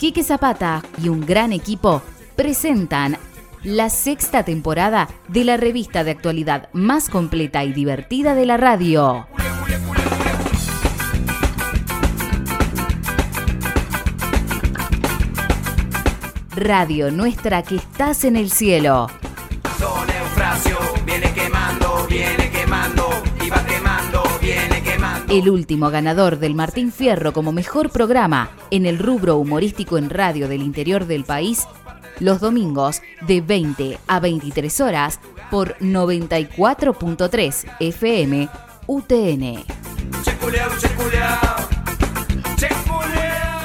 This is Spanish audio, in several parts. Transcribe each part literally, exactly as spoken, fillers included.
Quique Zapata y un gran equipo presentan la sexta temporada de la revista de actualidad más completa y divertida de la radio. Radio Nuestra, que estás en el cielo. Don Eufrasio viene quemando, viene quemando, y va quemando, viene quemando. El último ganador del Martín Fierro como mejor programa en el rubro humorístico en radio del interior del país, los domingos de veinte a veintitrés horas por noventa y cuatro punto tres F M U T N. Checuleao, checuleao, checuleao.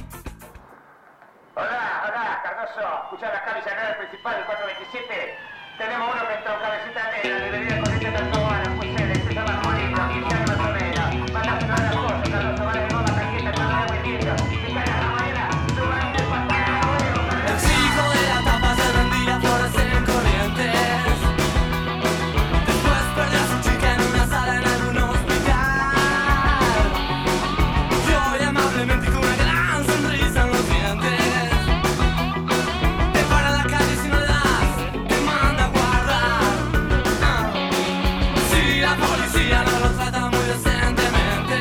Hola, hola, Cardoso. Escuchá la cabeza canal principal del cuatro veintisiete. Tenemos uno que entró cabecita negra, de bebida corriente tanto buena, pues él, este estaba bonito, y ya no me sonera. Mandate una de las cosas, Cardoso, vale de moda, tranquila, que no muy lindo. Si cae la mañana, suban de patada, huevo, El chico de la tapa se vendía flores en Corrientes. Después perdió a su chica en una sala en algún hospital. Y hoy amablemente con una gran sonrisa en los dientes te para en la calle si no le das, te manda a guardar. Ah. Si la policía no lo trata muy decentemente,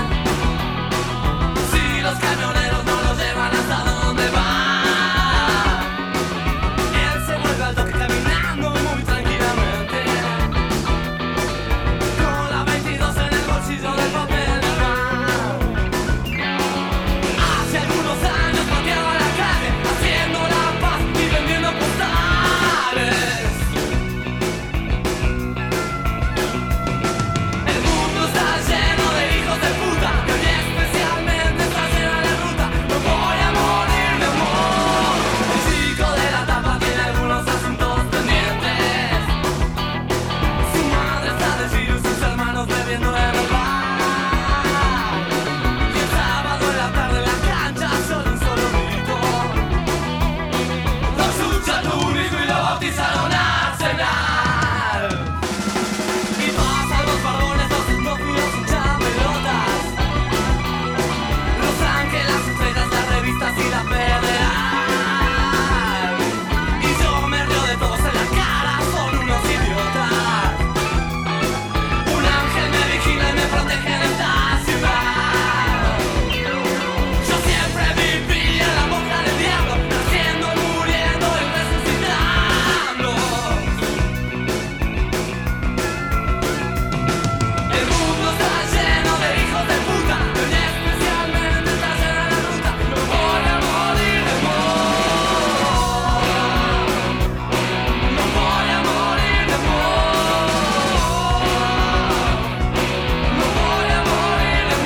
si los camioneros no lo llevan hasta donde va, él se vuelve al toque caminando muy tranquilamente, con la veintidós en el bolsillo del papel de pan. Hace algunos años pateaba la calle, haciendo la paz y vendiendo postales. El mundo está lleno de hijos de puta, y hoy especialmente está llena la ruta. No voy a morir de amor. El chico de la tapa tiene algunos asuntos pendientes. Su madre está de giro y sus hermanos bebiendo en el bar. Y el sábado en la tarde en la cancha solo un solo grito. Lo escucha tu único y lo bautizaron Arsenal. Y pasan los barbones, los esmófilos hinchas pelotas, los ángeles, las estrellas, las revistas y la federal. Y yo me río de todos en la cara, son unos idiotas. Un ángel me vigila y me protege en esta ciudad. Yo siempre viví en la boca del diablo, naciendo, muriendo y resucitando. El mundo está lleno de hijos de puta, y hoy especialmente está llena la ruta. No voy a morir de amor. No voy a morir de amor. No voy a morir de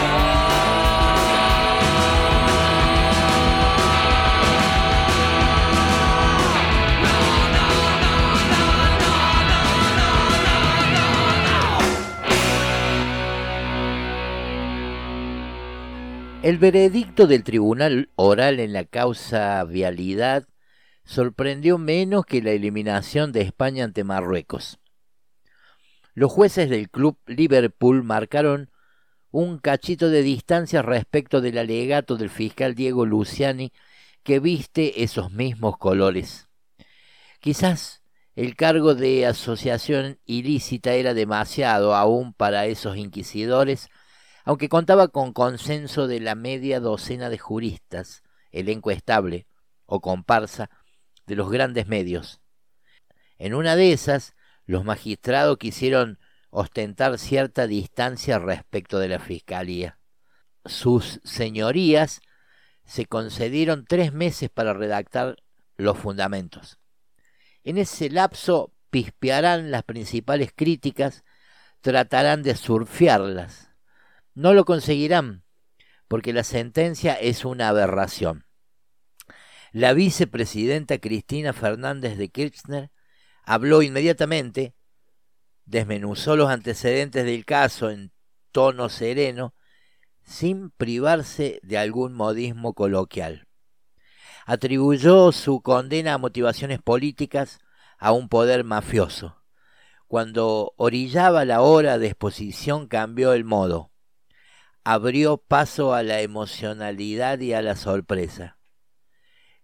El veredicto del tribunal oral en la causa Vialidad sorprendió menos que la eliminación de España ante Marruecos. Los jueces del club Liverpool marcaron un cachito de distancia respecto del alegato del fiscal Diego Luciani, que viste esos mismos colores. Quizás el cargo de asociación ilícita era demasiado aún para esos inquisidores, aunque contaba con consenso de la media docena de juristas, elenco estable o comparsa de los grandes medios. En una de esas, los magistrados quisieron ostentar cierta distancia respecto de la fiscalía. Sus señorías se concedieron tres meses para redactar los fundamentos. En ese lapso pispearán las principales críticas, tratarán de surfearlas. No lo conseguirán, porque la sentencia es una aberración. La vicepresidenta Cristina Fernández de Kirchner habló inmediatamente, desmenuzó los antecedentes del caso en tono sereno, sin privarse de algún modismo coloquial. Atribuyó su condena a motivaciones políticas a un poder mafioso. Cuando orillaba la hora de exposición cambió el modo. Abrió paso a la emocionalidad y a la sorpresa.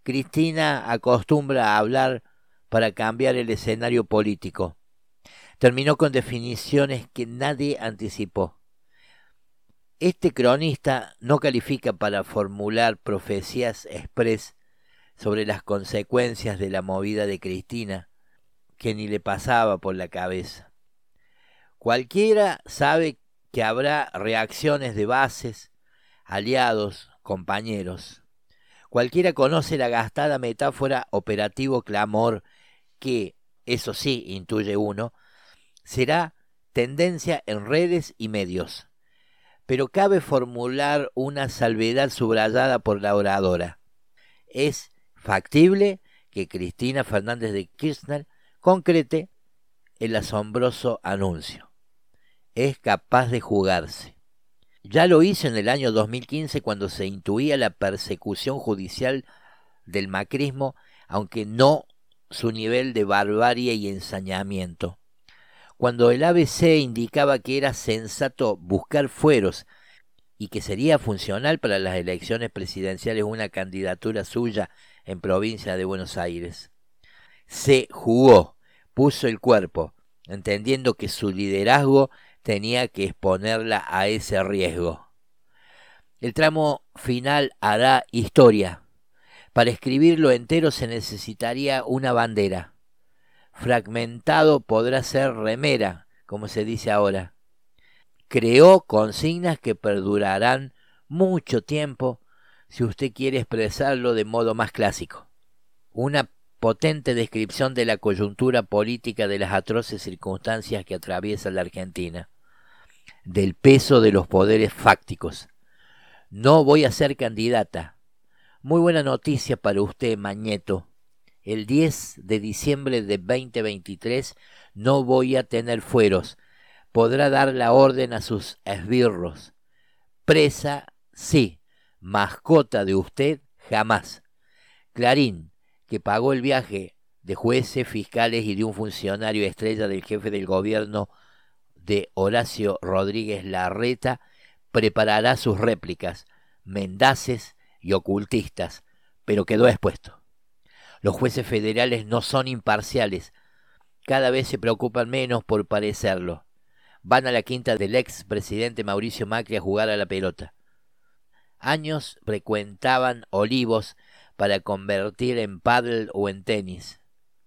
Cristina acostumbra a hablar para cambiar el escenario político. Terminó con definiciones que nadie anticipó. Este cronista no califica para formular profecías express sobre las consecuencias de la movida de Cristina, que ni le pasaba por la cabeza. Cualquiera sabe que habrá reacciones de bases, aliados, compañeros. Cualquiera conoce la gastada metáfora operativo clamor que, eso sí, intuye uno, será tendencia en redes y medios. Pero cabe formular una salvedad subrayada por la oradora. Es factible que Cristina Fernández de Kirchner concrete el asombroso anuncio. Es capaz de jugarse. Ya lo hizo en el año dos mil quince cuando se intuía la persecución judicial del macrismo, aunque no su nivel de barbarie y ensañamiento. Cuando el A B C indicaba que era sensato buscar fueros y que sería funcional para las elecciones presidenciales una candidatura suya en provincia de Buenos Aires. Se jugó, puso el cuerpo, entendiendo que su liderazgo tenía que exponerla a ese riesgo. El tramo final hará historia. Para escribirlo entero se necesitaría una bandera. Fragmentado podrá ser remera, como se dice ahora. Creó consignas que perdurarán mucho tiempo, si usted quiere expresarlo de modo más clásico. Una potente descripción de la coyuntura política de las atroces circunstancias que atraviesa la Argentina, del peso de los poderes fácticos. No voy a ser candidata. Muy buena noticia para usted, Mañeto. El diez de diciembre de veinte veintitrés no voy a tener fueros. Podrá dar la orden a sus esbirros. Presa, sí. Mascota de usted, jamás. Clarín, que pagó el viaje de jueces, fiscales y de un funcionario estrella del jefe del gobierno de Horacio Rodríguez Larreta, preparará sus réplicas, mendaces y ocultistas, pero quedó expuesto. Los jueces federales no son imparciales, cada vez se preocupan menos por parecerlo. Van a la quinta del ex presidente Mauricio Macri a jugar a la pelota. Años frecuentaban Olivos para convertir en pádel o en tenis.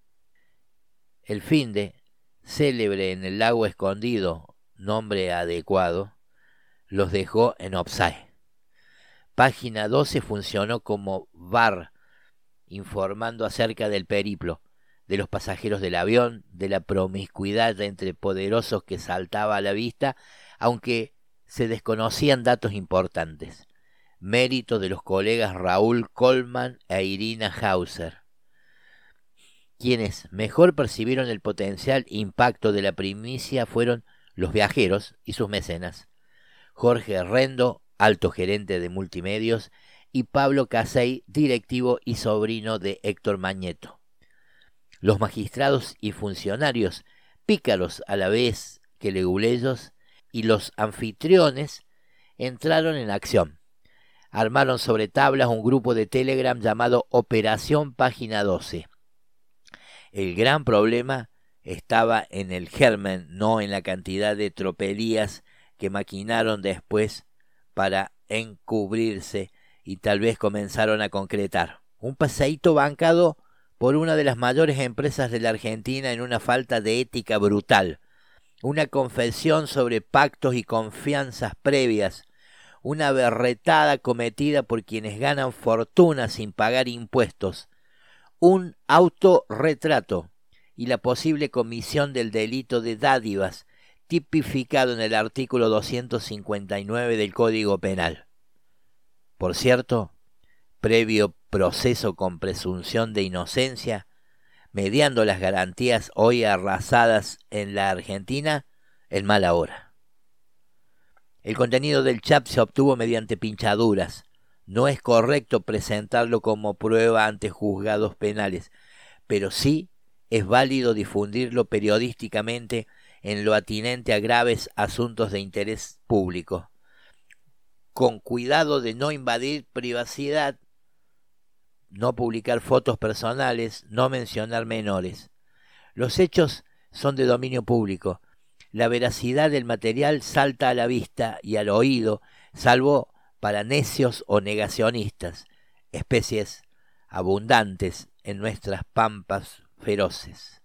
El finde, célebre en el lago escondido, nombre adecuado, los dejó en offside. Página doce funcionó como V A R, informando acerca del periplo, de los pasajeros del avión, de la promiscuidad entre poderosos que saltaba a la vista, aunque se desconocían datos importantes. Mérito de los colegas Raúl Colman e Irina Hauser, quienes mejor percibieron el potencial impacto de la primicia fueron los viajeros y sus mecenas, Jorge Rendo, alto gerente de multimedios, y Pablo Casey, directivo y sobrino de Héctor Mañeto. Los magistrados y funcionarios, pícaros a la vez que leguleyos, y los anfitriones entraron en acción. Armaron sobre tablas un grupo de Telegram llamado Operación Página doce. El gran problema estaba en el germen, no en la cantidad de tropelías que maquinaron después para encubrirse y tal vez comenzaron a concretar. Un paseíto bancado por una de las mayores empresas de la Argentina en una falta de ética brutal. Una confesión sobre pactos y confianzas previas. Una berretada cometida por quienes ganan fortuna sin pagar impuestos. Un autorretrato y la posible comisión del delito de dádivas, tipificado en el artículo doscientos cincuenta y nueve del Código Penal. Por cierto, previo proceso con presunción de inocencia, mediando las garantías hoy arrasadas en la Argentina en mala hora. El contenido del chat se obtuvo mediante pinchaduras. No es correcto presentarlo como prueba ante juzgados penales, pero sí es válido difundirlo periodísticamente en lo atinente a graves asuntos de interés público, con cuidado de no invadir privacidad no publicar fotos personales, no mencionar menores. Los hechos son de dominio público. La veracidad del material salta a la vista y al oído, salvo para necios o negacionistas, especies abundantes en nuestras pampas feroces.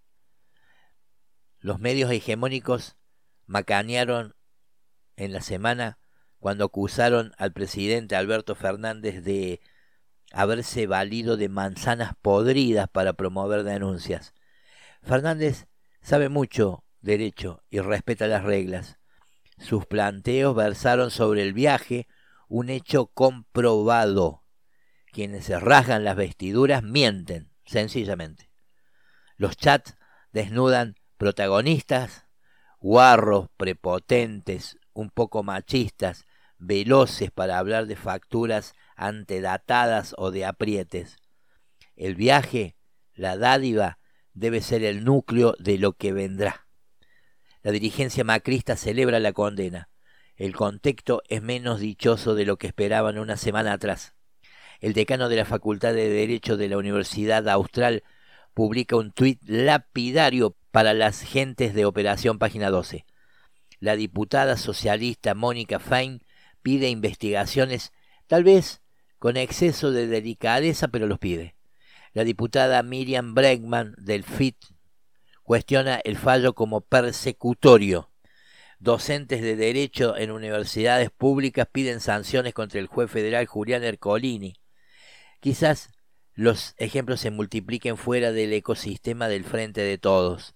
Los medios hegemónicos macanearon en la semana cuando acusaron al presidente Alberto Fernández de haberse valido de manzanas podridas para promover denuncias. Fernández sabe mucho derecho y respeta las reglas. Sus planteos versaron sobre el viaje, un hecho comprobado. Quienes se rasgan las vestiduras mienten, sencillamente. Los chats desnudan protagonistas, guarros, prepotentes, un poco machistas, veloces para hablar de facturas antedatadas o de aprietes. El viaje, la dádiva, debe ser el núcleo de lo que vendrá. La dirigencia macrista celebra la condena. El contexto es menos dichoso de lo que esperaban una semana atrás. El decano de la Facultad de Derecho de la Universidad Austral publica un tuit lapidario para las gentes de Operación Página doce. La diputada socialista Mónica Fein pide investigaciones, tal vez con exceso de delicadeza, pero los pide. La diputada Miriam Bregman del F I T cuestiona el fallo como persecutorio. Docentes de Derecho en universidades públicas piden sanciones contra el juez federal Julián Ercolini. Quizás los ejemplos se multipliquen fuera del ecosistema del Frente de Todos.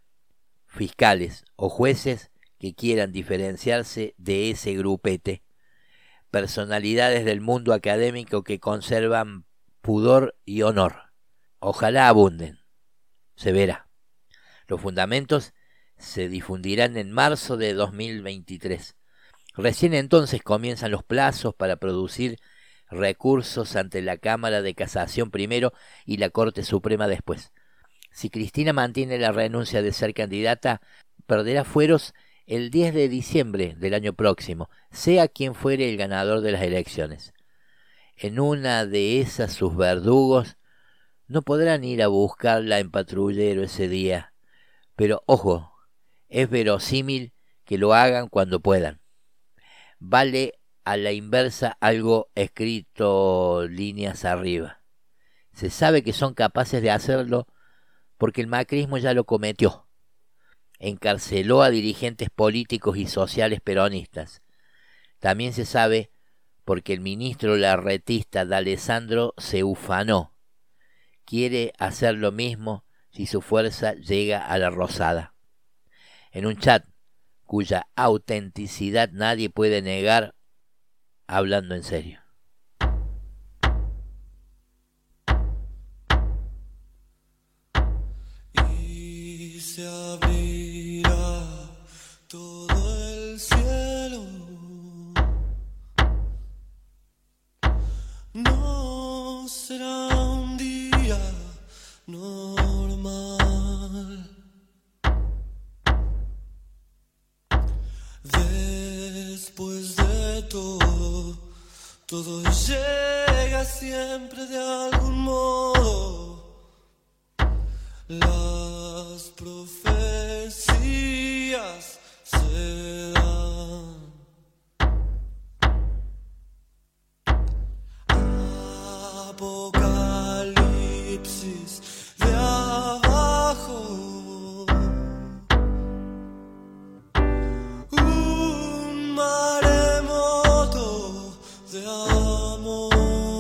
Fiscales o jueces que quieran diferenciarse de ese grupete. Personalidades del mundo académico que conservan pudor y honor. Ojalá abunden. Se verá. Los fundamentos se difundirán en marzo de dos mil veintitrés. Recién entonces comienzan los plazos para producir recursos ante la Cámara de Casación primero y la Corte Suprema después. Si Cristina mantiene la renuncia de ser candidata, perderá fueros el diez de diciembre del año próximo, sea quien fuere el ganador de las elecciones. En una de esas sus verdugos no podrán ir a buscarla en patrullero ese día, pero ojo, es verosímil que lo hagan cuando puedan. Vale a la inversa algo escrito líneas arriba. Se sabe que son capaces de hacerlo porque el macrismo ya lo cometió. Encarceló a dirigentes políticos y sociales peronistas. También se sabe porque el ministro larretista D'Alessandro se ufanó. Quiere hacer lo mismo si su fuerza llega a la Rosada. En un chat cuya autenticidad nadie puede negar, hablando en serio. Y se abrirá todo el cielo. No será un día normal. Después de todo, todo llega siempre de algún modo. Las profecías se dan. Apocalipsis de abajo. Un maremoto de amor.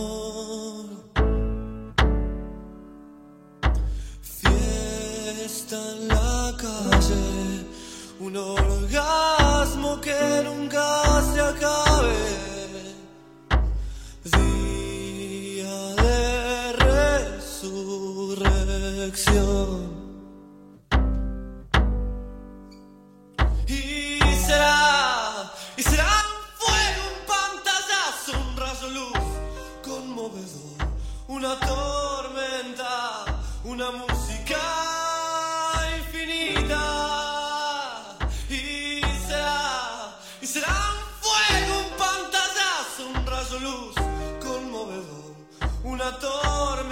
Fiesta en la calle, un orgasmo que nunca se acabe. Día de resurrección. Y será, y será un fuego, un pantallazo, un rayo luz conmovedor, una tormenta, una música infinita. Y será, y será un fuego, un pantallazo, un rayo luz conmovedor, una tormenta.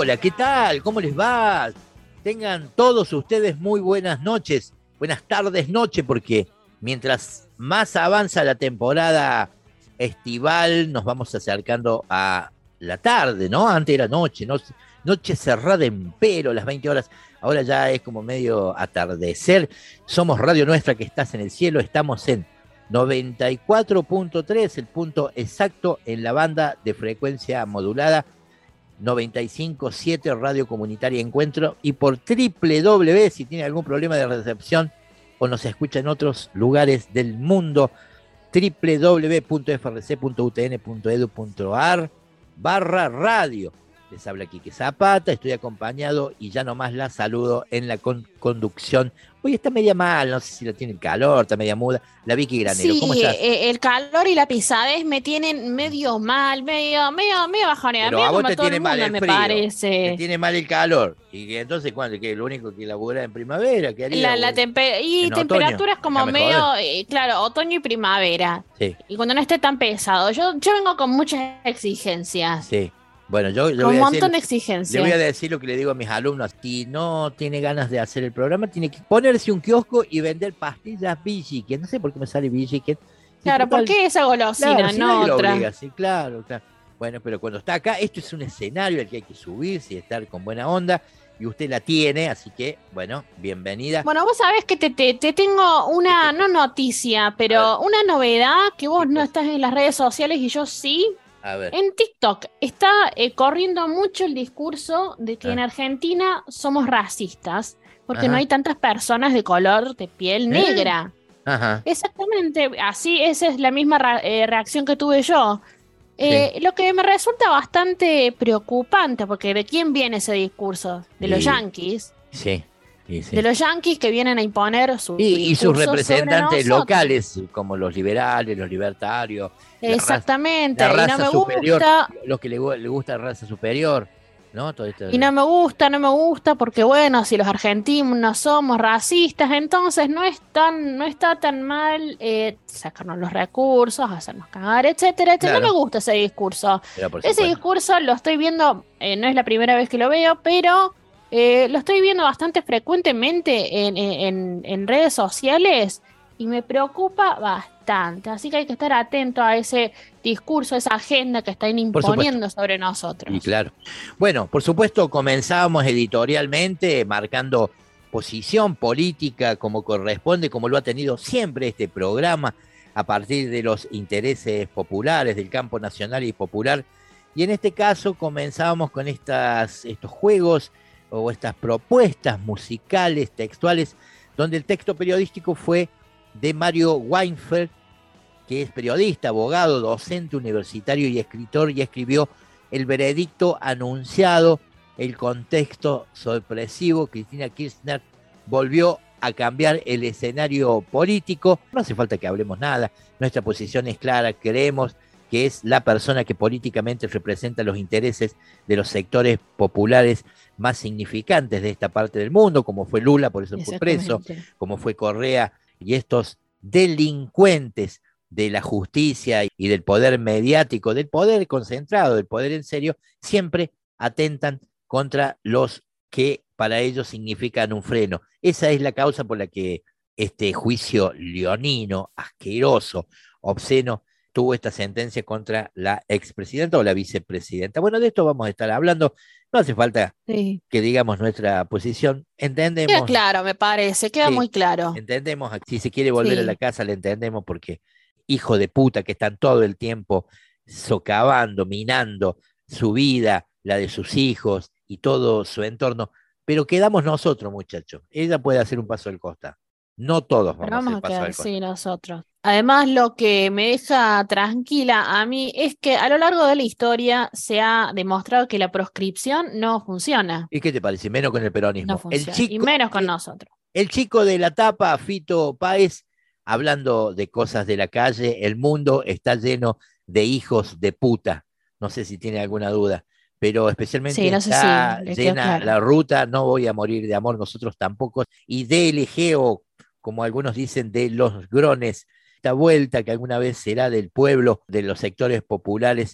Hola, ¿qué tal? ¿Cómo les va? Tengan todos ustedes muy buenas noches, buenas tardes, noche, porque mientras más avanza la temporada estival, nos vamos acercando a la tarde, ¿no? Antes era noche, ¿no? Noche cerrada en pelo, las veinte horas. Ahora ya es como medio atardecer. Somos Radio Nuestra, que estás en el cielo. Estamos en noventa y cuatro punto tres, el punto exacto en la banda de frecuencia modulada. noventa y cinco punto siete Radio Comunitaria Encuentro, y por doble u doble u doble u, si tiene algún problema de recepción o nos escucha en otros lugares del mundo, doble u doble u doble u punto f r c punto u t n punto e d u punto a r barra radio. Les habla Quique Zapata, estoy acompañado y ya nomás la saludo en la con conducción. Hoy está media mal, no sé si lo tiene calor, está media muda. La Vicky Granero, Sí, ¿cómo estás? eh, el calor y la pesadez me tienen medio mal, medio, medio, medio bajoneada. Pero Medio a vos como te todo tiene el mal mundo, el me frío, te parece. tiene mal el calor. Y que entonces, ¿cuándo? ¿Qué? Lo único que labura en primavera, ¿qué haría? La, la Bueno, tempe- y en otoño, temperaturas como déjame medio, joder. eh, claro, otoño y primavera. Sí, Y cuando no esté tan pesado. Yo, yo vengo con muchas exigencias, sí. Bueno, yo le con voy un a decir, montón de le voy a exigencias. decir lo que le digo a mis alumnos. Si no tiene ganas de hacer el programa, tiene que ponerse un kiosco y vender pastillas Villiquen. No sé por qué me sale Villiquen. Sí, Claro, ¿por total, qué esa claro, golosina, si no nadie lo otra? obliga, sí, claro, claro. Bueno, pero cuando está acá, esto es un escenario al que hay que subirse y estar con buena onda. Y usted la tiene, así que, bueno, bienvenida. Bueno, vos sabés que te, te, te tengo una, ¿Qué no noticia, A ver, pero una novedad que vos ¿qué no cosa? estás en las redes sociales y yo sí. A ver. En TikTok está eh, corriendo mucho el discurso de que en Ah, Argentina somos racistas porque no ajá. hay tantas personas de color de piel ¿Eh? negra. Ajá. Exactamente, así esa es la misma ra- eh, reacción que tuve yo. Sí. Eh, lo que me resulta bastante preocupante, porque ¿de quién viene ese discurso? De los Y, yanquis, sí. Y sí. de los yanquis que vienen a imponer su, su Y, y sus discurso sobre representantes nosotros. locales, como los liberales, los libertarios, la raza, Exactamente, la y no raza me superior, gusta. los que le, gu- le gusta la raza superior, ¿no? Todo esto. Y no me gusta, no me gusta, porque bueno, si los argentinos somos racistas, entonces no es tan, no está tan mal eh, sacarnos los recursos, hacernos cagar, etcétera, etcétera. No Claro, me gusta ese discurso. pero por Ese supuesto. discurso lo estoy viendo, eh, no es la primera vez que lo veo, pero eh, lo estoy viendo bastante frecuentemente en, en, en- en redes sociales y me preocupa bastante. Así que hay que estar atento a ese discurso, a esa agenda que están Por supuesto. imponiendo sobre Y nosotros. claro. Bueno, por supuesto, comenzábamos editorialmente marcando posición política como corresponde, como lo ha tenido siempre este programa, a partir de los intereses populares del campo nacional y popular. Y en este caso comenzábamos con estas, estos juegos o estas propuestas musicales, textuales, donde el texto periodístico fue de Mario Weinfeld, que es periodista, abogado, docente universitario y escritor, y escribió El veredicto anunciado, el contexto sorpresivo. Cristina Kirchner volvió a cambiar el escenario político. No hace falta que hablemos nada, nuestra posición es clara, creemos que es la persona que políticamente representa los intereses de los sectores populares más significantes de esta parte del mundo, como fue Lula, por eso fue preso, Exactamente. como fue Correa, y estos delincuentes de la justicia y del poder mediático, del poder concentrado, del poder en serio, siempre atentan contra los que para ellos significan un freno. Esa es la causa por la que este juicio leonino, asqueroso, obsceno, tuvo esta sentencia contra la expresidenta o la vicepresidenta. Bueno, de esto vamos a estar hablando. No hace falta Sí. que digamos nuestra posición. Queda Entendemos, claro, me parece, queda sí, muy claro. entendemos. Si se quiere volver a la Sí, casa, le entendemos, porque hijo de puta que están todo el tiempo socavando, minando su vida, la de sus hijos y todo su entorno. Pero quedamos nosotros, muchachos. Ella puede hacer un paso al costado. No todos pero vamos a vamos hacer a paso quedar, al costado. sí, nosotros. Además, lo que me deja tranquila a mí es que a lo largo de la historia se ha demostrado que la proscripción no funciona, ¿Y qué te parece? Menos con el no peronismo. El funciona, y chico, menos con el, nosotros. el chico de la tapa, Fito Páez, hablando de cosas de la calle, el mundo está lleno de hijos de puta. No sé si tiene alguna duda, pero especialmente Sí, no sé si está le quedó llena claro. la ruta, no voy a morir de amor, nosotros tampoco, y D L G, o como algunos dicen, de los grones, esta vuelta que alguna vez será del pueblo, de los sectores populares,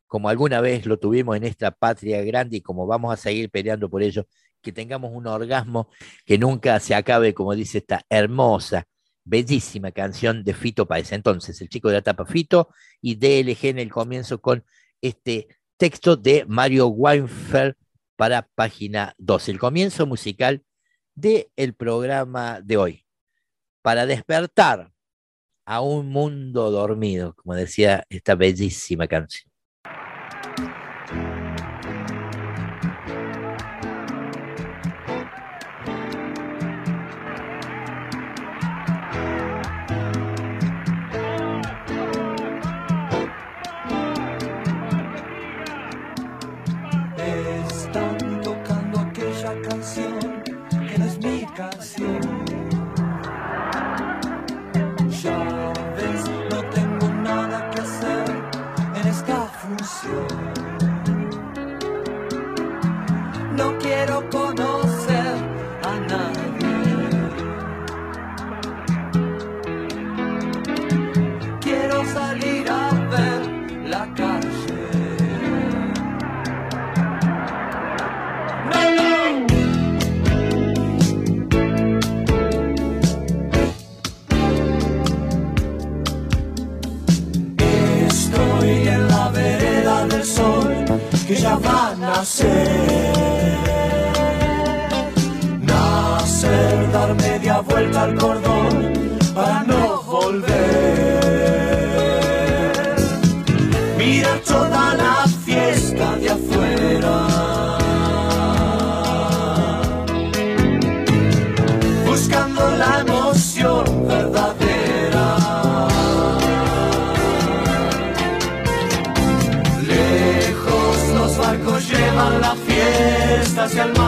como alguna vez lo tuvimos en esta patria grande y como vamos a seguir peleando por ello, que tengamos un orgasmo que nunca se acabe, como dice esta hermosa, bellísima canción de Fito Páez. Entonces, el chico de la tapa Fito y D L G en el comienzo con este texto de Mario Weinfeld para página doce, el comienzo musical del programa de hoy, para despertar a un mundo dormido, como decía esta bellísima canción. Están tocando aquella canción que no es mi canción. Ya ves, no tengo nada que hacer en esta función. No quiero conocer a nadie. Quiero salir a ver la calle. Estoy en la vereda del sol que ya va a nacer. Nacer, dar media vuelta al cordón para no volver. Mira toda la fiesta de afuera. Buscando la emoción verdadera. Lejos los barcos llevan la fiesta hacia el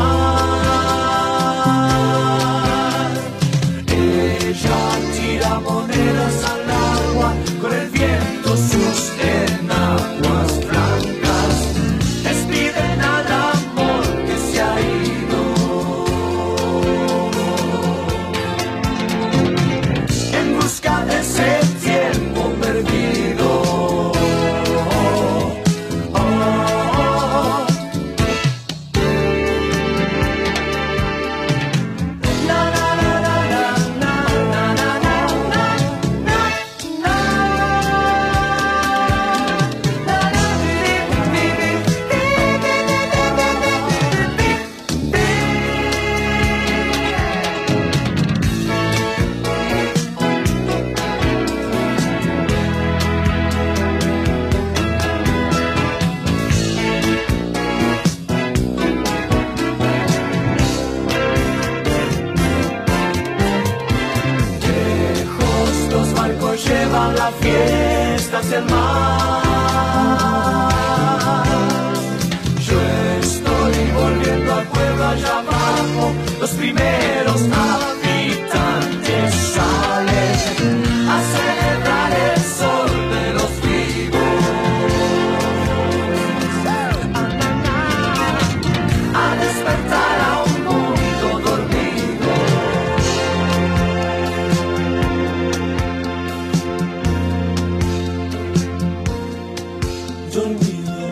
mar. Ella tira monedas al agua con el viento, sus enaguas blancas despiden al amor que se ha ido. En busca de ese tiempo perdido. Oh, oh. Na, na, na, na, na, na, na, na, na, na, Lejos los barcos llevan la fiesta hacia el mar. Yo estoy volviendo al pueblo allá abajo. Los primeros habitantes salen a celebrar el sol de los vivos. A despertar a un mundo dormido. Dormido.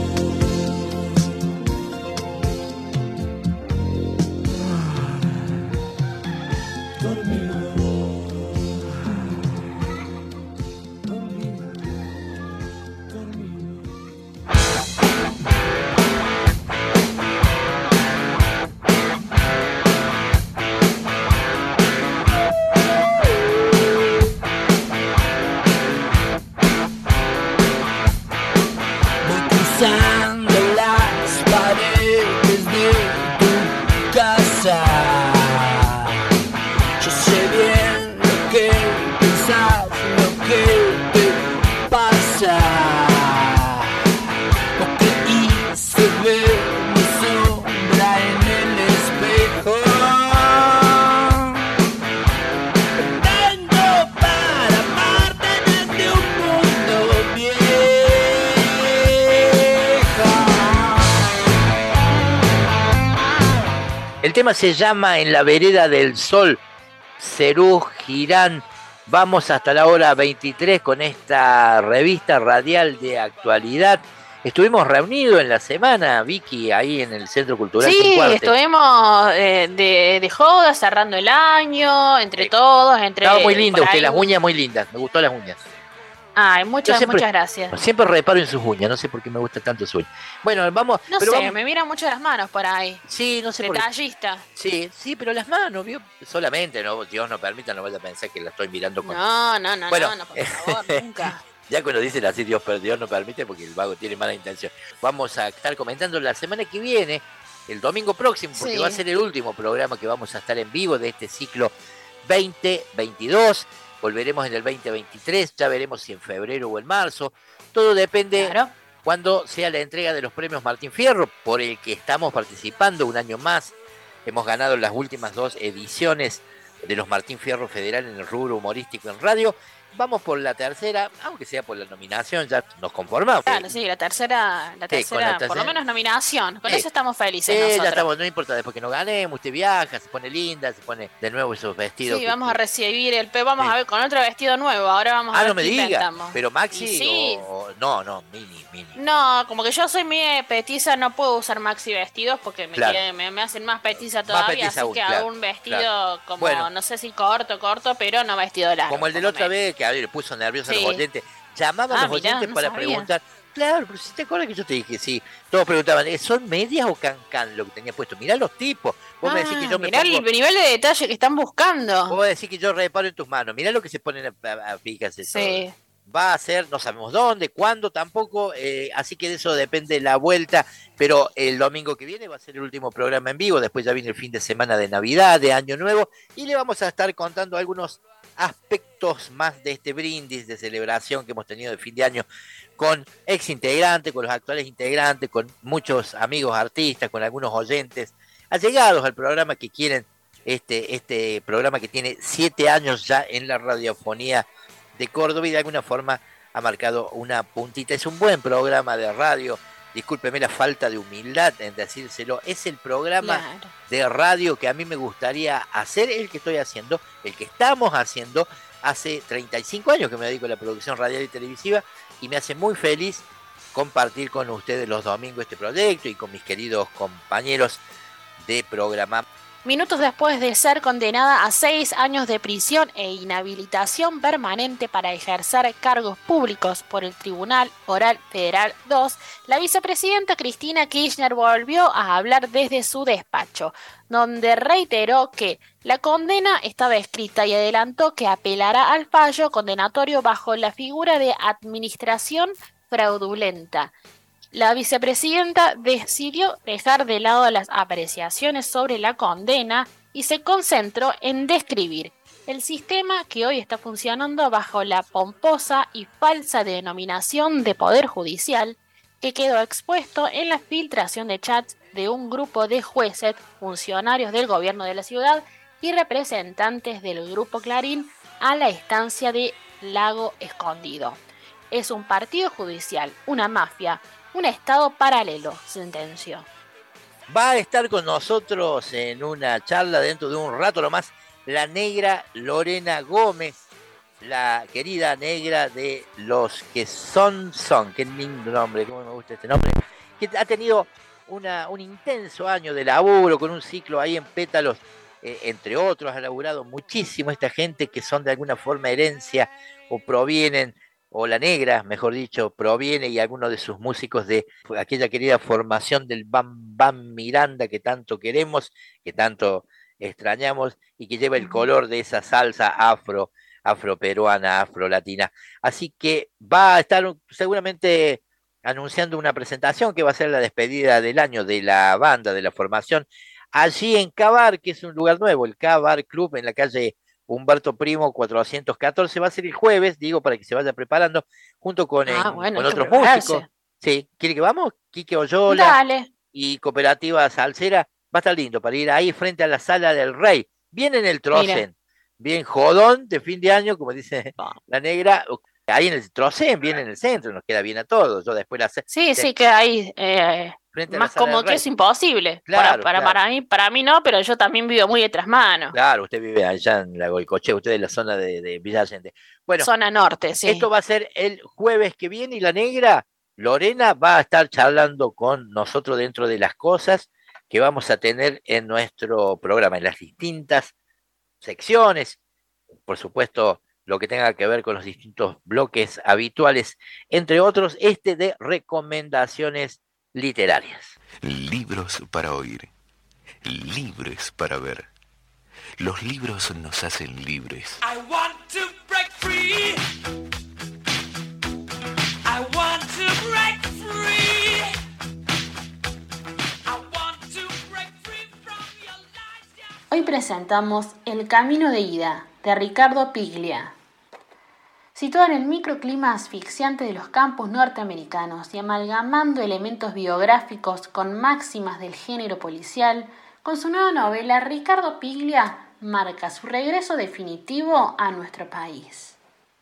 Dormido. Dormido. Dormido. Voy cruzando las paredes de tu casa. Yo sé bien lo que pensás, lo que te pasa. Lo que hice ver mi sombra en el espejo. Tengo para amarte desde un mundo viejo. El tema se llama En la vereda del sol, Serú Girán. Vamos hasta la hora veintitrés con esta revista radial de actualidad Estuvimos reunidos en la semana, Vicky, ahí en el Centro Cultural Sí, Quincuarte. estuvimos eh, de, de joda, cerrando el año, entre Sí. todos, entre... Estaba muy lindo por usted, ahí- las uñas muy lindas, me gustó las uñas. Ay, muchas, Yo siempre- muchas gracias. Siempre reparo en sus uñas, no sé por qué me gusta tanto su uña. Bueno, vamos... No pero sé, vamos- me miran mucho las manos por ahí. Sí, no sé por qué. Detallista. Sí, sí, pero las manos, ¿vio? Solamente, no, Dios no permita, no vaya a pensar que la estoy mirando con... No, no, no, Bueno, no, no, por favor, nunca. Ya cuando dicen así, Dios, per- Dios no permite, porque el vago tiene mala intención. Vamos a estar comentando la semana que viene, el domingo próximo, porque Sí. va a ser el último programa que vamos a estar en vivo de este ciclo veinte veintidós. Volveremos en el veinte veintitrés, ya veremos si en febrero o en marzo. Todo depende Claro. cuando sea la entrega de los premios Martín Fierro, por el que estamos participando un año más. Hemos ganado las últimas dos ediciones de los Martín Fierro Federal en el rubro humorístico en radio. Vamos por la tercera, aunque sea por la nominación, ya nos conformamos. Claro, sí, la tercera, la Sí, tercera, con la por lo tercera. menos nominación. Con Sí. eso estamos felices Sí, nosotros. ya estamos, no importa, después que nos ganemos, usted viaja, se pone linda, se pone de nuevo esos vestidos. Sí, que- vamos a recibir el P, vamos Sí. a ver con otro vestido nuevo. Ahora vamos a Ah, ver no me qué diga, inventamos. pero Maxi Y sí. o... o- No, no, mini, mini. No, como que yo soy muy petiza, no puedo usar maxi vestidos porque me, Claro. queden- me, me hacen más petiza todavía, petiza así aún, que claro, hago un vestido claro. como, Bueno. no sé si corto, corto, pero no vestido largo. Como el de la por lo otra menos. vez, que a ver, le puso nervioso a Sí. los oyentes. Llamaban Ah, a los mirá, oyentes no para sabía. preguntar. Claro, pero si te acuerdas que yo te dije, sí. Todos preguntaban, ¿eh, ¿son medias o cancán lo que tenía puesto? Mirá los tipos. Vos me decís que yo me Ah, mirá pongo... el nivel de detalle que están buscando. Vos decís que yo reparo en tus manos. Mirá lo que se ponen a, a, a fíjate todo. Sí. Va a ser, no sabemos dónde, cuándo tampoco, eh, así que de eso depende la vuelta, pero el domingo que viene va a ser el último programa en vivo, después ya viene el fin de semana de Navidad, de Año Nuevo, y le vamos a estar contando algunos aspectos más de este brindis de celebración que hemos tenido de fin de año con ex integrantes, con los actuales integrantes, con muchos amigos artistas, con algunos oyentes allegados al programa que quieren este, este programa que tiene siete años ya en la radiofonía de Córdoba y de alguna forma ha marcado una puntita. Es un buen programa de radio, discúlpeme la falta de humildad en decírselo, es el programa Claro. de radio que a mí me gustaría hacer, el que estoy haciendo, el que estamos haciendo. Hace treinta y cinco años que me dedico a la producción radial y televisiva y me hace muy feliz compartir con ustedes los domingos este proyecto y con mis queridos compañeros de programa. Minutos después de ser condenada a seis años de prisión e inhabilitación permanente para ejercer cargos públicos por el Tribunal Oral Federal dos, la vicepresidenta Cristina Kirchner volvió a hablar desde su despacho, donde reiteró que la condena estaba escrita y adelantó que apelará al fallo condenatorio bajo la figura de administración fraudulenta. La vicepresidenta decidió dejar de lado las apreciaciones sobre la condena y se concentró en describir el sistema que hoy está funcionando bajo la pomposa y falsa denominación de Poder Judicial, que quedó expuesto en la filtración de chats de un grupo de jueces, funcionarios del gobierno de la ciudad y representantes del Grupo Clarín a la estancia de Lago Escondido. Es un partido judicial, una mafia, un estado paralelo, sentenció. Va a estar con nosotros en una charla dentro de un rato nomás la negra Lorena Gómez, la querida negra de Los que son son, qué lindo nombre, cómo me gusta este nombre, que ha tenido una, un intenso año de laburo con un ciclo ahí en Pétalos, eh, entre otros, ha laburado muchísimo esta gente que son de alguna forma herencia o provienen, o la negra, mejor dicho, proviene y algunos de sus músicos de aquella querida formación del Bam Bam Miranda que tanto queremos, que tanto extrañamos y que lleva el color de esa salsa afro, afroperuana, afrolatina. Así que va a estar seguramente anunciando una presentación que va a ser la despedida del año de la banda, de la formación, allí en Cabar, que es un lugar nuevo, el Cabar Club en la calle Humberto Primo cuatrocientos catorce, va a ser el jueves, digo, para que se vaya preparando, junto con, Ah, en- bueno, con hay que otros prepararse. músicos. Sí, ¿quiere que vamos? Quique Oyola Dale. y Cooperativa Salsera, va a estar lindo para ir ahí frente a la Sala del Rey, bien en el Trocen, bien jodón de fin de año, como dice Ah. la negra, ahí en el Trocen, bien en el centro, nos queda bien a todos, yo después la sé, Sí, de- sí, que ahí eh, frente a la más Sala como del que Rey. es imposible. Claro, para, para, claro. para mí, para mí no, pero yo también vivo muy de tras manos. Claro, usted vive allá en la Goicochea, usted es de la zona de, de Villa Allende. Bueno, Zona norte, sí. esto va a ser el jueves que viene y la negra Lorena va a estar charlando con nosotros dentro de las cosas que vamos a tener en nuestro programa, en las distintas secciones, por supuesto, lo que tenga que ver con los distintos bloques habituales, entre otros, este de recomendaciones literarias. Libros para oír, libres para ver. Los libros nos hacen libres. I want to break free. I want to break free. I want to break free from your lies. Hoy presentamos El camino de ida, de Ricardo Piglia. Situado en el microclima asfixiante de los campos norteamericanos y amalgamando elementos biográficos con máximas del género policial, con su nueva novela, Ricardo Piglia marca su regreso definitivo a nuestro país.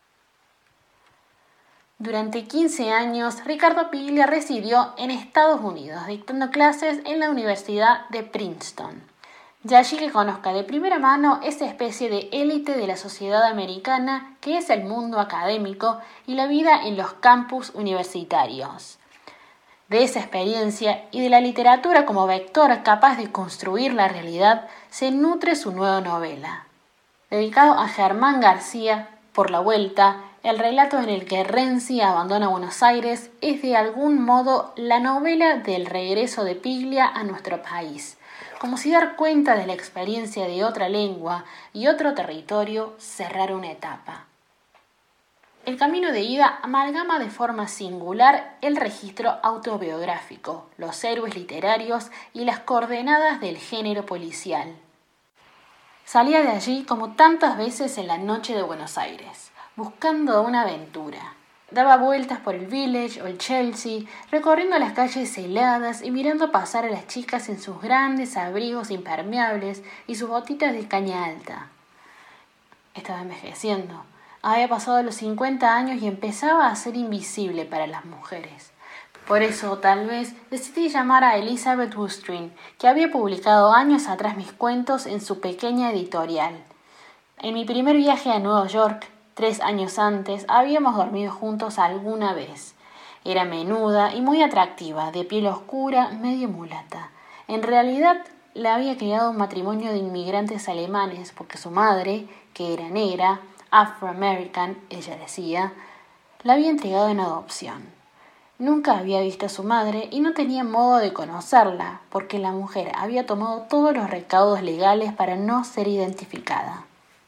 Durante quince años, Ricardo Piglia residió en Estados Unidos, dictando clases en la Universidad de Princeton. De allí que conozca de primera mano esa especie de élite de la sociedad americana que es el mundo académico y la vida en los campus universitarios. De esa experiencia y de la literatura como vector capaz de construir la realidad se nutre su nueva novela. Dedicado a Germán García, Por la Vuelta, el relato en el que Renzi abandona Buenos Aires es de algún modo la novela del regreso de Piglia a nuestro país, como si dar cuenta de la experiencia de otra lengua y otro territorio cerrara una etapa. El camino de ida amalgama de forma singular el registro autobiográfico, los héroes literarios y las coordenadas del género policial. Salía de allí como tantas veces en la noche de Buenos Aires, buscando una aventura. Daba vueltas por el Village o el Chelsea, recorriendo las calles heladas y mirando pasar a las chicas en sus grandes abrigos impermeables y sus botitas de caña alta. Estaba envejeciendo. Había pasado los cincuenta años y empezaba a ser invisible para las mujeres. Por eso, tal vez, decidí llamar a Elizabeth Woodstream, que había publicado años atrás mis cuentos en su pequeña editorial. En mi primer viaje a Nueva York, tres años antes, habíamos dormido juntos alguna vez. Era menuda y muy atractiva, de piel oscura, medio mulata. En realidad, la había criado un matrimonio de inmigrantes alemanes, porque su madre, que era negra, Afro-American, ella decía, la había entregado en adopción. Nunca había visto a su madre y no tenía modo de conocerla, porque la mujer había tomado todos los recaudos legales para no ser identificada.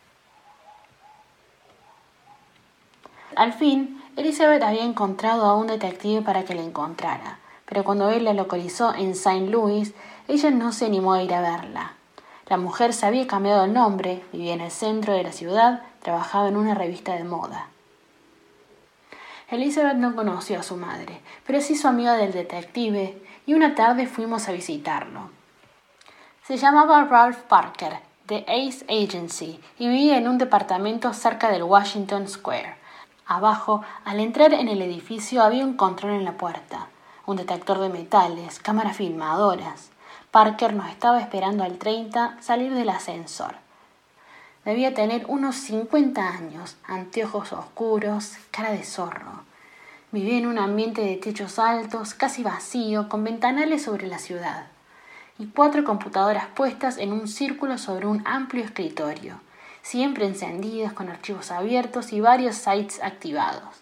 Al fin, Elizabeth había encontrado a un detective para que la encontrara, pero cuando él la localizó en Saint Louis, ella no se animó a ir a verla. La mujer se había cambiado el nombre, vivía en el centro de la ciudad, trabajaba en una revista de moda. Elizabeth no conoció a su madre, pero sí su amiga del detective, y una tarde fuimos a visitarlo. Se llamaba Ralph Parker, de Ace Agency, y vivía en un departamento cerca del Washington Square. Abajo, al entrar en el edificio, había un control en la puerta, un detector de metales, cámaras filmadoras. Parker nos estaba esperando al treinta salir del ascensor. Debía tener unos cincuenta años, anteojos oscuros, cara de zorro. Vivía en un ambiente de techos altos, casi vacío, con ventanales sobre la ciudad, y cuatro computadoras puestas en un círculo sobre un amplio escritorio, siempre encendidas con archivos abiertos y varios sites activados.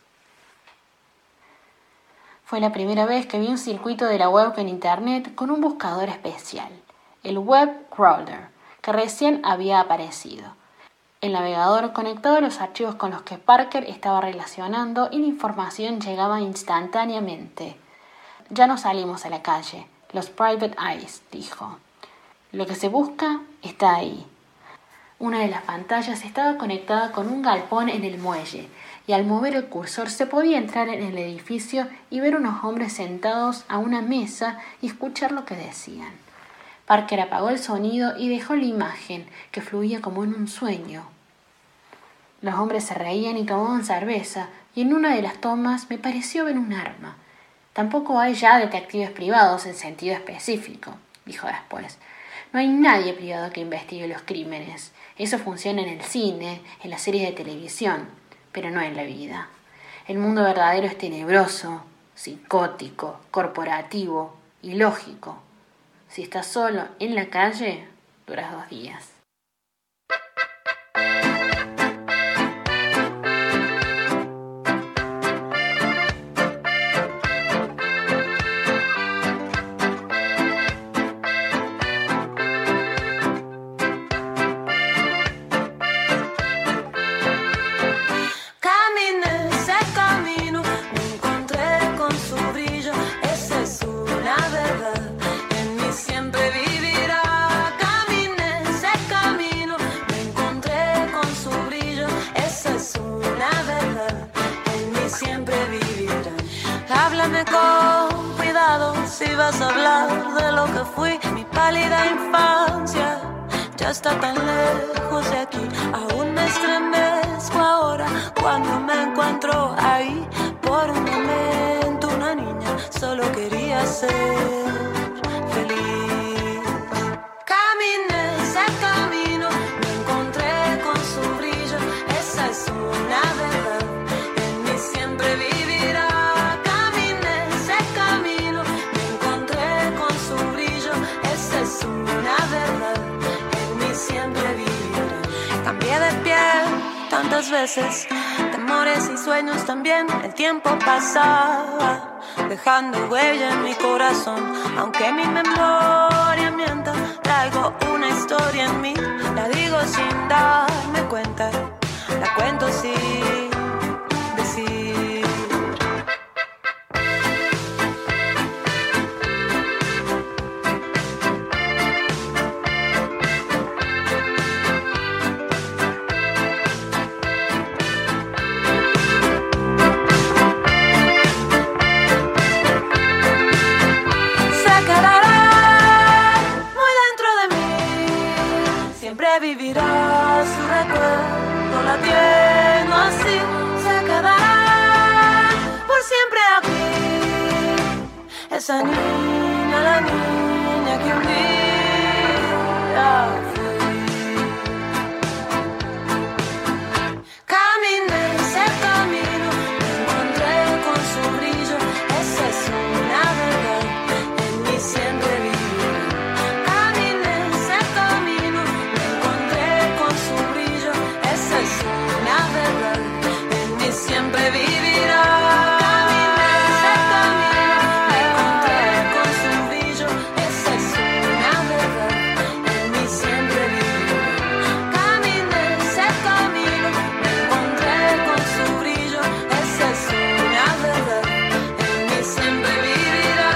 Fue la primera vez que vi un circuito de la web en Internet con un buscador especial, el Web Crawler, que recién había aparecido. El navegador conectaba los archivos con los que Parker estaba relacionando y la información llegaba instantáneamente. Ya no salimos a la calle, los private eyes, dijo. Lo que se busca está ahí. Una de las pantallas estaba conectada con un galpón en el muelle, y al mover el cursor se podía entrar en el edificio y ver unos hombres sentados a una mesa y escuchar lo que decían. Parker apagó el sonido y dejó la imagen, que fluía como en un sueño. Los hombres se reían y tomaban cerveza, y en una de las tomas me pareció ver un arma. Tampoco hay ya detectives privados en sentido específico, dijo después. No hay nadie privado que investigue los crímenes. Eso funciona en el cine, en las series de televisión, pero no en la vida. El mundo verdadero es tenebroso, psicótico, corporativo, ilógico. Si estás solo en la calle, duras dos días. Con cuidado si vas a hablar de lo que fui. Mi pálida infancia ya está tan lejos de aquí. Aún me estremezco ahora cuando me encuentro ahí. Por un momento una niña solo quería ser feliz. Caminé ese camino, me encontré con su brillo. Esa es una verdad, en mí siempre vivirá. De piel tantas veces, temores y sueños también. El tiempo pasaba dejando huella en mi corazón. Aunque mi memoria mienta, traigo una historia en mí. La digo sin darme cuenta, la cuento sin decir. Vivirá su recuerdo latiendo así, se quedará por siempre aquí. Esa niña, la niña que un día fui. Caminé ese camino, me encontré con su brillo. Esa es una verdad, en mí siempre vivirá. Siempre vivirá. Caminé ese camino, me encontré con su brillo. Esa es una verdad, en mí siempre vivirá. Caminé ese camino, me encontré con su brillo. Esa es una verdad, en mí siempre vivirá.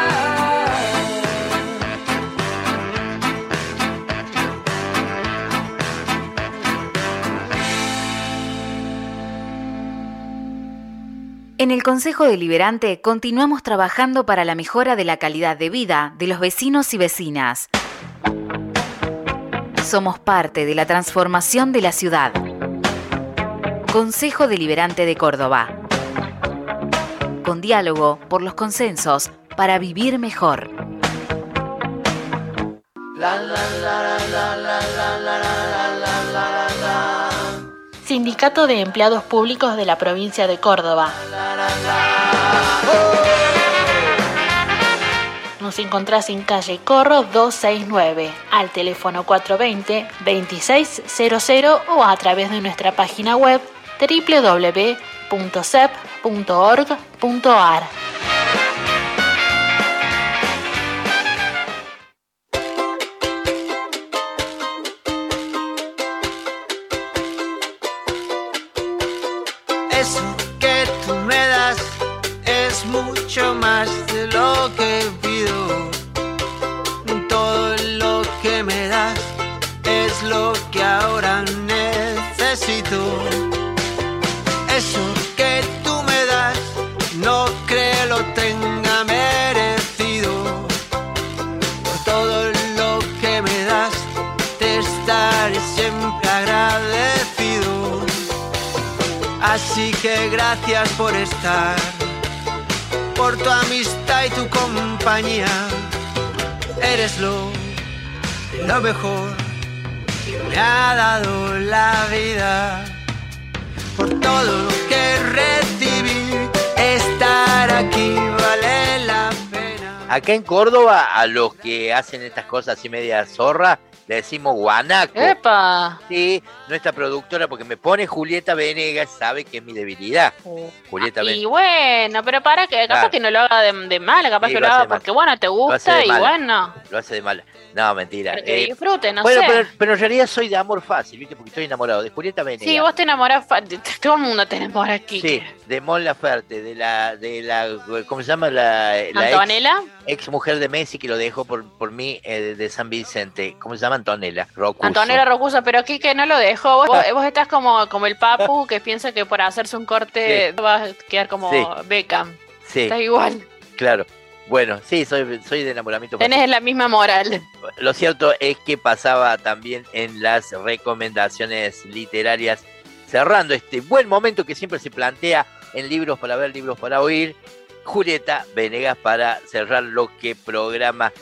En el Consejo Deliberante continuamos trabajando para la mejora de la calidad de vida de los vecinos y vecinas. Somos parte de la transformación de la ciudad. Consejo Deliberante de Córdoba. Con diálogo por los consensos para vivir mejor. Sindicato de Empleados Públicos de la Provincia de Córdoba. Nos encontrás en calle Corro doscientos sesenta y nueve, al teléfono cuatro dos cero, veintiséis cero cero o a través de nuestra página web doble u doble u doble u punto s e p punto org punto a r. Eso que tú me das es mucho más de lo que pido. Todo lo que me das es lo que ahora necesito. Eso que tú me das no creo lo tenga merecido. Por todo lo que me das te estaré siempre agradecido. Así que gracias por estar, por tu amistad y tu compañía. Eres lo, lo mejor que me ha dado la vida. Por todo lo que recibí, estar aquí Acá en Córdoba, a los que hacen estas cosas así media zorra, le decimos guanaco. ¡Epa! Sí, nuestra productora, porque me pone Julieta Venegas, sabe que es mi debilidad. Julieta Y Venegas. bueno, pero para que, capaz Claro. que no lo haga de, de mala, capaz Sí, que lo lo hace haga de mala. porque, bueno, te hace gusta de y mala. bueno, Lo hace de mala. No, mentira. para que Eh, disfrute, no bueno, sé. pero, pero en realidad soy de amor fácil, ¿viste? Porque estoy enamorado de Julieta Venegas. Sí, vos te enamorás, fa- de- de- todo el mundo te enamora aquí. Sí, de Mon Laferte, de la, de la, ¿cómo se llama? La, la ex, Antonella, ex mujer de Messi que lo dejó por, por mí eh, de, de San Vicente. ¿Cómo se llama? Antonella Rocuso. Antonella Rocusa, pero aquí que no lo dejó. Vos, vos, vos estás como, como el Papu que piensa que por hacerse un corte va a quedar como Sí. Beckham. Sí, Estás igual. claro. Bueno, sí, soy, soy de enamoramiento. Tenés la misma moral. Lo cierto es que pasaba también en las recomendaciones literarias, cerrando este buen momento que siempre se plantea en Libros para Ver, Libros para Oír, Julieta Venegas para cerrar lo que programa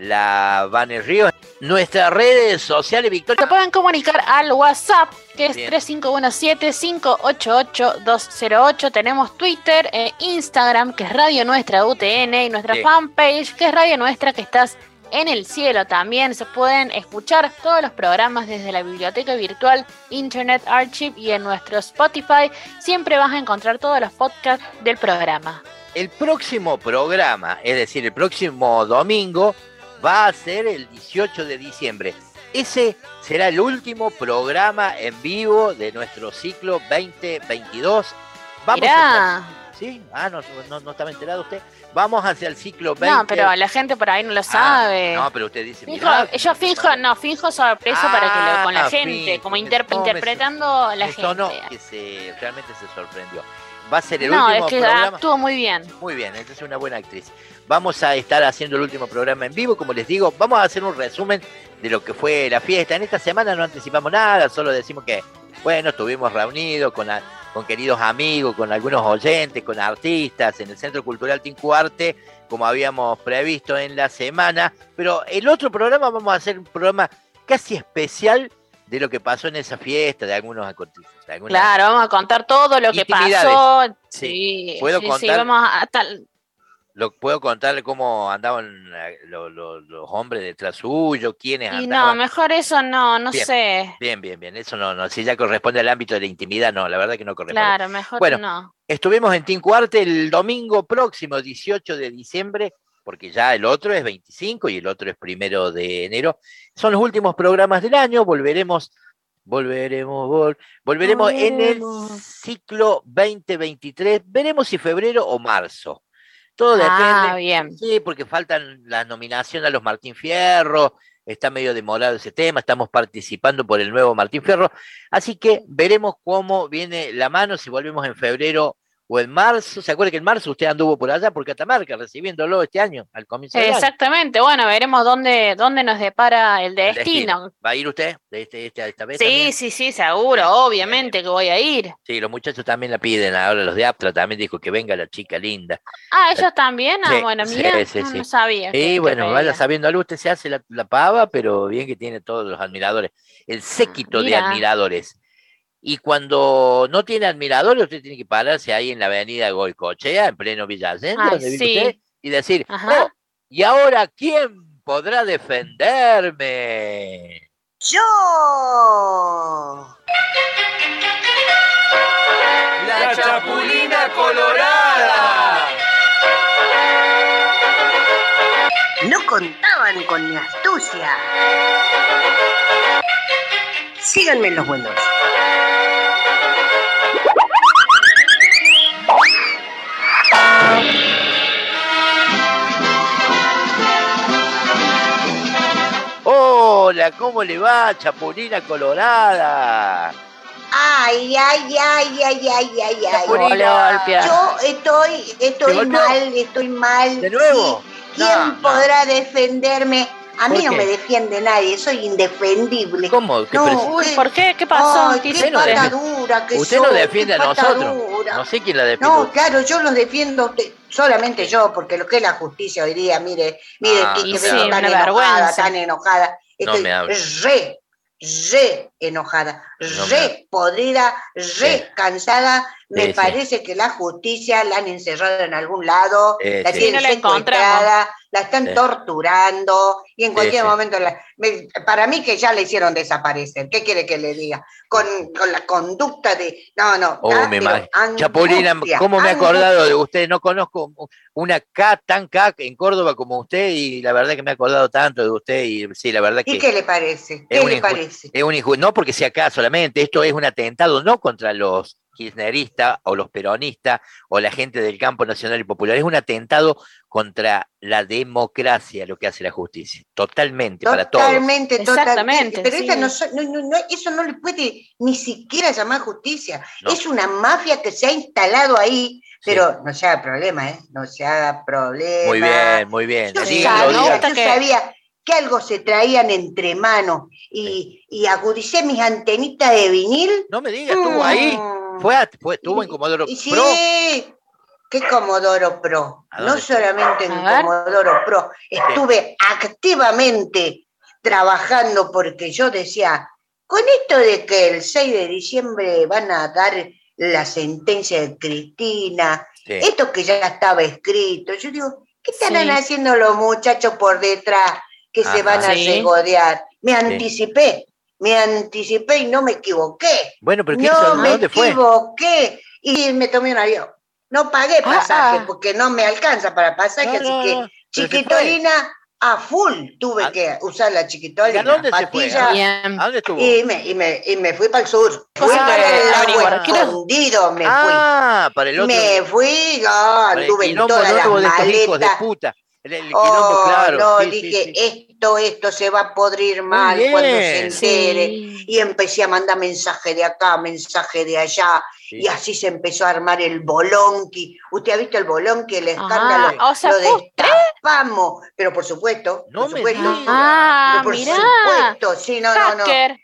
la Vane Ríos. Nuestras redes sociales, Se Victoria. pueden comunicar al WhatsApp, que es Bien. tres cinco uno siete, cinco ocho ocho, dos cero ocho. Tenemos Twitter e Instagram, que es Radio Nuestra U T N, y nuestra Sí. fanpage, que es Radio Nuestra, que estás en el cielo también. Se pueden escuchar todos los programas desde la biblioteca virtual Internet Archive y en nuestro Spotify. Siempre vas a encontrar todos los podcasts del programa. El próximo programa, es decir, el próximo domingo, va a ser el dieciocho de diciembre. Ese será el último programa en vivo de nuestro ciclo veinte veintidós. Vamos Mirá. a... ¿Sí? Ah, no, no, no estaba enterado usted. Vamos hacia el ciclo veinte. No, pero la gente por ahí no lo Ah, sabe. no, pero usted dice... Fijo, mirá, yo fijo, no, fijo sorpresa para que lo, con la Ah, gente, fijo, como me- interp- no, me- interpretando a la me sonó gente. que se, realmente se sorprendió. Va a ser el No, último es que programa... actuó muy bien. Muy bien, esta es una buena actriz. Vamos a estar haciendo el último programa en vivo, como les digo, vamos a hacer un resumen de lo que fue la fiesta. En esta semana no anticipamos nada, solo decimos que, bueno, estuvimos reunidos con, a- con queridos amigos, con algunos oyentes, con artistas en el Centro Cultural Tinku Arte, como habíamos previsto en la semana. Pero el otro programa vamos a hacer un programa casi especial de lo que pasó en esa fiesta, de algunos acontecimientos. de algunas- Claro, vamos a contar todo lo que Intimidades. pasó. Sí. Sí, Puedo sí, sí, contar- vamos a tal. Lo, puedo contarle cómo andaban eh, lo- lo- los hombres detrás suyo, quiénes Y no, andaban. mejor eso no, no Bien. sé. Bien, bien, bien. Eso no, no, si ya corresponde al ámbito de la intimidad, no, la verdad que no corresponde. Claro, mejor Bueno. no. Estuvimos en Tinku Arte el domingo próximo, dieciocho de diciembre, porque ya el otro es veinticinco y el otro es primero de enero. Son los últimos programas del año, volveremos, volveremos, vol- volveremos en el Volveremos. ciclo veinte veintitrés, veremos si febrero o marzo. Todo depende. Ah, bien. Sí, porque faltan las nominaciones a los Martín Fierro, está medio demorado ese tema, estamos participando por el nuevo Martín Fierro, así que veremos cómo viene la mano, si volvemos en febrero o en marzo. ¿Se acuerda que en marzo usted anduvo por allá, por Catamarca, recibiéndolo este año, al comienzo del año? Exactamente, bueno, veremos dónde, dónde nos depara el El destino. ¿Va a ir usted de este, este- esta vez Sí, también? sí, sí, seguro, obviamente que voy a ir. Sí, los muchachos también la piden, ahora los de Aptra también dijo que venga la chica linda. Ah, ellos también. Ah, Sí, bueno, sí, mira, sí, no, sí. no sabía. que- Y que bueno, vaya pedían. sabiendo algo, usted se hace la, la pava, pero bien que tiene todos los admiradores, el séquito de mira. admiradores. Y cuando no tiene admiradores, usted tiene que pararse ahí en la avenida Goicochea, en pleno Villa Allende, Ay, donde vive sí. usted, y decir, Ajá. "Oh, ¿y ahora quién podrá defenderme?" ¡Yo! La Chapulina Colorada. No contaban con mi astucia. Síganme los buenos. Hola, ¿cómo le va, Chapulina Colorada? Ay, ay, ay, ay, ay, ay, ay. Chapulina. Golpea. Yo estoy, ¿Te estoy golpeó? mal, estoy mal. ¿De nuevo? Sí. ¿Quién No, no. podrá defenderme? A mí ¿Por no qué? me defiende nadie, soy indefendible. ¿Cómo? ¿Qué No, presi- Uy, ¿qué? ¿por qué? ¿Qué pasó? Ay, ¿Qué qué Usted no hiciste? pata defiende- dura que Usted no soy, defiende a qué pata nosotros. dura. No sé quién la defiende. No, claro, yo los defiendo a usted, solamente yo, porque lo que es la justicia hoy día, mire, mire, Ah, que no que me vengo hable. tan una enojada, vergüenza. tan enojada. No Estoy me hable. re, re enojada, No re me- podrida, re Sí. cansada. Me Sí, sí. parece que la justicia la han encerrado en algún lado, Eh, la sí. Sí, tienen no la secuestrada, la están Sí. torturando y en Sí, cualquier sí. momento, la- me- para mí que ya la hicieron desaparecer. ¿Qué quiere que le diga? Con, con la conducta de... No, no, Oh, da, me pero imagino. Chapulina, angustia, ¿cómo me he acordado angustia. de usted? No conozco una K tan K en Córdoba como usted y la verdad que me he acordado tanto de usted y sí, la verdad ¿Y que qué le parece? es ¿Qué un le inju- parece? es un inju- no porque sea acá solamente, esto es un atentado no contra los kirchneristas o los peronistas o la gente del campo nacional y popular, es un atentado contra la democracia lo que hace la justicia, totalmente, para todos. Totalmente, totalmente. Exactamente, Pero esa sí. no, so- no- no- no- eso no le puede ni siquiera llamar justicia. No. Es una mafia que se ha instalado ahí, Sí. pero no se haga problema, ¿eh? No se haga problema. Muy bien, muy bien. Yo Sí, Dígalo, sabía, me dígalo. gusta yo que- sabía que algo se traían entre manos y, y agudicé mis antenitas de vinil. No me diga, estuvo ahí, Mm. fue, a- fue- estuvo en Comodoro Y sí, Pro. ¿qué Comodoro Pro? ¿A No dónde estuvo? solamente en A ver. Comodoro Pro, estuve activamente trabajando porque yo decía, con esto de que el seis de diciembre van a dar la sentencia de Cristina, Sí. esto que ya estaba escrito, yo digo, ¿qué estarán Sí. haciendo los muchachos por detrás que se Ajá. van a Sí. regodear? Me anticipé, me anticipé y no me equivoqué. Bueno, pero ¿qué No hizo? ¿A me dónde fue? equivoqué y me tomé un avión. No pagué Ah, pasaje ah. porque no me alcanza para pasaje, No, así no, que no, pero se chiquitolina a full tuve ¿A- que usar la ¿Y chiquitolina. a dónde se fue? patilla, Bien. ¿A dónde estuvo? y, me, y, me, y me fui para el sur. Fui Cosa para que el lago averiguar, quiero- escondido, me ah, para el fui. otro. Me fui, no, para el anduve en quilombo todas las nuevo de estos hijos de maletas. puta. El, el quilombo, Oh, claro. no, sí, sí, dije, sí. esto, esto se va a podrir Muy mal cuando se bien. entere. Sí. Y empecé a mandar mensaje de acá, mensaje de allá, Sí. y así se empezó a armar el bolonqui. ¿Usted ha visto el bolonqui, el escándalo? Ah, o sea, Lo ¿vos destapamos, pero por supuesto, No por me supuesto, diga. Ah, pero por mirá. supuesto, sí, no, no, no. Hacker.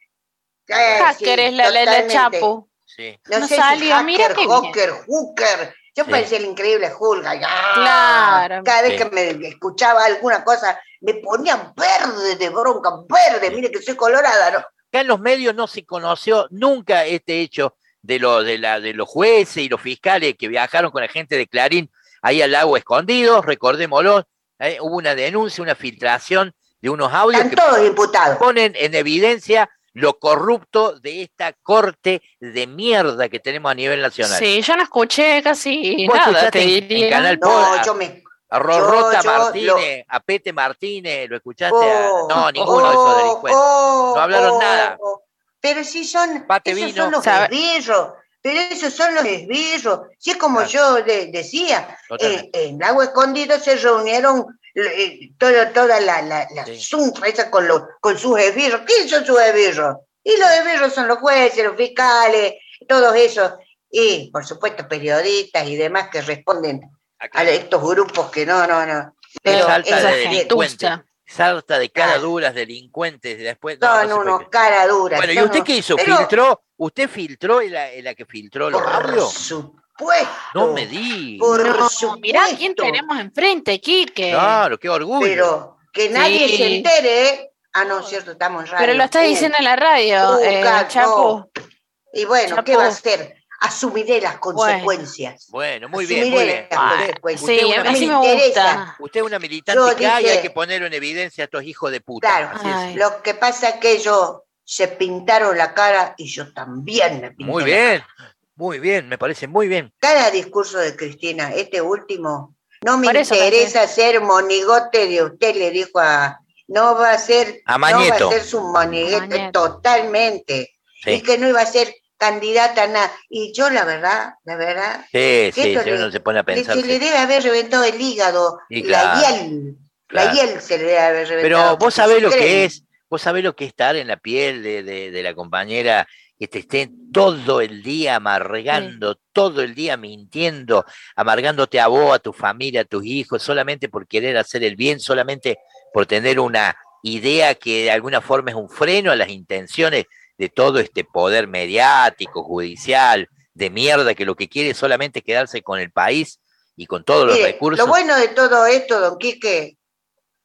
Eh, Hacker sí, es la, la, la totalmente. Chapu. Sí. No, No sé salió, si mira hacker, qué bien. hawker, hooker. Yo Sí. parecía el increíble Hulk. ¡ah! Claro. Cada vez Sí. que me escuchaba alguna cosa, me ponía verde de bronca, verde. Mire que soy colorada, ¿no? Acá en los medios no se conoció nunca este hecho de, lo, de, la, de los jueces y los fiscales que viajaron con la gente de Clarín ahí al lago escondido, recordémoslo, eh, hubo una denuncia, una filtración de unos audios Están que todos imputados. ponen en evidencia lo corrupto de esta corte de mierda que tenemos a nivel nacional. Sí, yo no escuché casi ¿Vos nada, escuchaste te en- en diría. Canal No, Pola? yo me. A yo- Rorrota yo Martínez, a Pete Martínez, ¿lo escuchaste? A- Oh, no, ninguno de esos delincuentes. oh, No hablaron oh, nada. oh. Pero si son, Pate esos vino. son los Sabe- esbirros. Pero esos son los esbirros. Si es como Claro. yo de- decía, Totalmente. eh, en Lago Escondido se reunieron eh, todo- toda la, la, la Sí. zunca esa con, los, con sus esbirros. ¿Quiénes son sus esbirros? Y los esbirros son los jueces, los fiscales, todos esos. Y, por supuesto, periodistas y demás que responden Acá a estos grupos que no, no, no. Pero salta es- de es- delincuentes, gentuza. salta de cara Claro. duras, delincuentes, después no, son no se puede unos creer. cara duras. Bueno, ¿y son usted unos- qué hizo? pero, ¿Filtró? ¿Usted filtró en la, en la que filtró los Por audios? supuesto. No me diga. Por No, supuesto. mirá quién tenemos enfrente, Quique. Claro, qué orgullo. Pero que nadie Sí. se entere, ¿eh? Ah, no, es cierto, estamos en radio. Pero lo estás Bien. diciendo en la radio, Uh, eh, Cat, Chapu. no. Y bueno, Chapu. ¿qué va a hacer? Asumiré las consecuencias. Bueno, muy bien, Asumiré muy bien. las Ah, Usted, consecuencias. sí, usted una así me me interesa. gusta. usted es una militante Yo que hay, dije- hay que ponerlo en evidencia a estos hijos de puta. Claro. Así es. Ay. Lo que pasa es que ellos se pintaron la cara y yo también me pinté Muy la bien, cara. muy bien, me parece muy bien. Cada discurso de Cristina, este último, no me Por eso interesa ser monigote de usted, le dijo a... No va a ser, A no va Mañeto. a ser su moniguete Mañeto. totalmente. Sí. Y que no iba a ser candidata a nada. Y yo la verdad, la verdad, Sí, sí, esto si le- uno se pone a le- pensar. se le sí. debe haber reventado el hígado, Sí, la claro, hiel, claro. la hiel se le debe haber reventado. Pero vos porque sabés se lo creen. que es, vos sabés lo que es estar en la piel de, de- de la compañera que te esté todo el día amargando, todo el día mintiendo, amargándote a vos, a tu familia, a tus hijos, solamente por querer hacer el bien, solamente por tener una idea que de alguna forma es un freno a las intenciones de todo este poder mediático, judicial, de mierda, que lo que quiere es solamente quedarse con el país y con todos los Mire, recursos. lo bueno de todo esto, don Quique,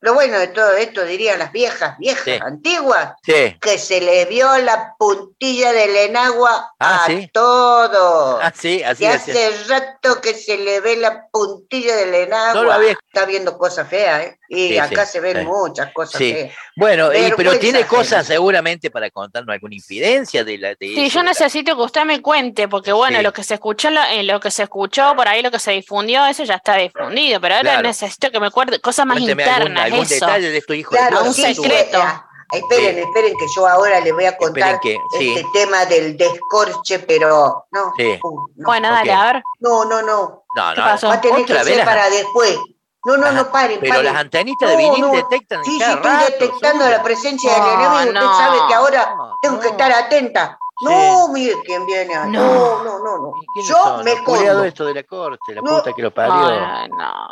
lo bueno de todo esto, dirían las viejas, viejas, Sí. antiguas, Sí. que se le vio la puntilla del enagua Ah, a ¿sí? todo. Ah, sí, así Que así. hace rato que se le ve la puntilla del enagua. No lo había- Está viendo cosas feas, ¿eh? Y Sí, acá sí, se ven sí. muchas cosas Sí. feas. Bueno, y, pero Vergüenza tiene ajena. cosas seguramente para contarnos alguna infidencia de la de Sí, eso, yo de la- necesito que usted me cuente, porque bueno, Sí. lo que se escuchó, en lo, en lo que se escuchó por ahí, lo que se difundió, eso ya está difundido, pero ahora Claro. necesito que me cuente cosas más Cuénteme algún, internas, algún eso. detalle de estos hijos Claro, de un puta sí, que sí, tuvo. secreto. ah, esperen, Sí. esperen que yo ahora les voy a contar Esperen que- sí. este tema del descorche, pero no. Sí. uh, no, Bueno, ok. dale, a ver, no, no, no. No, ¿qué no, pasó? Va a tener que otra vez ser las, para después. No, no, las- no, paren, pero paren. las antenitas de No, vinil no. detectan en Sí, sí, cada estoy rato, detectando Zulia. la presencia del Oh, enemigo. Usted no. sabe que ahora No, tengo que no. estar atenta. Sí. No, mire quién viene. a- No. No, no, no, no. ¿Y quiénes Yo son? me Los culiados escondo. estos de la corte, la No. puta que lo parió. Ay, no.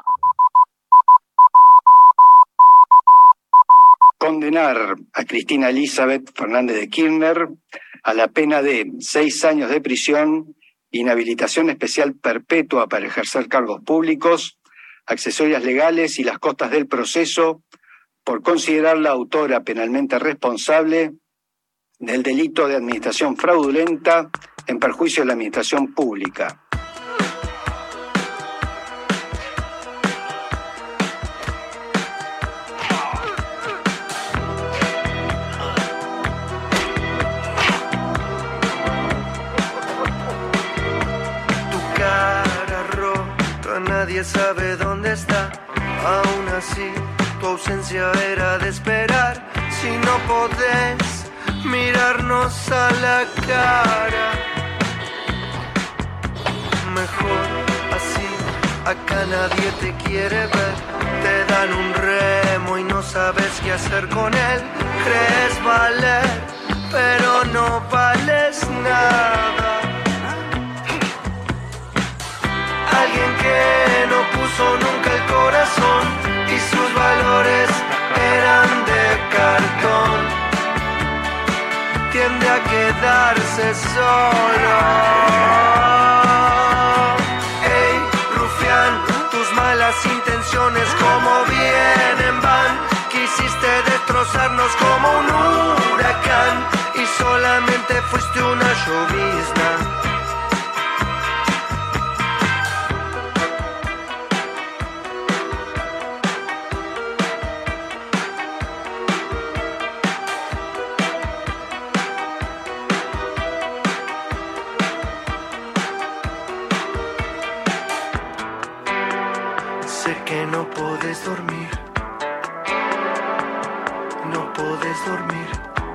Condenar a Cristina Elizabeth Fernández de Kirchner a la pena de seis años de prisión, inhabilitación especial perpetua para ejercer cargos públicos, accesorias legales y las costas del proceso, por considerarla autora penalmente responsable del delito de administración fraudulenta en perjuicio de la administración pública. Tu cara rota, nadie sabe dónde está. Aún así, tu ausencia era de esperar. Si no podés mirarnos a la cara, mejor así. Acá nadie te quiere ver. Te dan un remo y no sabes qué hacer con él. Crees valer, pero no vales nada. Alguien que no puso nunca el corazón y sus valores eran de cartón, tiende a quedarse solo. Ey, rufián, tus malas intenciones como vienen van. Quisiste destrozarnos como un huracán y solamente fuiste una llovizna. Sé que no podés dormir, no podés dormir,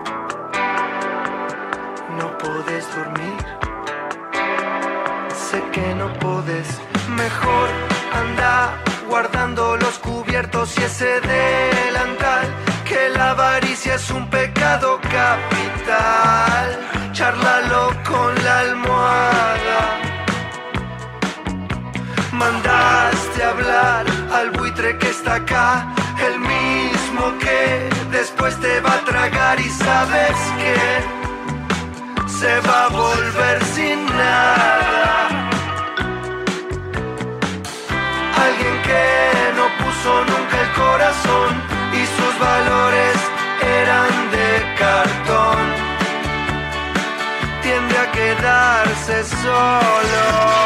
no podés dormir. Sé que no podés, mejor anda guardando los cubiertos y ese delantal, que la avaricia es un pecado capital. Chárlalo con la almohada. Mandaste hablar al buitre que está acá, el mismo que después te va a tragar y sabes que se va a volver sin nada. Alguien que no puso nunca el corazón y sus valores eran de cartón, tiende a quedarse solo.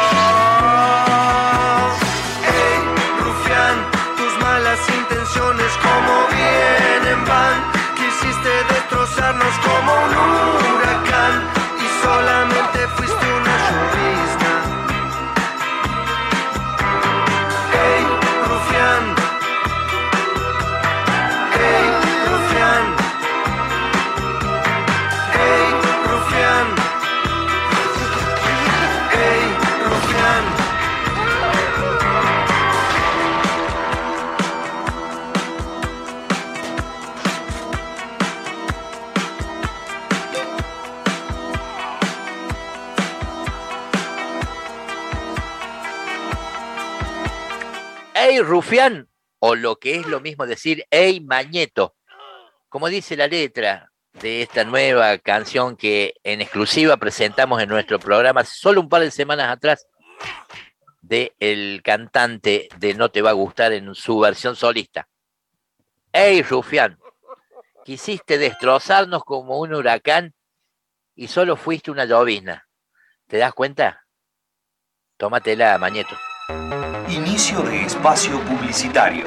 Intenciones como vienen van. Quisiste destrozarnos como un huracán y solamente fuiste una llovizna. Ey, rufián. Ey, rufián. Ey, rufián. Ey, rufián. ¡Ey, rufián! O lo que es lo mismo decir, ¡ey, mañeto! Como dice la letra de esta nueva canción que en exclusiva presentamos en nuestro programa solo un par de semanas atrás, de el cantante de No Te Va a Gustar en su versión solista. ¡Ey, rufián! Quisiste destrozarnos como un huracán y solo fuiste una llovizna. ¿Te das cuenta? Tómatela, Mañeto. Inicio de espacio publicitario.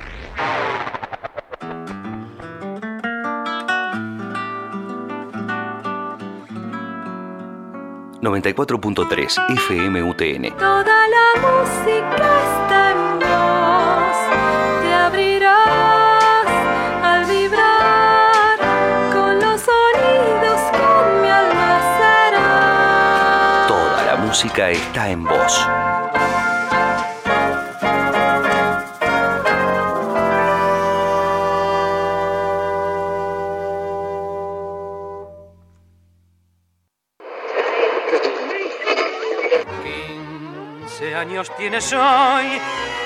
noventa y cuatro punto tres F M U T N. Toda la música está en vos. Te abrirás al vibrar. Con los sonidos con mi alma será. Toda la música está en vos. quince años tienes hoy.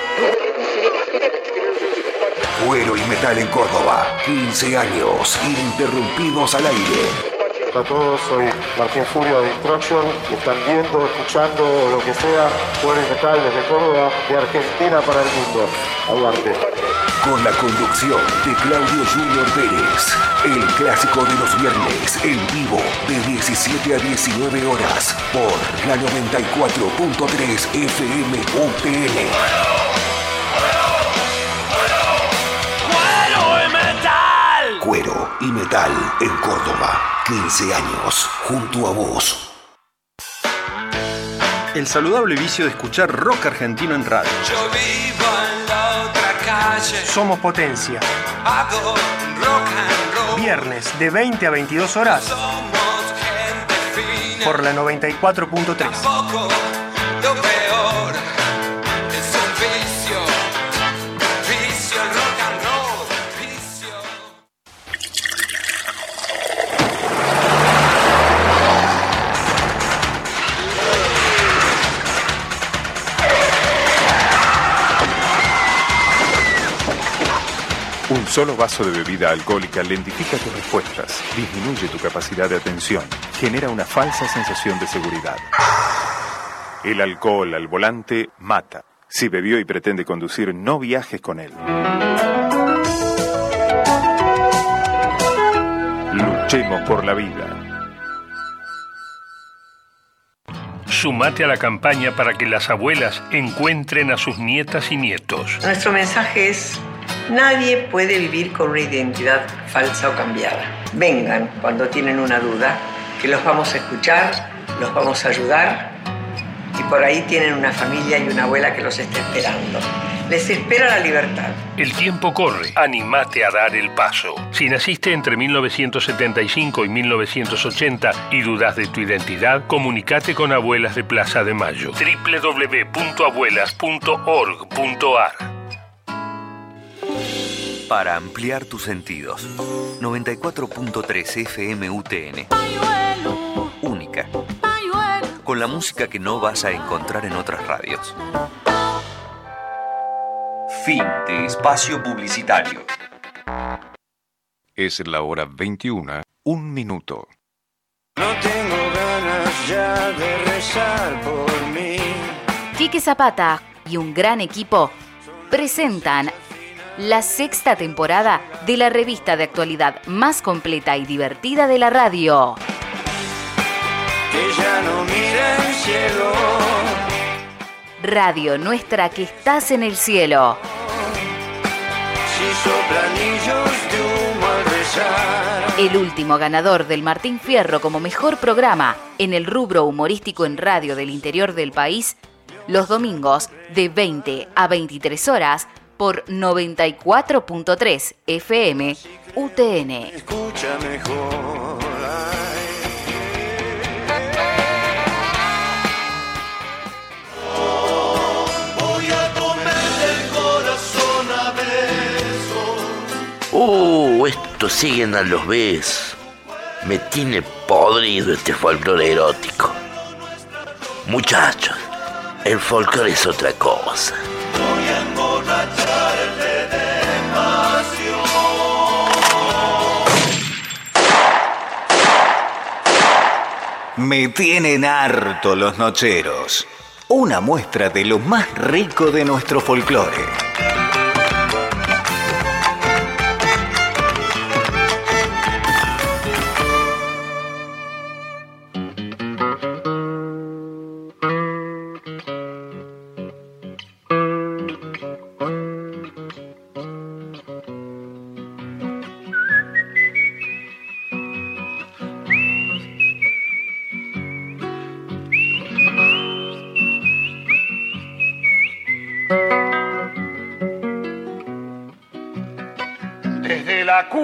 Cuero y metal en Córdoba. quince años ininterrumpidos al aire. Hola a todos, soy Martín Furio de Destruction y están viendo, escuchando lo que sea, Cuero y Metal desde Córdoba, de Argentina para el mundo. Aguante. Con la conducción de Claudio Junior Pérez. El clásico de los viernes, en vivo, de diecisiete a diecinueve horas, por la noventa y cuatro punto tres F M U T N. ¡Cuero y metal! Cuero y Metal en Córdoba. quince años, junto a vos. El saludable vicio de escuchar rock argentino en radio. Yo vivo en la otra calle. Somos potencia. Hago rock and roll. Viernes de veinte a veintidós horas. Somos gente fina. Por la noventa y cuatro punto tres. Tampoco lo peor es un vicio. Vicio el rock and roll. Vicio. Un solo vaso de bebida alcohólica lentifica tus respuestas, disminuye tu capacidad de atención, genera una falsa sensación de seguridad. El alcohol al volante mata. Si bebió y pretende conducir, no viajes con él. Luchemos por la vida. Sumate a la campaña para que las abuelas encuentren a sus nietas y nietos. Nuestro mensaje es: nadie puede vivir con una identidad falsa o cambiada. Vengan cuando tienen una duda, que los vamos a escuchar, los vamos a ayudar, y por ahí tienen una familia y una abuela que los está esperando. Les espera la libertad. El tiempo corre. Animate a dar el paso. Si naciste entre mil novecientos setenta y cinco y mil novecientos ochenta y dudas de tu identidad, comunicate con Abuelas de Plaza de Mayo. doble u doble u doble u punto abuelas punto org punto a r. Para ampliar tus sentidos. noventa y cuatro punto tres F M U T N. Única. Con la música que no vas a encontrar en otras radios. Fin de espacio publicitario. Es la hora veintiuna, un minuto. No tengo ganas ya de rezar por mí. Quique Zapata y un gran equipo presentan la sexta temporada de la revista de actualidad más completa y divertida de la radio. Que ya no mire el cielo. Radio Nuestra, que estás en el cielo. Si soplanillos de humo al rezar. El último ganador del Martín Fierro como mejor programa en el rubro humorístico en radio del interior del país, los domingos de veinte a veintitrés horas por noventa y cuatro punto tres F M U T N. Escucha mejor. Uh, estos siguen a los besos. Me tiene podrido este folclore erótico. Muchachos, el folclore es otra cosa. Voy a emborracharte de pasión. Me tienen harto los nocheros. Una muestra de lo más rico de nuestro folclore.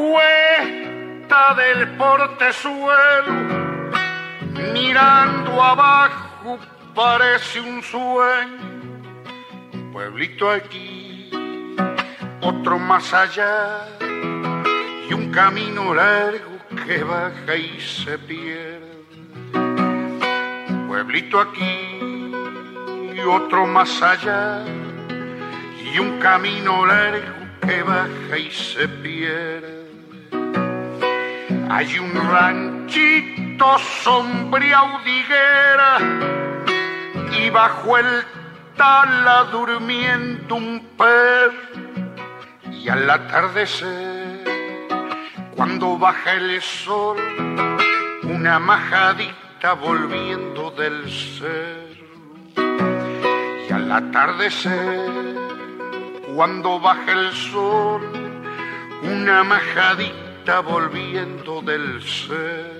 cuesta del portezuelo, mirando abajo parece un sueño. Un pueblito aquí, otro más allá, y un camino largo que baja y se pierde. Un pueblito aquí y otro más allá, y un camino largo que baja y se pierde. Hay un ranchito sombría de higuera, y bajo el tala durmiendo un perro. Y al atardecer, cuando baja el sol, una majadita volviendo del cerro. Y al atardecer, cuando baja el sol, una majadita volviendo del cerro.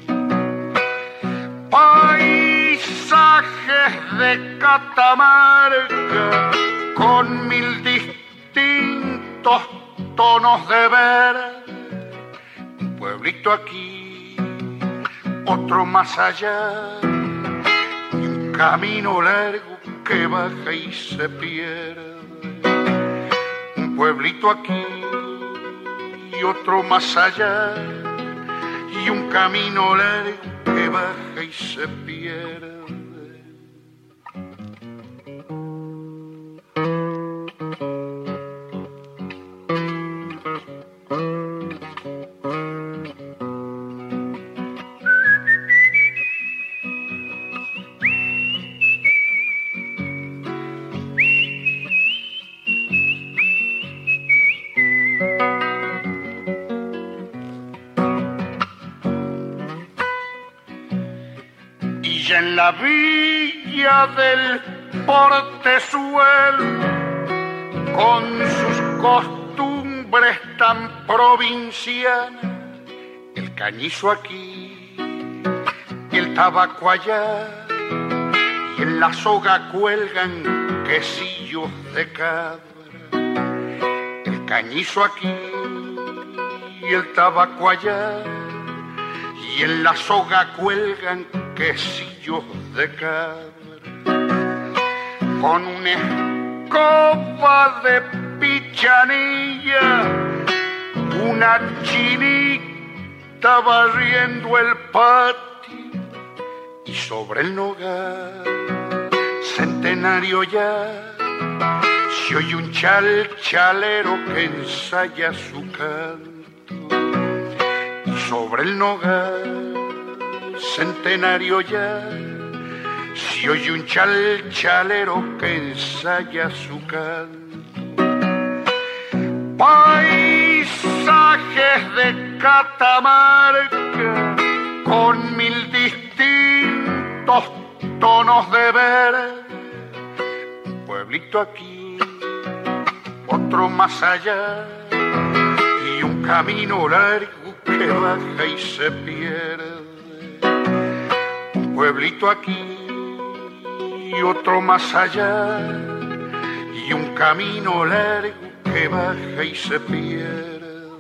Paisajes de Catamarca con mil distintos tonos de verde. Un pueblito aquí, otro más allá, y un camino largo que baja y se pierde. Un pueblito aquí y otro más allá, y un camino largo que baja y se pierde. En la villa del portezuelo, con sus costumbres tan provincianas, el cañizo aquí, el tabaco allá, y en la soga cuelgan quesillos de cabra. El cañizo aquí y el tabaco allá, y en la soga cuelgan quesillos de cabra. Con una escoba de pichanilla, una chinita barriendo el patio, y sobre el nogal centenario ya se oye un chalchalero que ensaya su canto. Y sobre el nogal centenario ya se oye un chalchalero que ensaya su canto. Paisajes de Catamarca con mil distintos tonos de verde. Un pueblito aquí, otro más allá, y un camino largo que baja y se pierde. Un pueblito aquí y otro más allá, y un camino largo que baja y se pierde.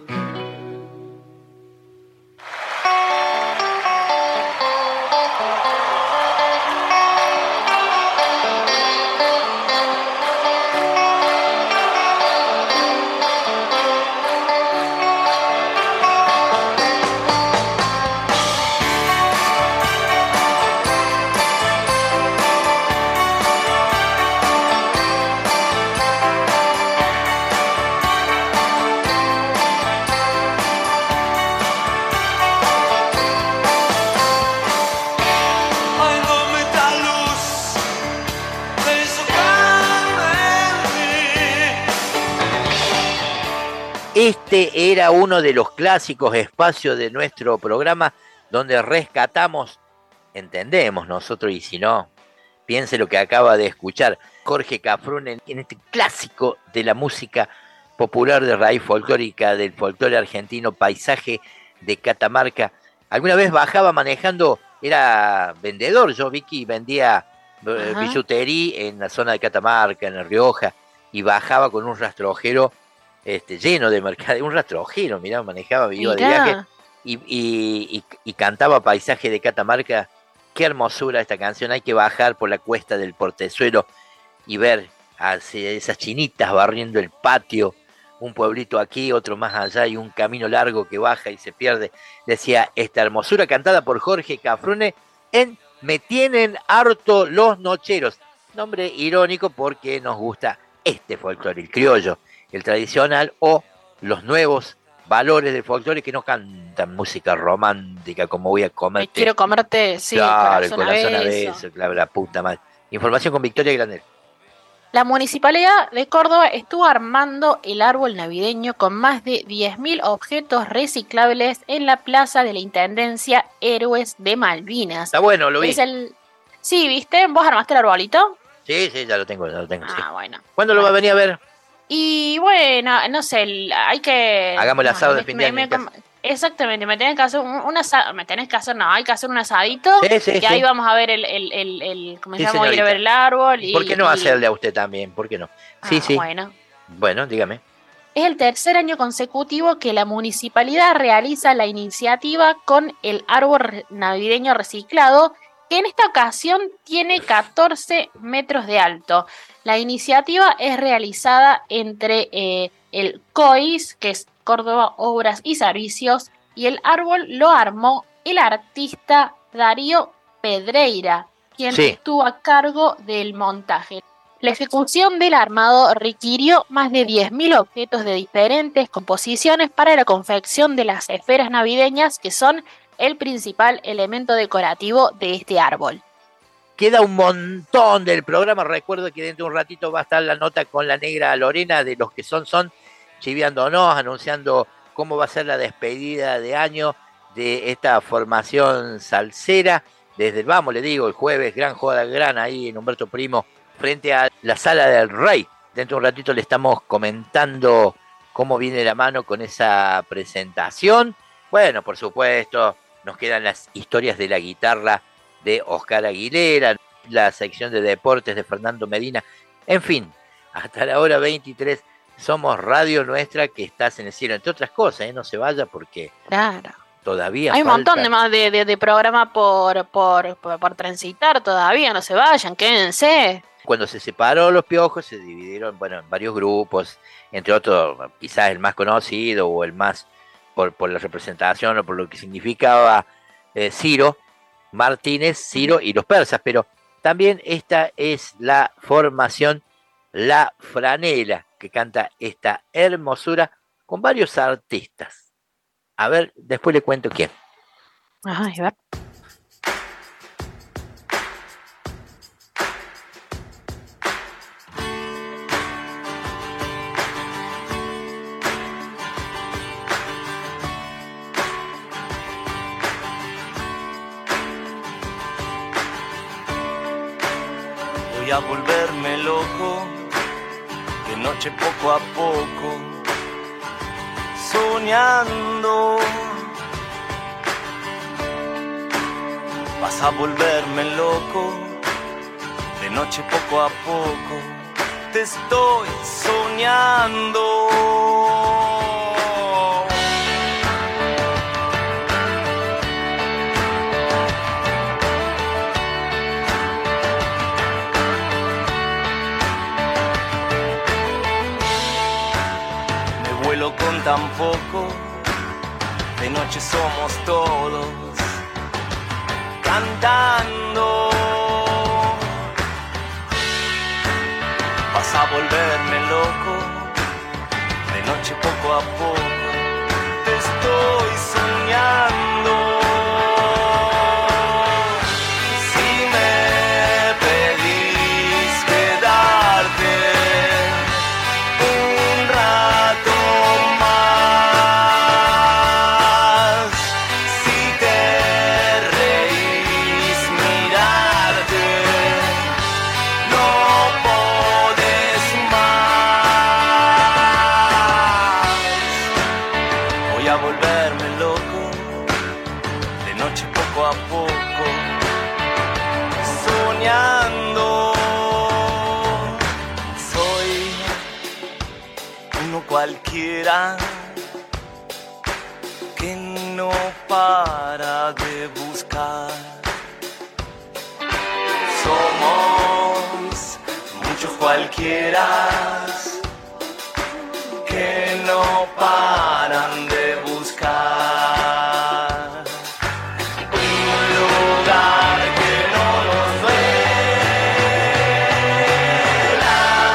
Este era uno de los clásicos espacios de nuestro programa donde rescatamos, entendemos nosotros, y si no, piense lo que acaba de escuchar Jorge Cafrune en, en este clásico de la música popular de raíz folclórica, del folclore argentino, Paisaje de Catamarca. Alguna vez bajaba manejando, era vendedor, yo Vicky vendía eh, billutería en la zona de Catamarca, en La Rioja, y bajaba con un rastrojero este, lleno de mercado, un rastrojero, mirá, manejaba, vivió de Mirá. viaje y, y, y, y cantaba Paisaje de Catamarca. Qué hermosura esta canción, hay que bajar por la cuesta del Portezuelo y ver a esas chinitas barriendo el patio, un pueblito aquí, otro más allá y un camino largo que baja y se pierde. Decía esta hermosura cantada por Jorge Cafrune en Me tienen harto los nocheros. Nombre irónico porque nos gusta este folclore, el criollo, el tradicional o los nuevos valores del folclore que no cantan música romántica como voy a comerte. Quiero comerte, sí, claro, el corazón a corazón a beso. beso, claro, la puta madre. Información con Victoria Granel. La Municipalidad de Córdoba estuvo armando el árbol navideño con más de diez mil objetos reciclables en la plaza de la Intendencia Héroes de Malvinas. Está bueno, lo vi. Es el... Sí, ¿viste? ¿Vos armaste el arbolito? Sí, sí, ya lo tengo, ya lo tengo. Ah, sí. bueno. ¿Cuándo lo va a venir a ver? Y bueno, no sé, el- hay que... Hagamos el no, asado me- de fin de me- año me- en casa. Exactamente, me tenés que hacer un, un asado, me tenés que hacer, no, hay que hacer un asadito Sí, sí, y sí. ahí vamos a ver el, el, el, el ¿cómo se Sí, llama? Ir a señorita. ver el árbol y... ¿Por qué no y- hacerle a usted también? ¿Por qué no? Sí, Ah, sí. bueno. Bueno, dígame. Es el tercer año consecutivo que la municipalidad realiza la iniciativa con el árbol re- navideño reciclado, que en esta ocasión tiene catorce metros de alto. La iniciativa es realizada entre eh, el C O I S, que es Córdoba Obras y Servicios, y el árbol lo armó el artista Darío Pedreira, quien Sí. estuvo a cargo del montaje. La ejecución del armado requirió más de diez mil objetos de diferentes composiciones para la confección de las esferas navideñas, que son el principal elemento decorativo de este árbol. Queda un montón del programa. Recuerdo que dentro de un ratito va a estar la nota con la negra Lorena de Los que son son, chiviándonos, anunciando cómo va a ser la despedida de año de esta formación salsera. Desde el vamos, le digo, el jueves, gran joda, gran ahí en Humberto Primo, frente a la Sala del Rey. Dentro de un ratito le estamos comentando cómo viene la mano con esa presentación. Bueno, por supuesto, nos quedan las historias de la guitarra de Oscar Aguilera, la sección de deportes de Fernando Medina. En fin, hasta la hora veintitrés somos Radio Nuestra, que estás en el cielo. Entre otras cosas, ¿eh? No se vaya porque Claro. todavía Hay un falta- montón de más de, de, de programa por, por, por, por transitar todavía, no se vayan, quédense. Cuando se separó Los Piojos, se dividieron, bueno, en varios grupos, entre otros, quizás el más conocido o el más por, por la representación o por lo que significaba eh, Ciro Martínez, Ciro y los persas, pero también esta es la formación La Franela, que canta esta hermosura con varios artistas. A ver, después le cuento quién. Ay, a ver. Voy a volverme loco, de noche poco a poco, soñando. Vas a volverme loco, de noche poco a poco, te estoy soñando. Me vuelo con tan poco, de noche somos todos cantando. Vas a volverme loco, de noche poco a poco, te estoy soñando. Si me pedís quedarte un rato más, si te reís mirarte, no podés más. Voy a volverme loco, de noche poco a poco, soñando. Soy uno cualquiera que no para de buscar. Somos muchos cualquieras que no paran de buscar un lugar que no nos duela.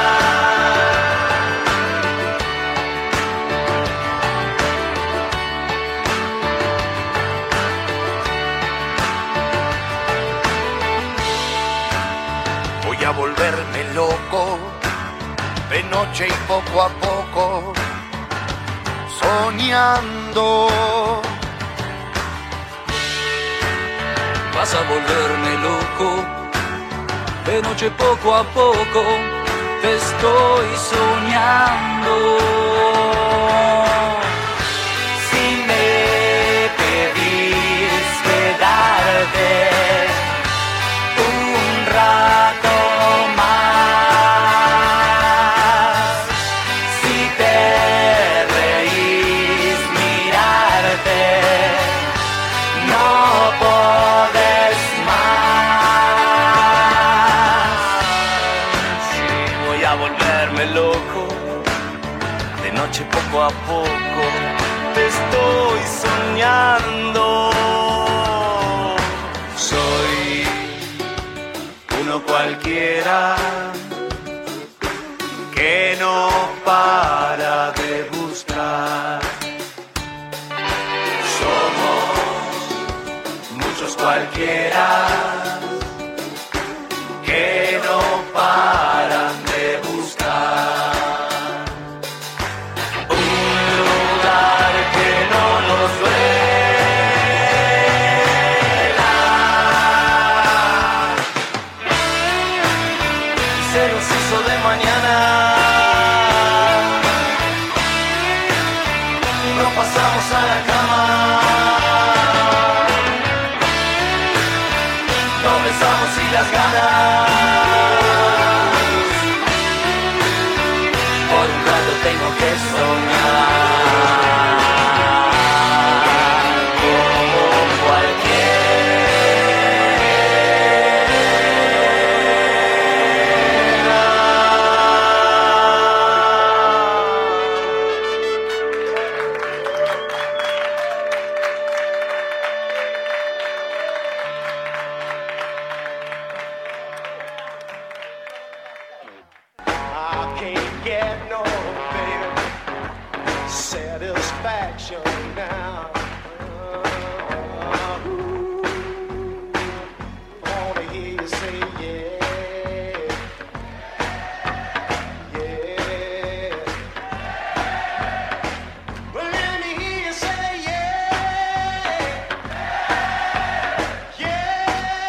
Voy a volverme loco de noche y poco a poco soñando. Vas a volverme loco, de noche poco a poco te estoy soñando. Si me pedís quedarte un rato más, si te reís mirarte, no podés más. Sí, voy a volverme loco, de noche poco a poco te estoy soñando. Soy uno cualquiera que no para de buscar. Somos muchos cualquiera que no paran de buscar un lugar que no nos duela. Se nos hizo de mañana, no pasamos a la cama, no besamos y las ganas. Por un rato tengo que soñar como I can't get no baby satisfaction now. Ooh, wanna hear you say yeah, yeah. Well, let me hear you say yeah, yeah,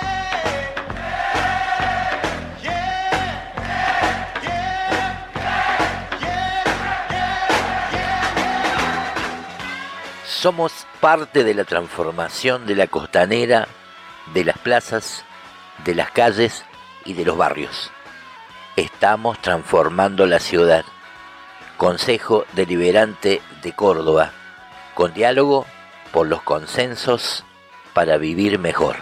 Somos parte de la transformación de la costanera, de las plazas, de las calles y de los barrios. Estamos transformando la ciudad. Consejo Deliberante de Córdoba, con diálogo por los consensos para vivir mejor.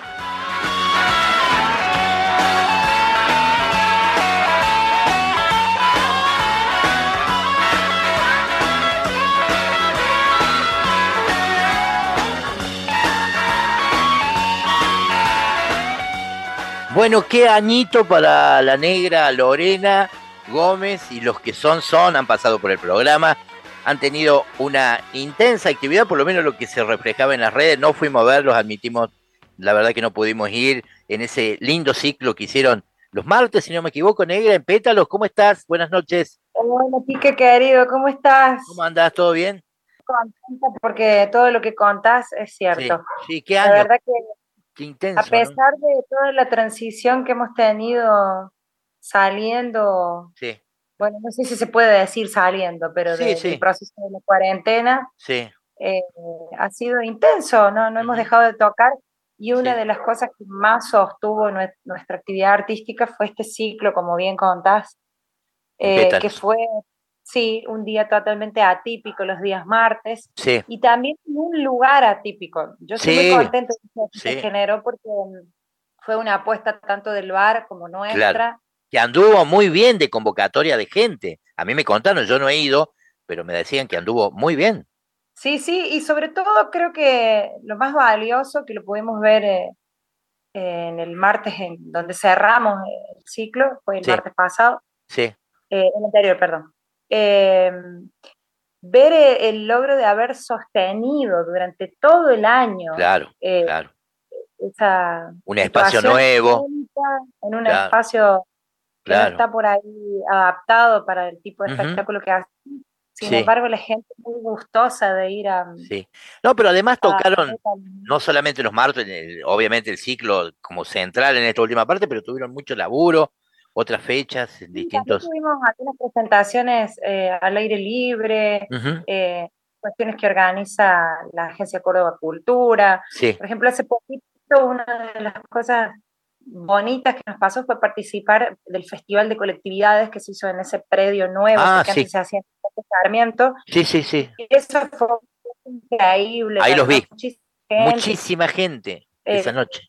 Bueno, qué añito para la negra Lorena Gómez, y los que son, son, han pasado por el programa, han tenido una intensa actividad, por lo menos lo que se reflejaba en las redes. No fuimos a verlos, admitimos, la verdad que no pudimos ir en ese lindo ciclo que hicieron los martes, si no me equivoco. Negra, en Pétalos, ¿cómo estás? Buenas noches. Hola, Quique querido, ¿cómo estás? ¿Cómo andás? ¿Todo bien? Contenta porque todo lo que contás es cierto. Sí, sí, qué La año. verdad que Qué intenso, a pesar de toda la transición que hemos tenido saliendo, Sí, bueno, no sé si se puede decir saliendo, pero Sí, de- sí. del proceso de la cuarentena, sí. eh, ha sido intenso, ¿no? No hemos dejado de tocar, y una de las cosas que más sostuvo nue- nuestra actividad artística fue este ciclo, como bien contás, En eh, que Pétalos. fue, sí, un día totalmente atípico, los días martes, Sí. y también un lugar atípico. Yo estoy Sí, muy contenta de que se sí. generó porque mm, fue una apuesta tanto del bar como nuestra. Claro. Que anduvo muy bien de convocatoria de gente. A mí me contaron, yo no he ido, pero me decían que anduvo muy bien. Sí, sí, y sobre todo creo que lo más valioso que lo pudimos ver eh, en el martes, en donde cerramos el ciclo, fue el Sí. martes pasado, Sí, eh, el anterior, perdón. Eh, ver eh, el logro de haber sostenido durante todo el año claro, eh, claro. esa Un espacio situación nuevo. única en un Claro, espacio que no claro. está por ahí adaptado para el tipo de Ujú. espectáculo que hace. Sin Sí, embargo, la gente es muy gustosa de ir a, sí. No, pero además a- tocaron no solamente los martes, el- obviamente el ciclo como central en esta última parte, pero tuvieron mucho laburo, otras fechas en Sí, también distintos. tuvimos algunas presentaciones eh, al aire libre, Ujú. eh, cuestiones que organiza la Agencia Córdoba Cultura. Sí. Por ejemplo, hace poquito una de las cosas bonitas que nos pasó fue participar del Festival de Colectividades que se hizo en ese predio nuevo, Ah, porque sí. antes se hacía en el Sarmiento. Sí, sí, sí. Y eso fue increíble. Ahí los ganó vi. muchísima gente. Muchísima gente Eh, esa noche.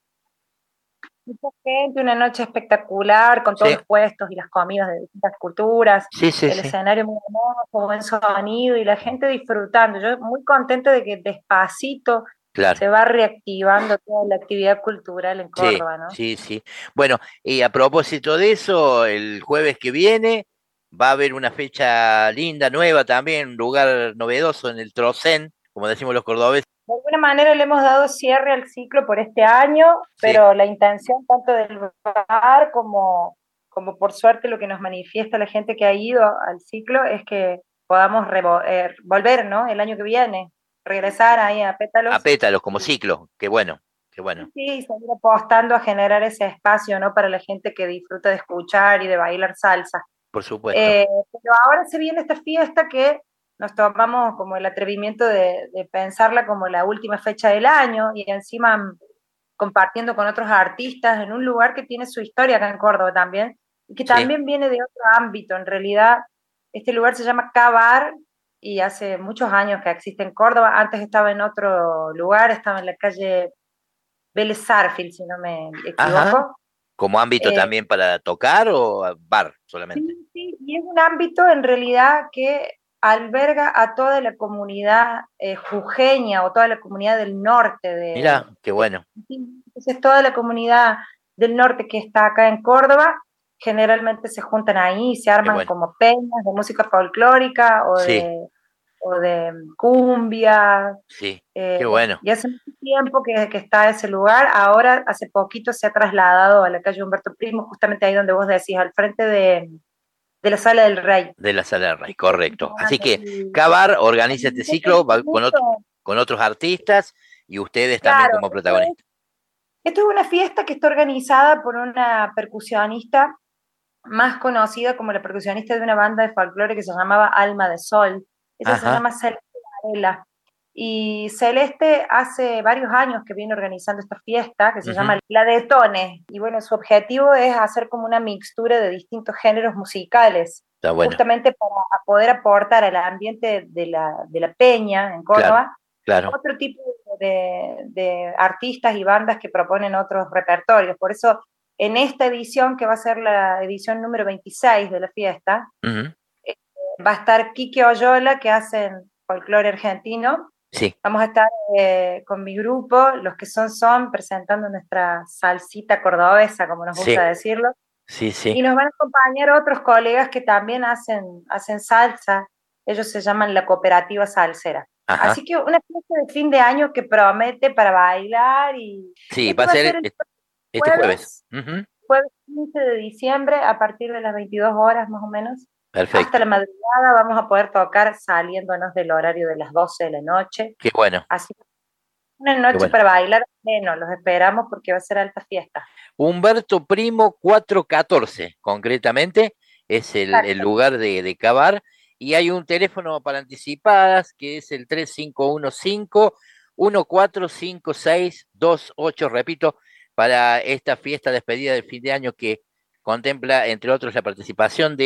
Mucha gente, una noche espectacular, con todos Sí. los puestos y las comidas de distintas culturas, Sí, sí, el sí. escenario muy hermoso, buen sonido y la gente disfrutando. Yo muy contenta de que despacito Claro. se va reactivando toda la actividad cultural en Sí, Córdoba, ¿no? sí, sí. Bueno, y a propósito de eso, el jueves que viene va a haber una fecha linda, nueva también, un lugar novedoso en el Trocén, como decimos los cordobeses. De alguna manera le hemos dado cierre al ciclo por este año, pero la intención tanto del bar como, como por suerte lo que nos manifiesta la gente que ha ido al ciclo es que podamos revo- eh, volver, ¿no? El año que viene, regresar ahí a Pétalos. A pétalos, como ciclo. Qué bueno, qué bueno. Sí, y seguir apostando a generar ese espacio, ¿no? Para la gente que disfruta de escuchar y de bailar salsa. Por supuesto. Eh, pero ahora se viene esta fiesta que nos tomamos como el atrevimiento de, de pensarla como la última fecha del año y encima mm, compartiendo con otros artistas en un lugar que tiene su historia acá en Córdoba también y que Sí. también viene de otro ámbito. En realidad, este lugar se llama Cabar y hace muchos años que existe en Córdoba. Antes estaba en otro lugar, estaba en la calle Vélez Sarsfield, si no me equivoco. Ajá. ¿Como ámbito Eh, también para tocar o bar solamente? Sí, sí, y es un ámbito en realidad que alberga a toda la comunidad eh, jujeña o toda la comunidad del norte de, Mira, qué bueno. entonces toda la comunidad del norte que está acá en Córdoba generalmente se juntan ahí y se arman bueno. como peñas de música folclórica o Sí. de o de cumbia. Sí, eh, qué bueno. Y hace mucho tiempo que, que está ese lugar. Ahora, hace poquito se ha trasladado a la calle Humberto Primo, justamente ahí donde vos decís, al frente de, de la Sala del Rey. De la Sala del Rey, correcto. Así que Cabar organiza este ciclo va con, otro- con otros artistas y ustedes también Claro, como protagonistas. Esto es una fiesta que está organizada por una percusionista más conocida como la percusionista de una banda de folclore que se llamaba Alma de Sol. Ella se Ajá. llama Celeste Varela. Y Celeste hace varios años que viene organizando esta fiesta que se Ujú. llama La de Tones. Y bueno, su objetivo es hacer como una mixtura de distintos géneros musicales, Está bueno. justamente para poder aportar al ambiente de la, de la peña en Córdoba Claro. otro tipo de, de artistas y bandas que proponen otros repertorios. Por eso, en esta edición, que va a ser la edición número veintiséis de la fiesta, Ujú. va a estar Quique Oyola, que hacen folclore argentino. Sí. Vamos a estar eh, con mi grupo, los que son son, presentando nuestra salsita cordobesa, como nos Sí. gusta decirlo. Sí, sí. Y nos van a acompañar otros colegas que también hacen, hacen salsa. Ellos se llaman la Cooperativa Salsera. Ajá. Así que una fiesta de fin de año que promete para bailar y... Sí, esto va a ser el este, este jueves. Ujú. jueves quince de diciembre a partir de las veintidós horas más o menos. Perfecto. Hasta la madrugada vamos a poder tocar saliéndonos del horario de las doce de la noche. Qué bueno. Así que una noche bueno. para bailar, bueno, los esperamos porque va a ser alta fiesta. Humberto Primo cuatrocientos catorce, concretamente, es el, el lugar de, de Cabar. Y hay un teléfono para anticipadas que es el tres cinco uno cinco, uno cuatro cinco seis dos ocho, repito, para esta fiesta despedida del fin de año que contempla, entre otros, la participación de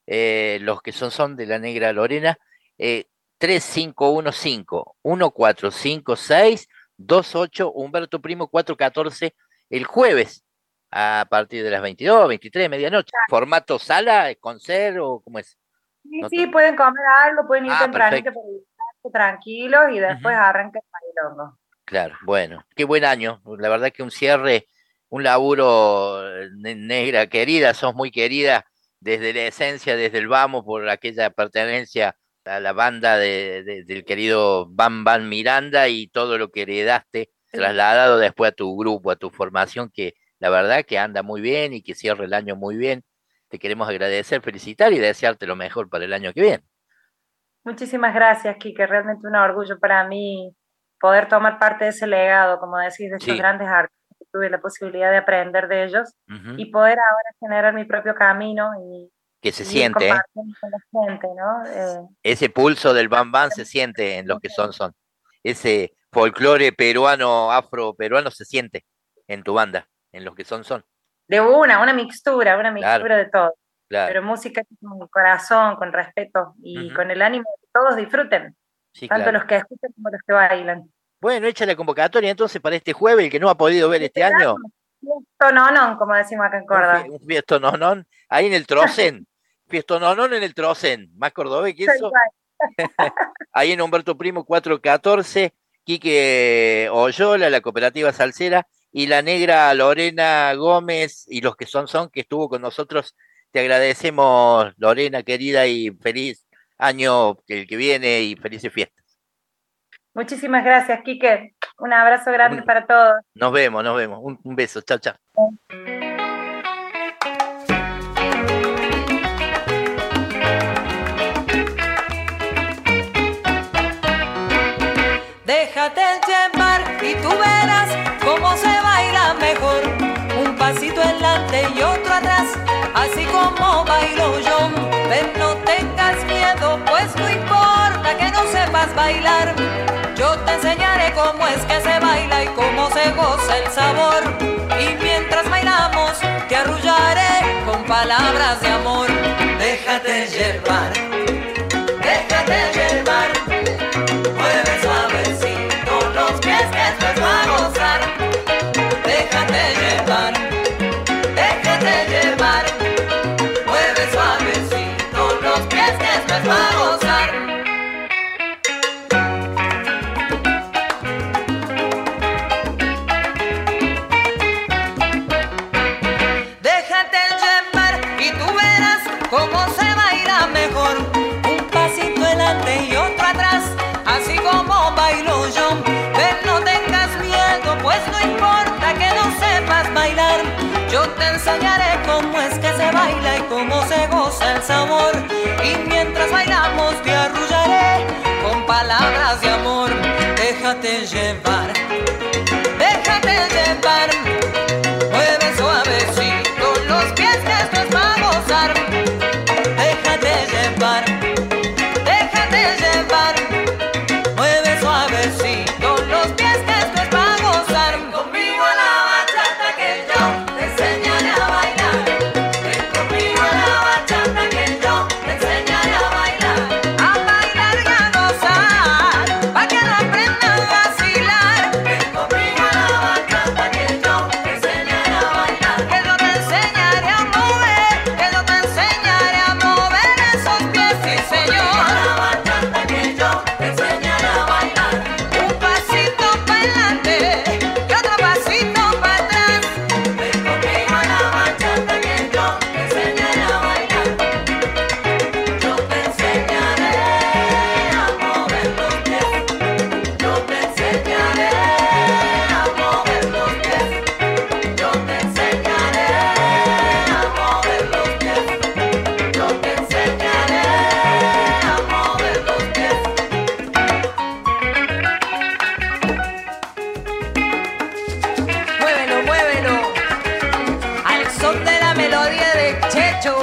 eh, los que son son de la Negra Lorena, eh, tres cinco uno cinco, uno cuatro cinco seis, dos ocho, Humberto Primo cuatro catorce, el jueves, a partir de las veintidós, veintitrés, medianoche. ¿Formato sala, concert o cómo es? Sí, No sí, te- pueden comer algo, pueden ir Ah, tempranito perfecto. para disfrutarse tranquilos y después arranca el bailongo. Claro, bueno, qué buen año. La verdad que un cierre, un laburo, eh, ne- Negra querida, sos muy querida desde la esencia, desde el vamos, por aquella pertenencia a la banda de, de- del querido Bam Bam Miranda y todo lo que heredaste, trasladado después a tu grupo, a tu formación, que la verdad que anda muy bien y que cierre el año muy bien. Te queremos agradecer, felicitar y desearte lo mejor para el año que viene. Muchísimas gracias, Quique. Realmente un orgullo para mí poder tomar parte de ese legado, como decís, de estos Sí. grandes artistas. Tuve la posibilidad de aprender de ellos Ujú. y poder ahora generar mi propio camino y, Que se y ir siente, ¿eh? compartiendo con la gente, ¿no? Eh, Ese pulso del Bam Bam se siente en los que son son. Ese folclore peruano, afro-peruano se siente en tu banda, en los que son son. de una, una mixtura, una Claro, mixtura de todo. claro. Pero música con corazón, con respeto y Ujú. con el ánimo de que todos disfruten, Sí, tanto claro. los que escuchan como los que bailan. Bueno, echa la convocatoria entonces para este jueves, el que no ha podido ver este año, Esto no, no, como decimos acá en un, Córdoba. fie- un fiestononón, ahí en el Trocen, fiestononón en el Trocen, más cordobés que eso, ahí en Humberto Primo cuatro catorce, Quique Oyola, la cooperativa salsera, y la Negra Lorena Gómez, y los que son son, que estuvo con nosotros. Te agradecemos, Lorena, querida, y feliz año el que viene y felices fiestas. Muchísimas gracias, Quique. Un abrazo grande Un- para todos. Nos vemos, nos vemos. Un, un beso, chao, chao. Déjate llevar y tú verás cómo se baila mejor. Un pasito adelante y otro atrás, así como bailo yo. Ven, no tengas miedo, pues no importa que no sepas bailar. Yo te enseñaré cómo es que se baila y cómo se goza el sabor. Y mientras bailamos te arrullaré con palabras de amor. Déjate llevar, déjate llevar. Mueve suavecito los pies que esto es para gozar. Déjate llevar, déjate llevar. Mueve suavecito los pies que esto es para gozar. Déjate llevar y tú verás cómo se baila mejor. Un pasito adelante y otro atrás, así como bailo yo. Ven, no tengas miedo, pues no importa que no sepas bailar. Yo te enseñaré cómo es que se baila y cómo se goza el sabor. Y mientras bailamos te arrullaré con palabras de amor. Déjate llevar, déjate llevar. Mueve suavecito los pies que esto es para gozar. Déjate llevar, déjate llevar. Mueve suavecito los pies que esto es para gozar. Ven conmigo a la bachata que yo te enseñaré a bailar. Ven conmigo a la bachata que yo te enseñaré a bailar. A bailar y a gozar, pa' que no aprendan a vacilar. Ven conmigo a la bachata que yo te enseñaré a bailar. Que yo te enseñaré a mover, que yo te enseñaré a mover esos pies, sí señor. A la bachata que yo te enseñaré a bailar. Un pasito para adelante y otro pasito para atrás. Ven conmigo a la bachata que yo te enseñaré a bailar. Yo te enseñaré a mover los pies. Yo te enseñaré a mover los pies. Yo te enseñaré a mover los pies. Yo te enseñaré a mover los pies. Muévelo, muévelo, al son de la melodía de Checho.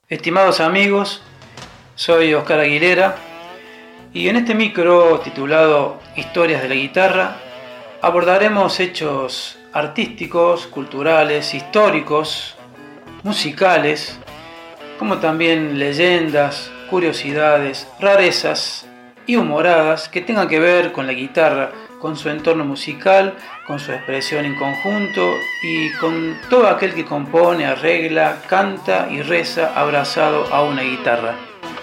Estimados amigos, soy Oscar Aguilera y en este micro titulado Historias de la Guitarra abordaremos hechos artísticos, culturales, históricos, musicales, como también leyendas, curiosidades, rarezas y humoradas que tengan que ver con la guitarra, con su entorno musical, con su expresión en conjunto y con todo aquel que compone, arregla, canta y reza abrazado a una guitarra.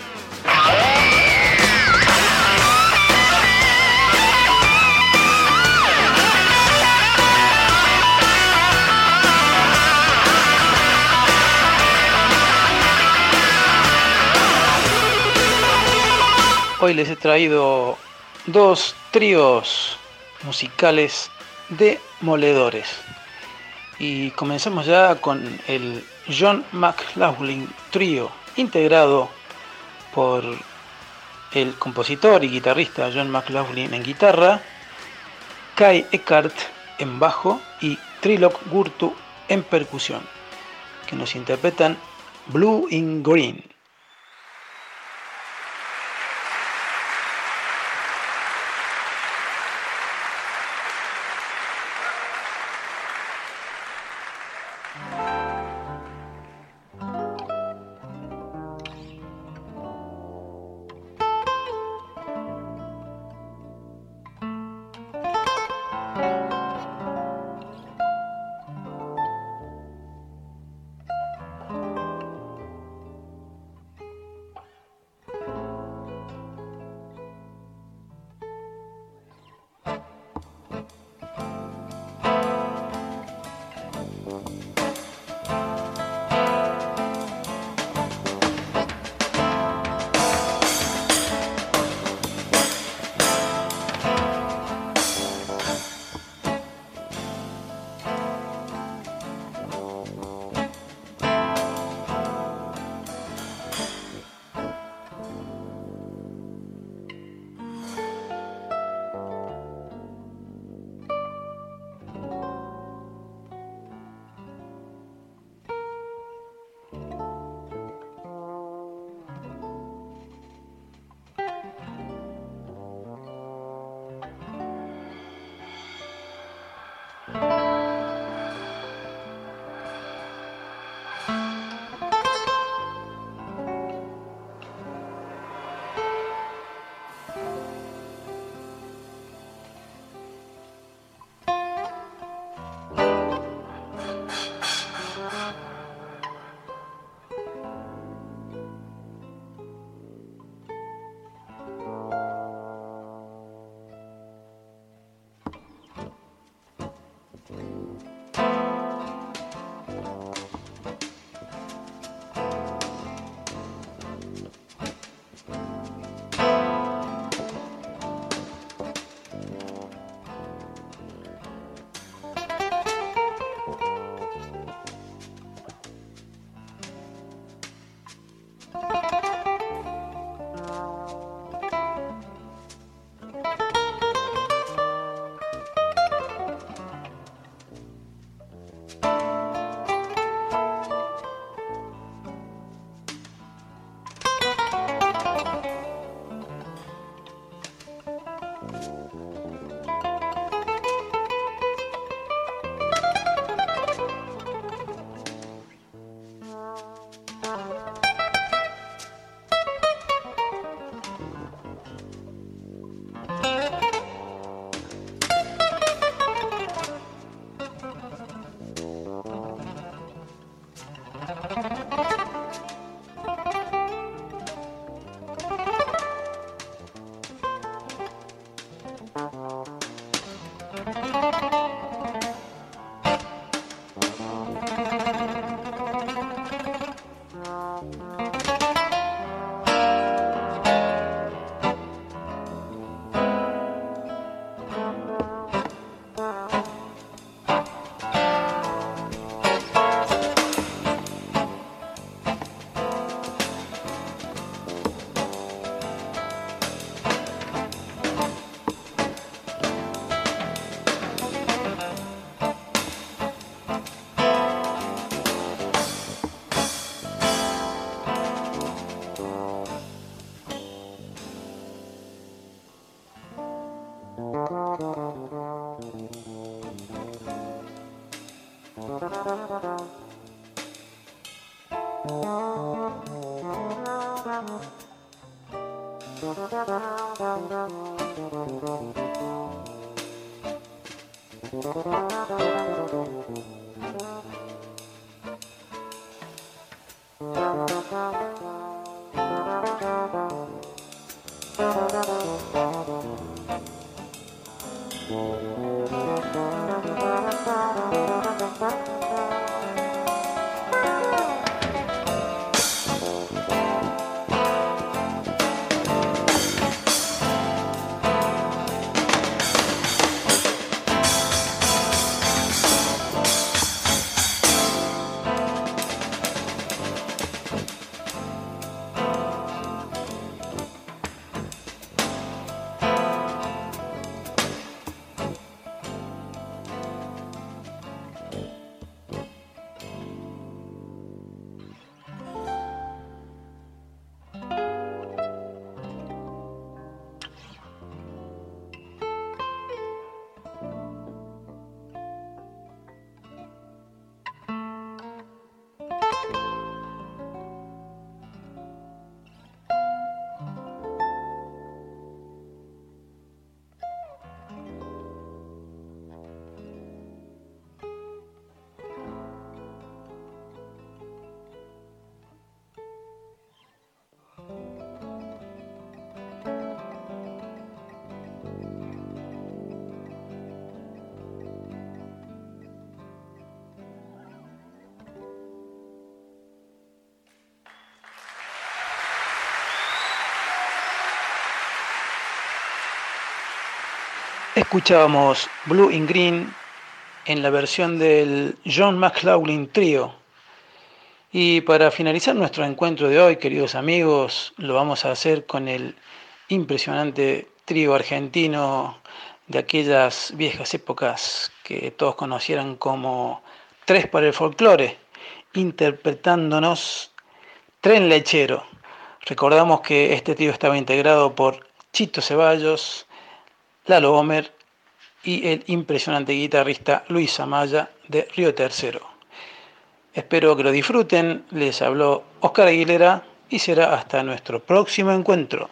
Hoy les he traído dos tríos musicales demoledores y comenzamos ya con el John McLaughlin Trío, integrado por el compositor y guitarrista John McLaughlin en guitarra, Kai Eckart en bajo y Trilok Gurtu en percusión, que nos interpretan Blue in Green. Escuchábamos Blue in Green en la versión del John McLaughlin Trio. Y para finalizar nuestro encuentro de hoy, queridos amigos, lo vamos a hacer con el impresionante trío argentino de aquellas viejas épocas que todos conocieran como Tres para el Folclore, interpretándonos Tren Lechero. Recordamos que este trío estaba integrado por Chito Ceballos, Lalo Homer y el impresionante guitarrista Luis Amaya de Río Tercero. Espero que lo disfruten. Les habló Oscar Aguilera y será hasta nuestro próximo encuentro.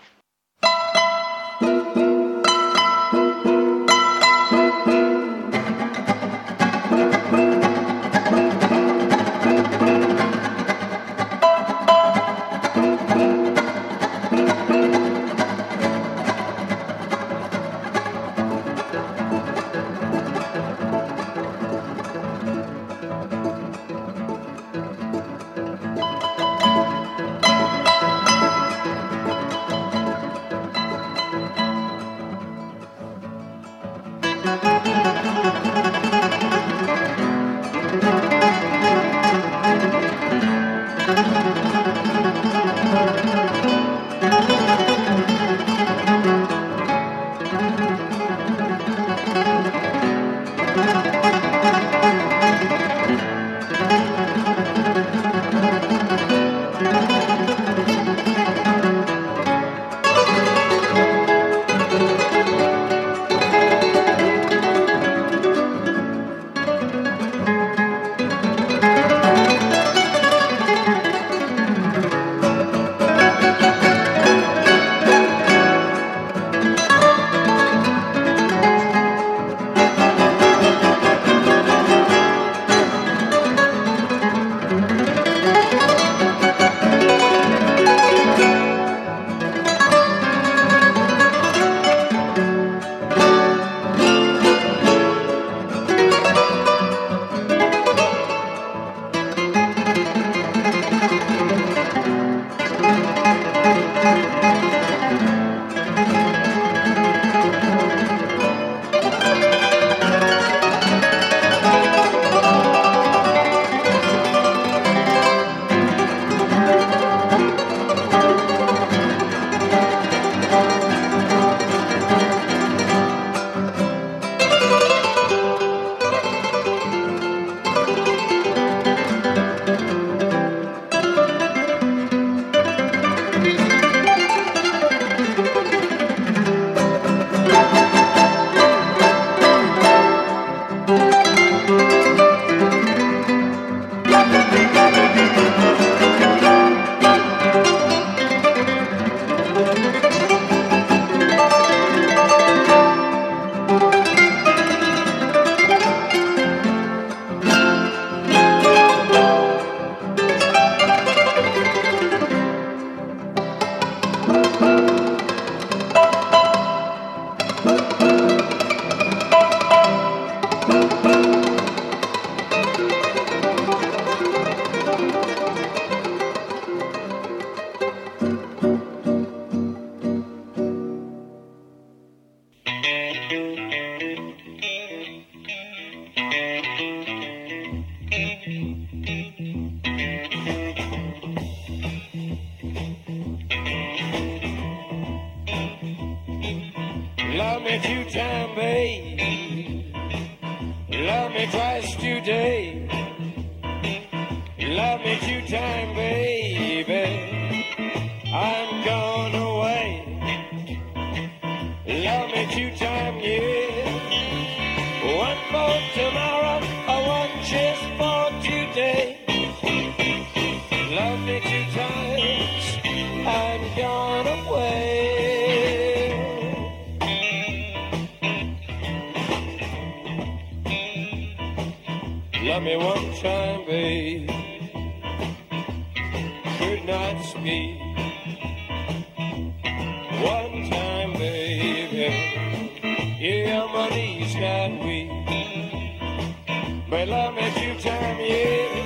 twice today. Love me two times, baby. I'm gone away. Love me two times, yeah. One for tomorrow, or one just for today. Love me two times, I'm gone away. Love me one time, babe. Could not speak. One time, baby. Yeah, my knees got weak. But love me two times, yeah.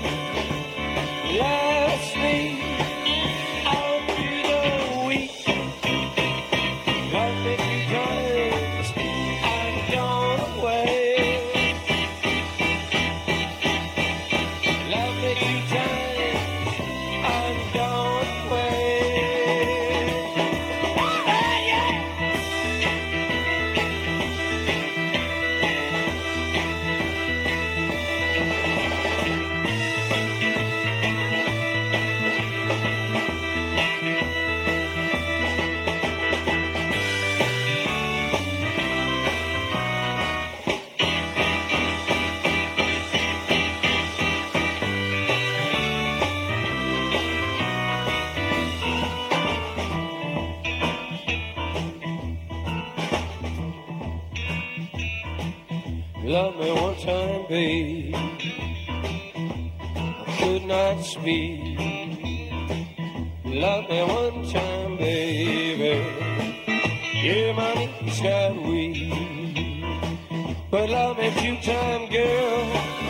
Last me out through the week. Love me two times, I'm gone away. Love me two times, I'm gone away. Hey, yeah. Love me one time, babe. I could not speak. Love me one time, baby. Yeah, my knees got weak. But love me two time, girl.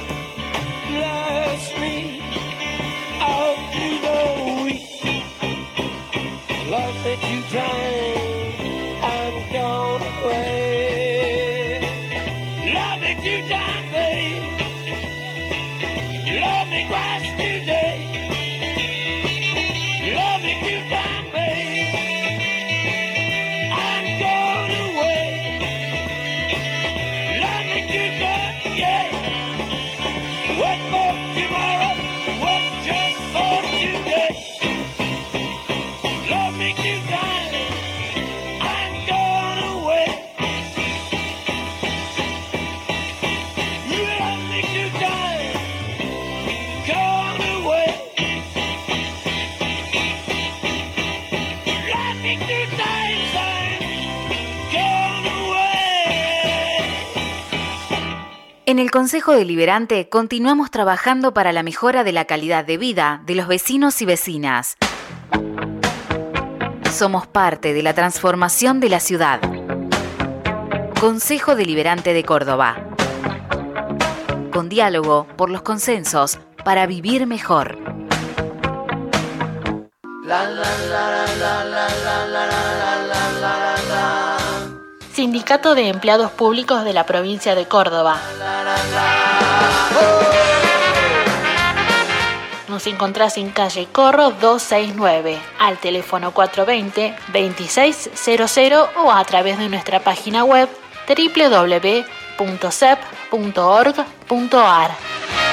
Last me out through the week. Love me two times, I'm gone away. Love me two times, babe. Love me twice today. Love me two times, babe. I'm going away. Love me two times, yeah. One for tomorrow, one just for today. Love me two times, I'm going away. Love me two times, gone away. Love me two times, I'm gone away. En el Consejo Deliberante continuamos trabajando para la mejora de la calidad de vida de los vecinos y vecinas. Somos parte de la transformación de la ciudad. Consejo Deliberante de Córdoba. Con diálogo por los consensos para vivir mejor. La la la la la la la la la la la. Sindicato de Empleados Públicos de la Provincia de Córdoba. Nos encontrás en calle Corro doscientos sesenta y nueve, al teléfono cuatrocientos veinte, veintiséis cero cero o a través de nuestra página web doble u doble u doble u punto s e p punto org punto a r.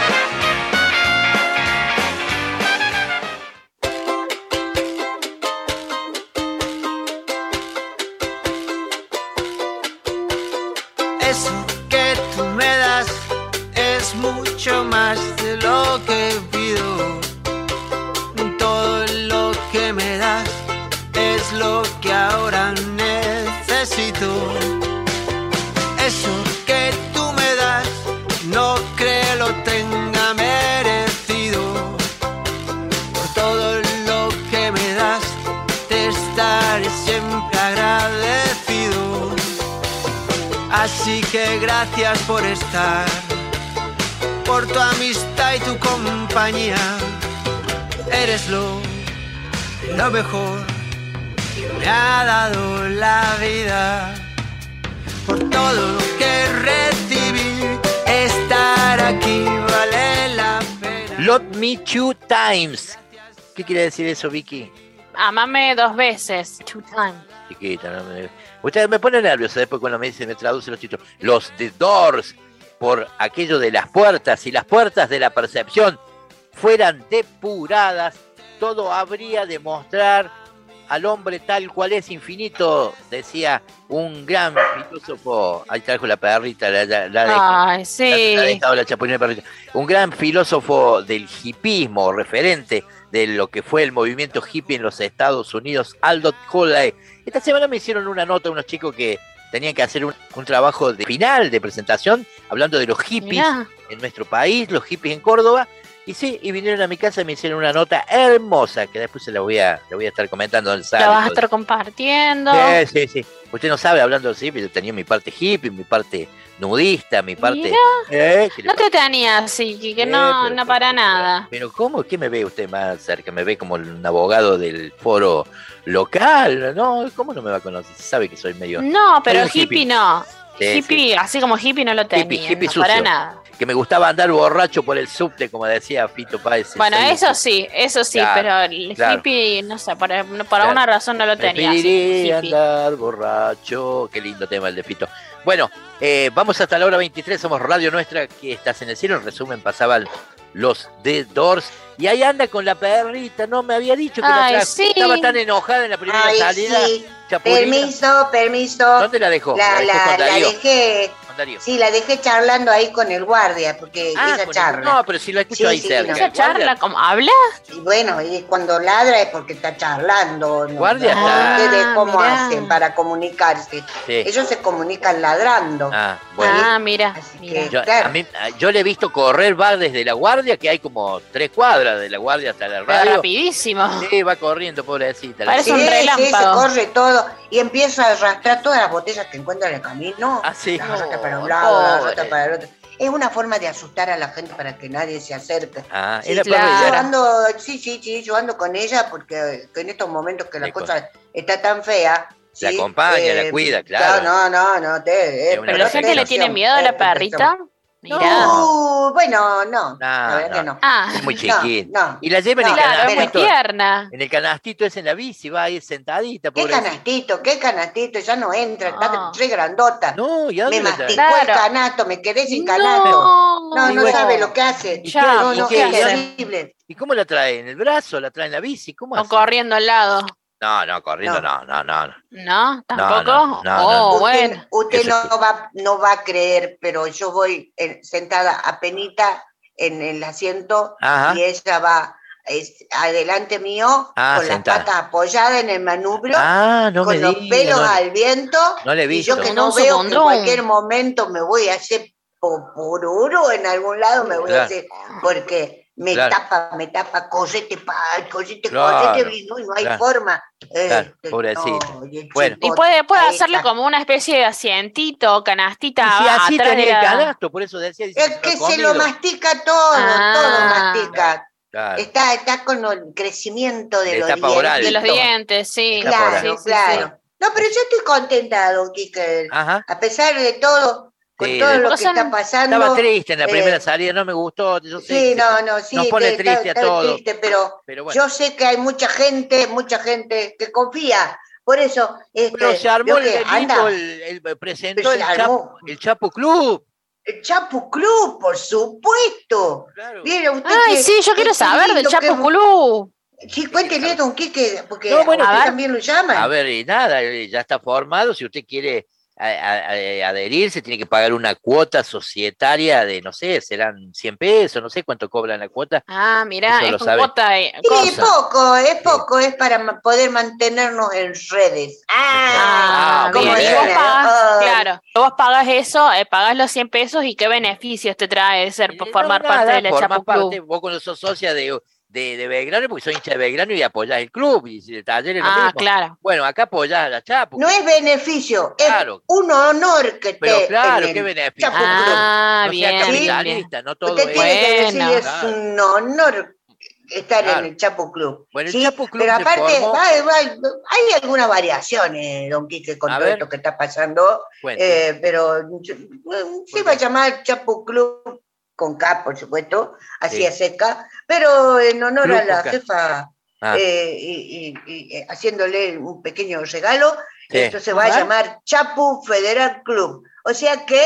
Eso que tú me das es mucho más de lo que pido. Todo lo que me das es lo que ahora necesito. Eso que tú me das no creo lo tenga merecido. Por todo lo que me das te estaré siempre agradecido. Así que gracias por estar, por tu amistad y tu compañía. Eres lo, lo mejor que me ha dado la vida. Por todo lo que recibí, estar aquí vale la pena. Love me two times. ¿Qué quiere decir eso, Vicky? Amame dos veces, two times. Chiquita, no me... Usted me pone nerviosa después cuando me dice, me traduce los títulos. Los The Doors. por aquello de las puertas, si las puertas de la percepción fueran depuradas, todo habría de mostrar al hombre tal cual es infinito, decía un gran filósofo. Ahí trajo la perrita, la, la, la de, Ay, sí. la, la dejado la chapulina perrita. Un gran filósofo del hipismo, referente de lo que fue el movimiento hippie en los Estados Unidos, Aldous Huxley. Esta semana me hicieron una nota unos chicos que tenían que hacer un, un trabajo de final de presentación, hablando de los hippies Mirá. en nuestro país, los hippies en Córdoba. Y sí, y vinieron a mi casa y me hicieron una nota hermosa, que después se la voy a, la voy a estar comentando el sábado. La vas a estar compartiendo. Sí, sí, sí. Usted no sabe, hablando así, pero yo tenía mi parte hippie, mi parte nudista, mi parte... Eh, no te tenía así, que, que eh, no, pero, no para pero, nada. Pero ¿cómo? ¿Qué me ve usted más cerca? ¿Me ve como un abogado del foro local? No, ¿cómo no me va a conocer? Sabe que soy medio... No, pero hippie, hippie no. Sí, hippie, sí. así como hippie no lo tenía, hippie, hippie no sucio. para nada. Que me gustaba andar borracho por el subte, como decía Fito Páez. Bueno, eso sí, eso sí, claro, pero el claro. hippie, no sé, para, para claro. una razón no lo tenía. Preferiría andar borracho. Qué lindo tema el de Fito. Bueno, eh, vamos hasta la hora veintitrés, somos Radio Nuestra, que estás en el cielo. En resumen, pasaban los The Doors. Y ahí anda con la perrita, no me había dicho que Ay, la trajo. Sí. Estaba tan enojada en la primera Ay, salida. Sí. Chapulina. Permiso, permiso. ¿Dónde la dejó? La, la, dejó la, la dejé. Darío. Sí, la dejé charlando ahí con el guardia, porque ah, ella charla. El, no, pero si la escucho sí, ahí sí, cerca. No. ¿Esa charla cómo habla? Y bueno, y cuando ladra es porque está charlando. ¿No? ¿Guardia no, está? Ustedes cómo mirá. hacen para comunicarse. Sí. Ellos se comunican ladrando. Ah, bueno. Ah, mira. mira. Que, yo, claro. a mí, yo le he visto correr, va desde la guardia, que hay como tres cuadras de la guardia hasta la Pero radio. rapidísimo. Sí, va corriendo, pobrecita. Parece sí, un relámpago. Sí, se corre todo y empieza a arrastrar todas las botellas que encuentra en el camino. Ah, sí. Las arrastra Oh, para un lado, las oh, arrastra eh. para el otro. Es una forma de asustar a la gente para que nadie se acerque. Ah, sí, era claro. para Yo ando, sí, sí, sí, yo ando con ella porque que en estos momentos que la Sí, cosa está tan fea. La ¿sí? acompaña, Eh, la cuida, claro. No, no, no, te, eh, una Pero la gente le tiene miedo a la perrita. Mirá. No, bueno, no, No, la verdad no. que no. Ah, Es muy chiquita. No, no. Y la lleva en No, el claro, es muy canastito. tierna. En el canastito es en la bici, va ahí sentadita. ¿Qué pobrecita. canastito? ¿Qué canastito? Ya no entra, No. está re grandota. No, ¿y a Me dónde la trae? masticó el Claro. canasto, me quedé sin canasto. No, No, Y no bueno. sabe lo que hace. ¿Y Ya, no, qué? no, ¿Y qué es hace? terrible. ¿Y cómo la trae? ¿En el brazo? ¿La trae en la bici? ¿Cómo O hace? corriendo al lado. No, no, corriendo no, no, no. no. ¿No? ¿Tampoco? no, no, oh, no. bueno. Usted, usted Eso no, va, no va a creer, pero yo voy eh, sentada apenita en el asiento Ajá. y ella va es, adelante mío Ah, con sentada. las patas apoyadas en el manubrio, Ah, no con me los diga, pelos no, al viento, no le he y visto. yo que Mondón, no veo que en mondón. cualquier momento me voy a hacer popururu en algún lado, me voy Claro. a hacer, porque me Claro. tapa, me tapa, correte, pa, correte, Claro, correte, y no, y no hay claro. forma. Eh, Claro, eh, pobrecita. no, y el Bueno. Y chico puede, puede ahí hacerle está. como una especie de asientito, canastita Y si así atrás de tenía el la... canasto, por eso decía. dice, Es que se lo comido. mastica todo, Ah. todo mastica. Claro. Está, está con el crecimiento de Le los tapa oral. De los dientitos. dientes, sí. Está por ahí. Claro, Sí, sí, claro. sí. No, pero yo estoy contenta, don Quique. Ajá. A pesar de todo, con Sí, todo de- lo que Porque son- está pasando. Estaba triste en la eh, primera salida, no me gustó. Yo sé Sí, que no, no, sí. nos pone que triste está- a está todos. triste, pero, Pero bueno. yo sé que hay mucha gente, mucha gente que confía. Por eso, este, Pero se armó veo el que delito, anda. el, el- presentó Pero el se Chapo, armó. el Chapo Club. El Chapu Club, por supuesto. Claro. ¿Vieron usted Ay, que- sí, yo quiero qué saber del lindo que- Chapo Club. Sí, cuéntele, don Quique, porque No, bueno, a a usted ver. también lo llaman. A ver, y nada, eh, ya está formado. Si usted quiere a- a- a- adherirse, tiene que pagar una cuota societaria de, no sé, serán cien pesos, no sé cuánto cobran la cuota. Ah, mirá, Eso es lo con sabe. cuota de Sí, cosa. poco, es poco, es para ma- poder mantenernos en redes. Ah, Ah, bien. ¿cómo Y viene? vos pagás, Ah. claro, vos pagás eso, eh, pagás los cien pesos y qué beneficios te trae de ser, Eh, no, formar nada, parte del formás Chapo parte, Club. vos cuando sos socia de, de, de Belgrano, porque soy hincha de Belgrano y apoyás el club, y si el taller es lo Ah, mismo. claro. Bueno, acá apoyás a la Chapo. No es beneficio, Claro. es un honor que Pero esté claro, en qué el beneficio. Chapo Club. Ah, no bien, sea bien, bien. capitalista, no todo Usted es. tiene que Bueno. decir, es Claro. un honor estar Claro. en el Chapo Club. Bueno, el ¿sí? Chapo Club Pero se aparte, formó- va- va- hay algunas variaciones, don Quique, con A todo ver. esto que está pasando, Cuente. eh, pero yo- bueno, se va a llamar Chapo Club con K, por supuesto, así Sí. a seca, pero en honor Club a la con K. jefa, Ah. eh, y, y- y, eh, haciéndole un pequeño regalo, Sí. esto se va a Ajá. llamar Chapu Federal Club. O sea que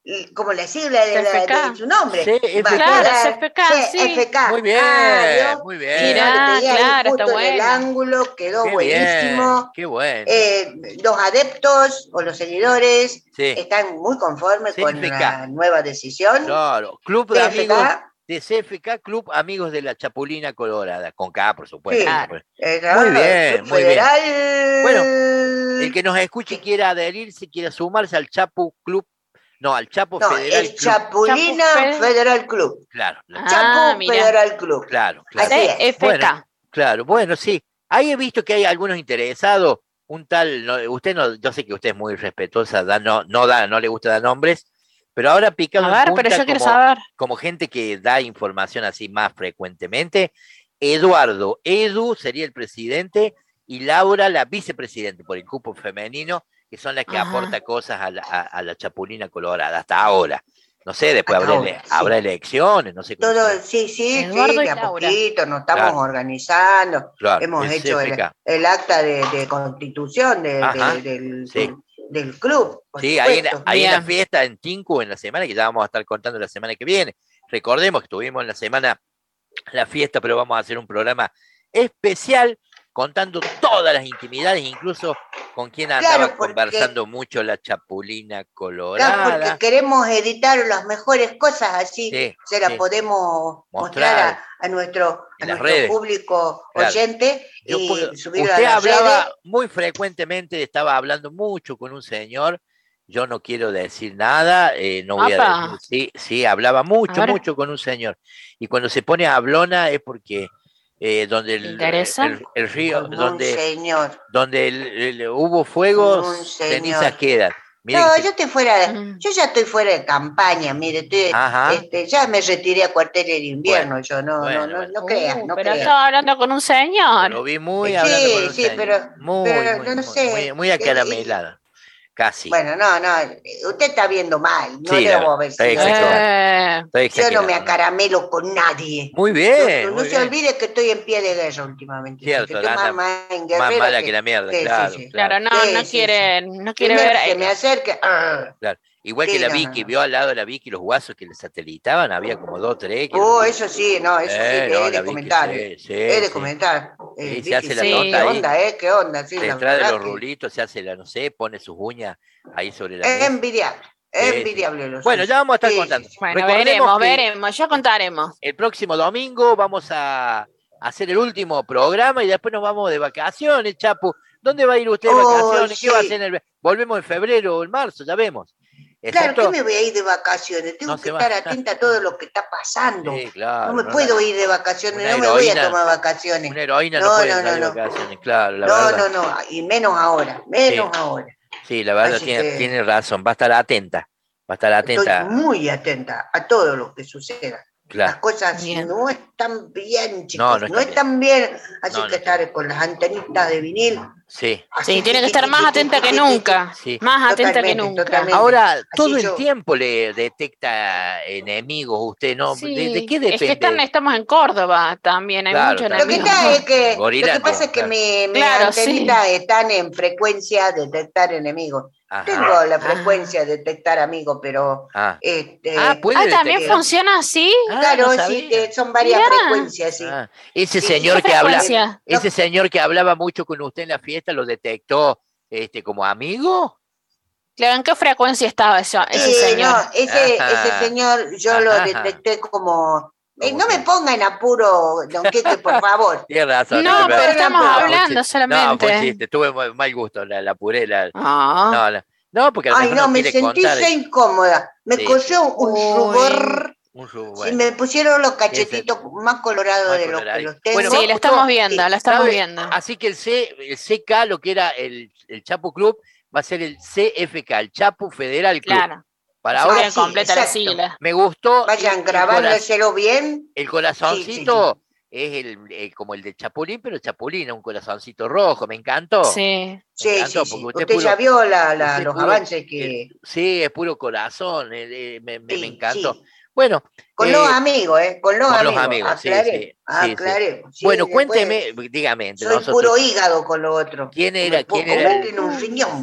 como la sigla de, la, de su nombre. C F K. Claro, C F K, sí. C F K. Muy bien, Ah, muy bien. Mirá, Mirá, claro, justo está en el bueno. ángulo, quedó Qué buenísimo. bien, qué bueno. Eh, los adeptos o los seguidores Sí. están muy conformes C con F K. la nueva decisión. Claro, Club de C F K. Amigos de C F K, Club Amigos de la Chapulina Colorada, con K, por supuesto. Sí. Pues. Eh, Muy bien, Club muy bien. Federal. Bueno, el que nos escuche y quiera adherirse, quiera sumarse al Chapu Club, no, al Chapo No, Federal el Club. Chapulina Chapu Fe- Federal Club. Claro, la- Ah, Chapu mira. Federal Club. claro, claro. Así es. C F K. Bueno, claro, bueno, sí. Ahí he visto que hay algunos interesados, un tal, no, usted no, yo sé que usted es muy respetuosa, da, no, no da, no le gusta dar nombres, pero ahora picado A en ver, punta pero yo quiero como, saber. como gente que da información así más frecuentemente. Eduardo, Edu sería el presidente y Laura la vicepresidente por el cupo femenino, que son las que Ajá. aporta cosas a la, a, a la Chapulina Colorada, hasta ahora. No sé, después Hasta habrá, ahora, ele- sí. habrá elecciones, no sé cómo Todo, será. sí, sí, Eduardo sí, y de a Laura. poquito nos estamos Claro. organizando. Claro, Hemos el hecho el, C F K. el acta de, de constitución de- Ajá, de- del, sí. del club, por Sí, ahí en, la- supuesto. ahí en la Bien. fiesta en Tinku en la semana, que ya vamos a estar contando la semana que viene. Recordemos que tuvimos en la semana la fiesta, pero vamos a hacer un programa especial contando todas las intimidades, incluso con quien andaba Claro, porque- conversando mucho la Chapulina Claro, Colorada. porque queremos editar las mejores cosas, así Sí, se las sí. podemos Mostrar mostrar a, a nuestro, a en las nuestro redes. público Claro. oyente Yo y puedo- subirlo a usted las hablaba redes. muy frecuentemente, estaba hablando mucho con un señor, yo no quiero decir nada, eh, no voy a Apa. decir, sí, sí, hablaba mucho, A ver. mucho con un señor. Y cuando se pone hablona es porque eh, donde el, ¿Interesa? el- el río, Con un donde, señor. donde el- el- hubo Con fuegos, un señor. cenizas quedan. Mire No, que se- yo estoy fuera, de- Mm. yo ya estoy fuera de campaña, mire, estoy, Ajá. este, ya me retiré a cuartel del invierno, Bueno, yo no, bueno, no, no, bueno. no creas, Uh, no pero creas. estaba hablando con un señor. lo vi muy Sí, hablando con un sí, señor. pero- muy, pero muy, no muy, sé. muy, muy acaramelada, casi. Bueno, no, no, usted está viendo mal, no Sí, le la voy a verdad, decir. está exagerado. Eh, Estoy Yo no exagerando, me acaramelo con nadie. Muy No, bien, no muy se bien. olvide que estoy en pie de guerra últimamente. Cierto, que estoy anda más, más en más guerrera mala que la mierda, sí, sí, claro, sí. claro, no, Sí, no sí, quiere, no quiere Primero ver. se me acerque. ah. Claro. Igual Sí, que la no, Vicky, no. vio al lado de la Vicky los guasos que le satelitaban, había como dos, tres. Que Oh, los- eso sí, no, eso sí, Eh, que no, es la de Vicky, comentar. sí, eh. sí, es de sí. comentar. Eh, Sí, se Vicky, hace la sí, tonta ¿qué ahí. onda, eh? ¿Qué onda? Sí, la Detrás de verdad los que rulitos se hace la, no sé, pone sus uñas ahí sobre la es mesa. envidiable. Sí, Es sí. envidiable lo Bueno, suyo. ya vamos a estar Sí, contando. sí, sí. Bueno, Recordemos veremos, que veremos, ya contaremos. el próximo domingo vamos a hacer el último programa y después nos vamos de vacaciones, Chapu. ¿Dónde va a ir usted de Oh, vacaciones? ¿Qué va a sí. hacer? En el... Volvemos en febrero o en marzo, ya vemos. Claro, Excepto- que me voy a ir de vacaciones. Tengo No que se va. estar atenta a todo lo que está pasando. Sí, claro. no me no puedo la- ir de vacaciones, una no me voy a heroína- tomar vacaciones. Una heroína no, No, puede no, salir no, de no. vacaciones, claro, la No, verdad. no, no, y menos ahora, menos Sí. ahora. Sí, la verdad Así tiene, que- tiene razón, va a estar atenta, va a estar Estoy atenta, muy atenta a todo lo que suceda. Las claro. cosas Bien. no están bien, chicos, No, no, no están están bien. Así No, no que están estar con las antenitas de vinil. Sí. así, Sí, tiene que ti, estar ti, más ti, atenta ti, que ti, nunca. Sí. Más atenta que Totalmente, nunca. totalmente. Ahora, Así todo el yo- tiempo le detecta enemigos usted, ¿no? Sí, ¿De, de qué es depende? que están, estamos en Córdoba también, hay Claro, muchos claro. Lo que enemigos. está es que, lo Gorilandia, que pasa es que claro. mi- mis Claro, antenitas están en frecuencia de detectar enemigos. Ajá. Tengo la frecuencia de detectar amigos, pero Ah, este, Ah, puede Ah, ¿también detectar. funciona así? Ah, claro, no sí, sabía. que son varias Mirá. frecuencias, sí. Ah, ese Sí, señor ¿qué que habla, frecuencia? ese señor que hablaba mucho con usted en la fiesta, ¿lo detectó este como amigo? Claro, ¿en qué frecuencia estaba eso, ese Eh, señor? no, ese, Ajá. ese señor yo lo Ajá. detecté como... eh, ¿Cómo no que? me ponga en apuro, don Quique, por favor. Tiene razón. No, es pero verdad. estamos No, fue un hablando chiste. No, solamente. fue un chiste, tuve mal- mal gusto, la, la apuré, la... Ah. No, la- no, porque a lo Ay, mejor no, me quiere sentí contar re incómoda. Me Sí, cogió un Uy. rubor un ru- y bueno. me pusieron los cachetitos más colorados Más de lo que colorado. los tengo. Bueno, Sí, lo estamos viendo, lo estamos ¿Sabe? viendo. Así que el, C, el C K, lo que era el, el Chapu Club, va a ser el C F K, el Chapu Federal Club. Claro. Para Sí, ahora bien sí, completa la exacto. sigla. me gustó. Vayan el- el grabándoselo bien. El corazoncito es el, el- como el de Chapulín, pero Chapulín, un corazoncito rojo, me encantó. Sí. Me Sí, encantó, sí, sí. porque Usted, usted puro- ya vio la- la- usted los puro- avances que... eh, sí, es puro corazón, eh, eh, me, me- Sí, me encantó. sí. Bueno, Con eh, los amigos, ¿eh? Con los con amigos. los amigos, sí, Aclaré, sí, sí, sí. aclaré. Sí, bueno, después cuénteme, dígame, entre Soy nosotros, puro hígado con lo otro. ¿quién era, Me puedo quién era, comer el, en un riñón.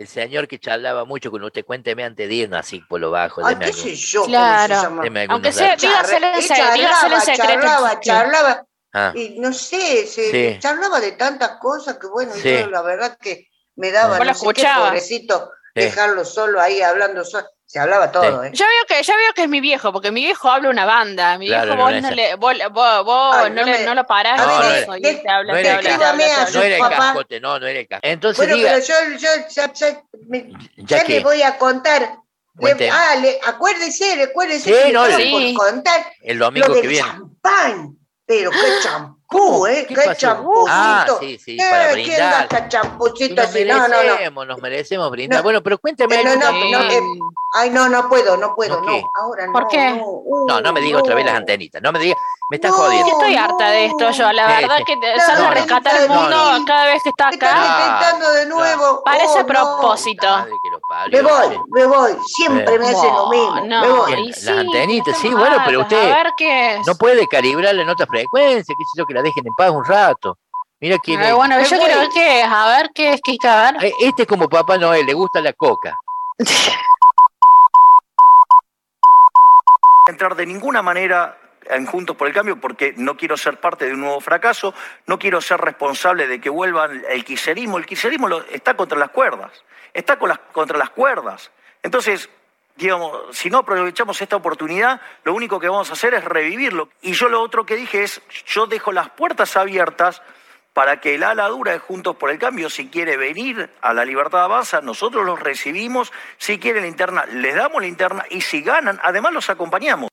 El señor que charlaba mucho con usted, cuénteme antes de irnos así por lo bajo. Ay, deme qué algún- sé yo, Claro. ¿cómo se llama? deme algunos Aunque sea, datos. dígaselo en, Y se- dígaselo en charlaba, secreto. charlaba, charlaba, Ah, y no sé, se Sí. charlaba de tantas cosas que bueno, Sí. yo la verdad que me daba, Vos no lo sé qué, escuchabas. pobrecito, Sí. dejarlo solo ahí hablando solo, se hablaba todo, ¿eh? Yo veo que, yo veo que es mi viejo, porque mi viejo habla una banda. Mi Claro, viejo no vos era no esa. le, vos, vos, vos Ay, no, no le, me- no lo parás No, de no eso, era- y él te habla, no te era el habla, te casco, habla, te a habla. su no era el papá. cascote, no, no era el cascote. Entonces Bueno, diga, pero yo, yo ya, ya- me- ¿Ya ya qué? le voy a contar. Le- Cuente. ah, le- acuérdese, acuérdese Sí, que le no, estaba le- por Sí. contar el lo domingo que del viene. champán. Pero qué champú, ¿Cómo? ¿eh? ¿Qué Qué, pasó? champucito. Ah, sí, sí, para Eh, ¿quién brindar. gasta Y champucito nos así? No, no, no. merecemos, nos merecemos brindar. No. Bueno, pero cuénteme Eh, no, algún no, dato no, más. eh, ay, no, no puedo, no puedo, ¿No no. qué? Ahora no. ¿Por qué? No, uh, No, no me diga otra vez las antenitas. No me diga, me está No. jodiendo. Estoy harta de esto, yo, la Sí, verdad sí. que te- No, salgo a no, rescatar no, el no, mundo no. cada vez que está Me están acá. Claro, intentando de claro. nuevo. Parece Oh, a propósito. Madre que lo parió, Me voy, che. me voy. Siempre Eh. me hacen lo mismo. No, me voy. Bien, y las sí, antenitas, sí, estamos bueno, pero hartas. usted A ver qué es. no puede calibrarla en otra frecuencia, qué sé yo, que la dejen en paz un rato. Mira quién Ay, es. bueno, Me yo voy. quiero ver qué es, a ver qué es, Kika, a ver. Eh, Este es como Papá Noel, le gusta la coca. entrar de ninguna manera en Juntos por el Cambio porque no quiero ser parte de un nuevo fracaso, no quiero ser responsable de que vuelvan el kirchnerismo. El kirchnerismo lo- está contra las cuerdas, está con las, contra las cuerdas. Entonces, digamos, si no aprovechamos esta oportunidad, lo único que vamos a hacer es revivirlo. Y yo lo otro que dije es, yo dejo las puertas abiertas para que el ala dura de Juntos por el Cambio, si quiere venir a la Libertad Avanza, nosotros los recibimos, si quieren la interna, les damos la interna, y si ganan, además los acompañamos.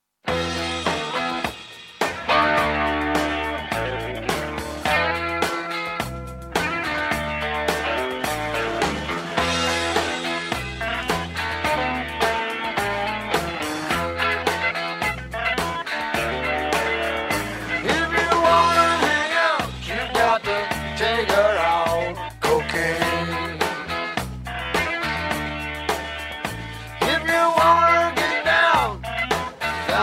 If you wanna hang out, you got to take her out cocaine. If you wanna get down,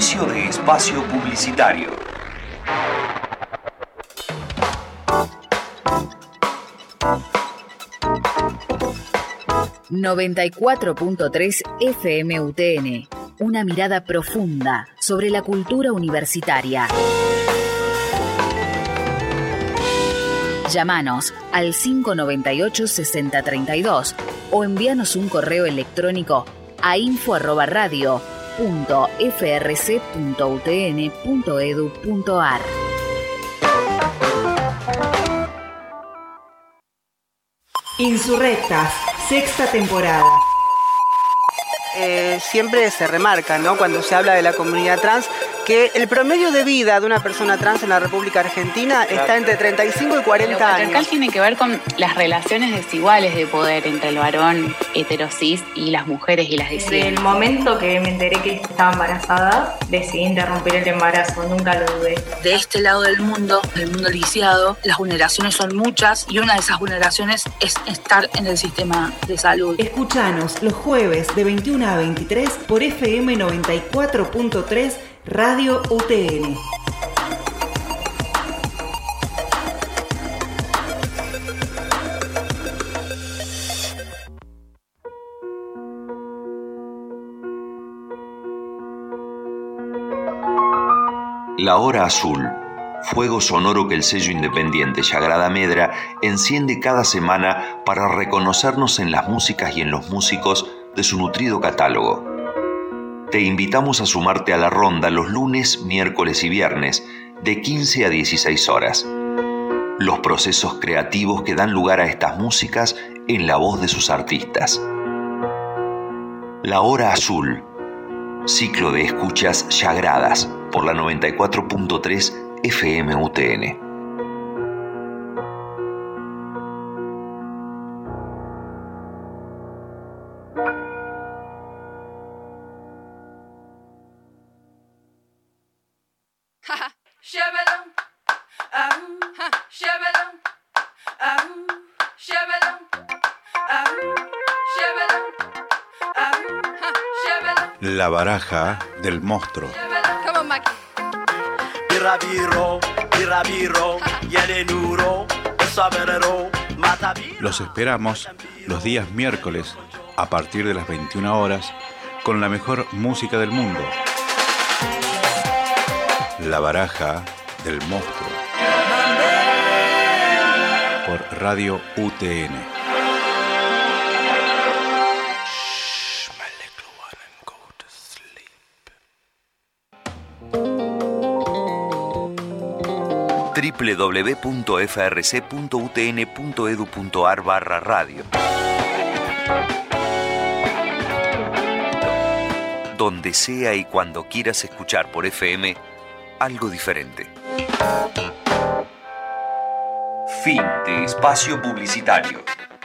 Inicio de espacio publicitario. noventa y cuatro punto tres F M U T N. Una mirada profunda sobre la cultura universitaria. Llámanos al cinco noventa y ocho, sesenta treinta y dos o envíanos un correo electrónico a info arroba radio punto f r c punto u t n punto e d u punto a r. Insurrectas, sexta temporada. Eh, siempre se remarca, ¿no?, cuando se habla de la comunidad trans, que el promedio de vida de una persona trans en la República Argentina está entre treinta y cinco y cuarenta Lo patriarcal años. tiene que ver con las relaciones desiguales de poder entre el varón heterosis y las mujeres y las Desde disidencias. el momento que me enteré que estaba embarazada, decidí interrumpir el embarazo, nunca lo dudé. De este lado del mundo, del mundo lisiado, las vulneraciones son muchas y una de esas vulneraciones es estar en el sistema de salud. Escuchanos los jueves de veintiuno a veintitrés por F M noventa y cuatro punto tres Radio U T N. La Hora Azul, fuego sonoro que el sello independiente Sagrada Medra enciende cada semana para reconocernos en las músicas y en los músicos de su nutrido catálogo. Te invitamos a sumarte a la ronda los lunes, miércoles y viernes, de quince a dieciséis horas. Los procesos creativos que dan lugar a estas músicas en la voz de sus artistas. La Hora Azul, ciclo de escuchas sagradas por la noventa y cuatro punto tres F M U T N. La baraja del monstruo. Los esperamos los días miércoles a partir de las veintiuna horas con la mejor música del mundo. La baraja del monstruo. Por Radio U T N. w w w punto f r c punto u t n punto e d u punto a r barra radio. Donde sea y cuando quieras escuchar por F M algo diferente. Fin de espacio publicitario.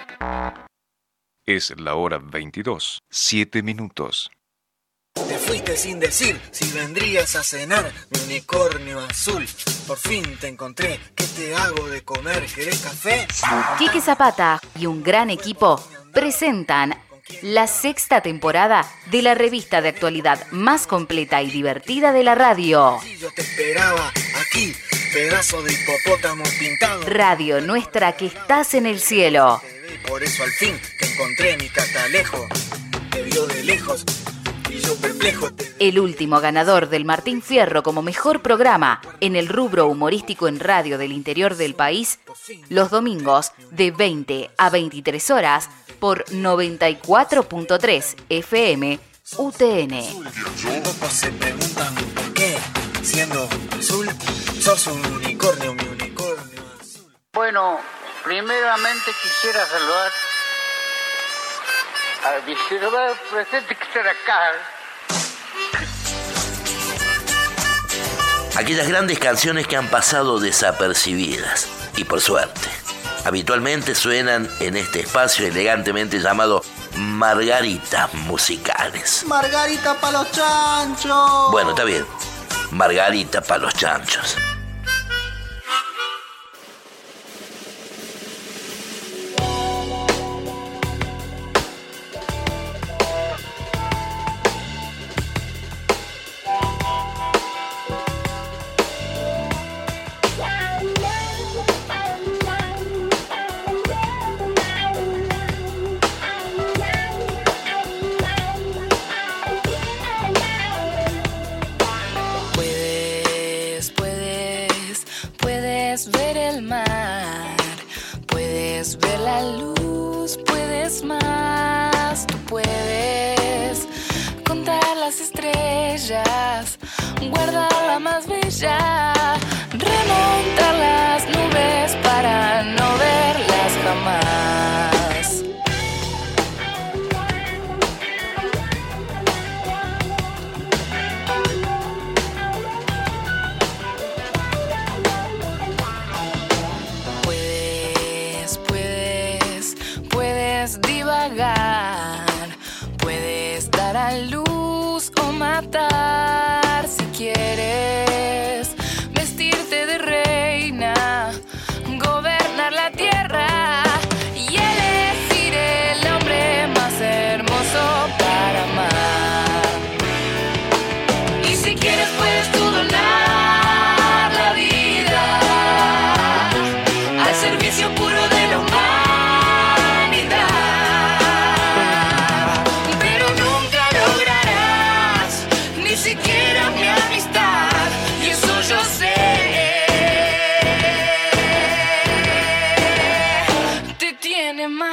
Es la hora veintidós, siete minutos. Te fuiste sin decir si vendrías a cenar, mi unicornio azul. Por fin te encontré, ¿qué te hago de comer? ¿Querés café? Quique Zapata y un gran equipo presentan la sexta temporada de la revista de actualidad más completa y divertida de la radio. Yo te esperaba aquí, pedazo de hipopótamo pintado. Radio Nuestra, que estás en el cielo. Por eso al fin te encontré, mi catalejo. Te vio de lejos. El último ganador del Martín Fierro como mejor programa en el rubro humorístico en radio del interior del país, los domingos de veinte a veintitrés horas por noventa y cuatro punto tres F M U T N. Pocos se preguntan por qué, siendo azul, sos un unicornio, mi unicornio azul. Bueno, primeramente quisiera saludar al distribuidor presente que está acá. Aquellas grandes canciones que han pasado desapercibidas, y por suerte, habitualmente suenan en este espacio elegantemente llamado Margaritas Musicales. Margarita pa' los chanchos. Bueno, está bien, Margarita pa' los chanchos. puedes ver la luz, puedes más, tú puedes contar las estrellas, guardar la más bella, remontar las nubes para no verlas jamás. Puedes, puedes, puedes divagar, puedes dar a luz o matar si quieres, vestirte de reina, gobernar la tierra y elegir el hombre más hermoso para amar. Y si quieres puedes tú donar la vida al servicio puro de la humanidad. Ni siquiera mi amistad, y eso yo sé. Te tiene mal.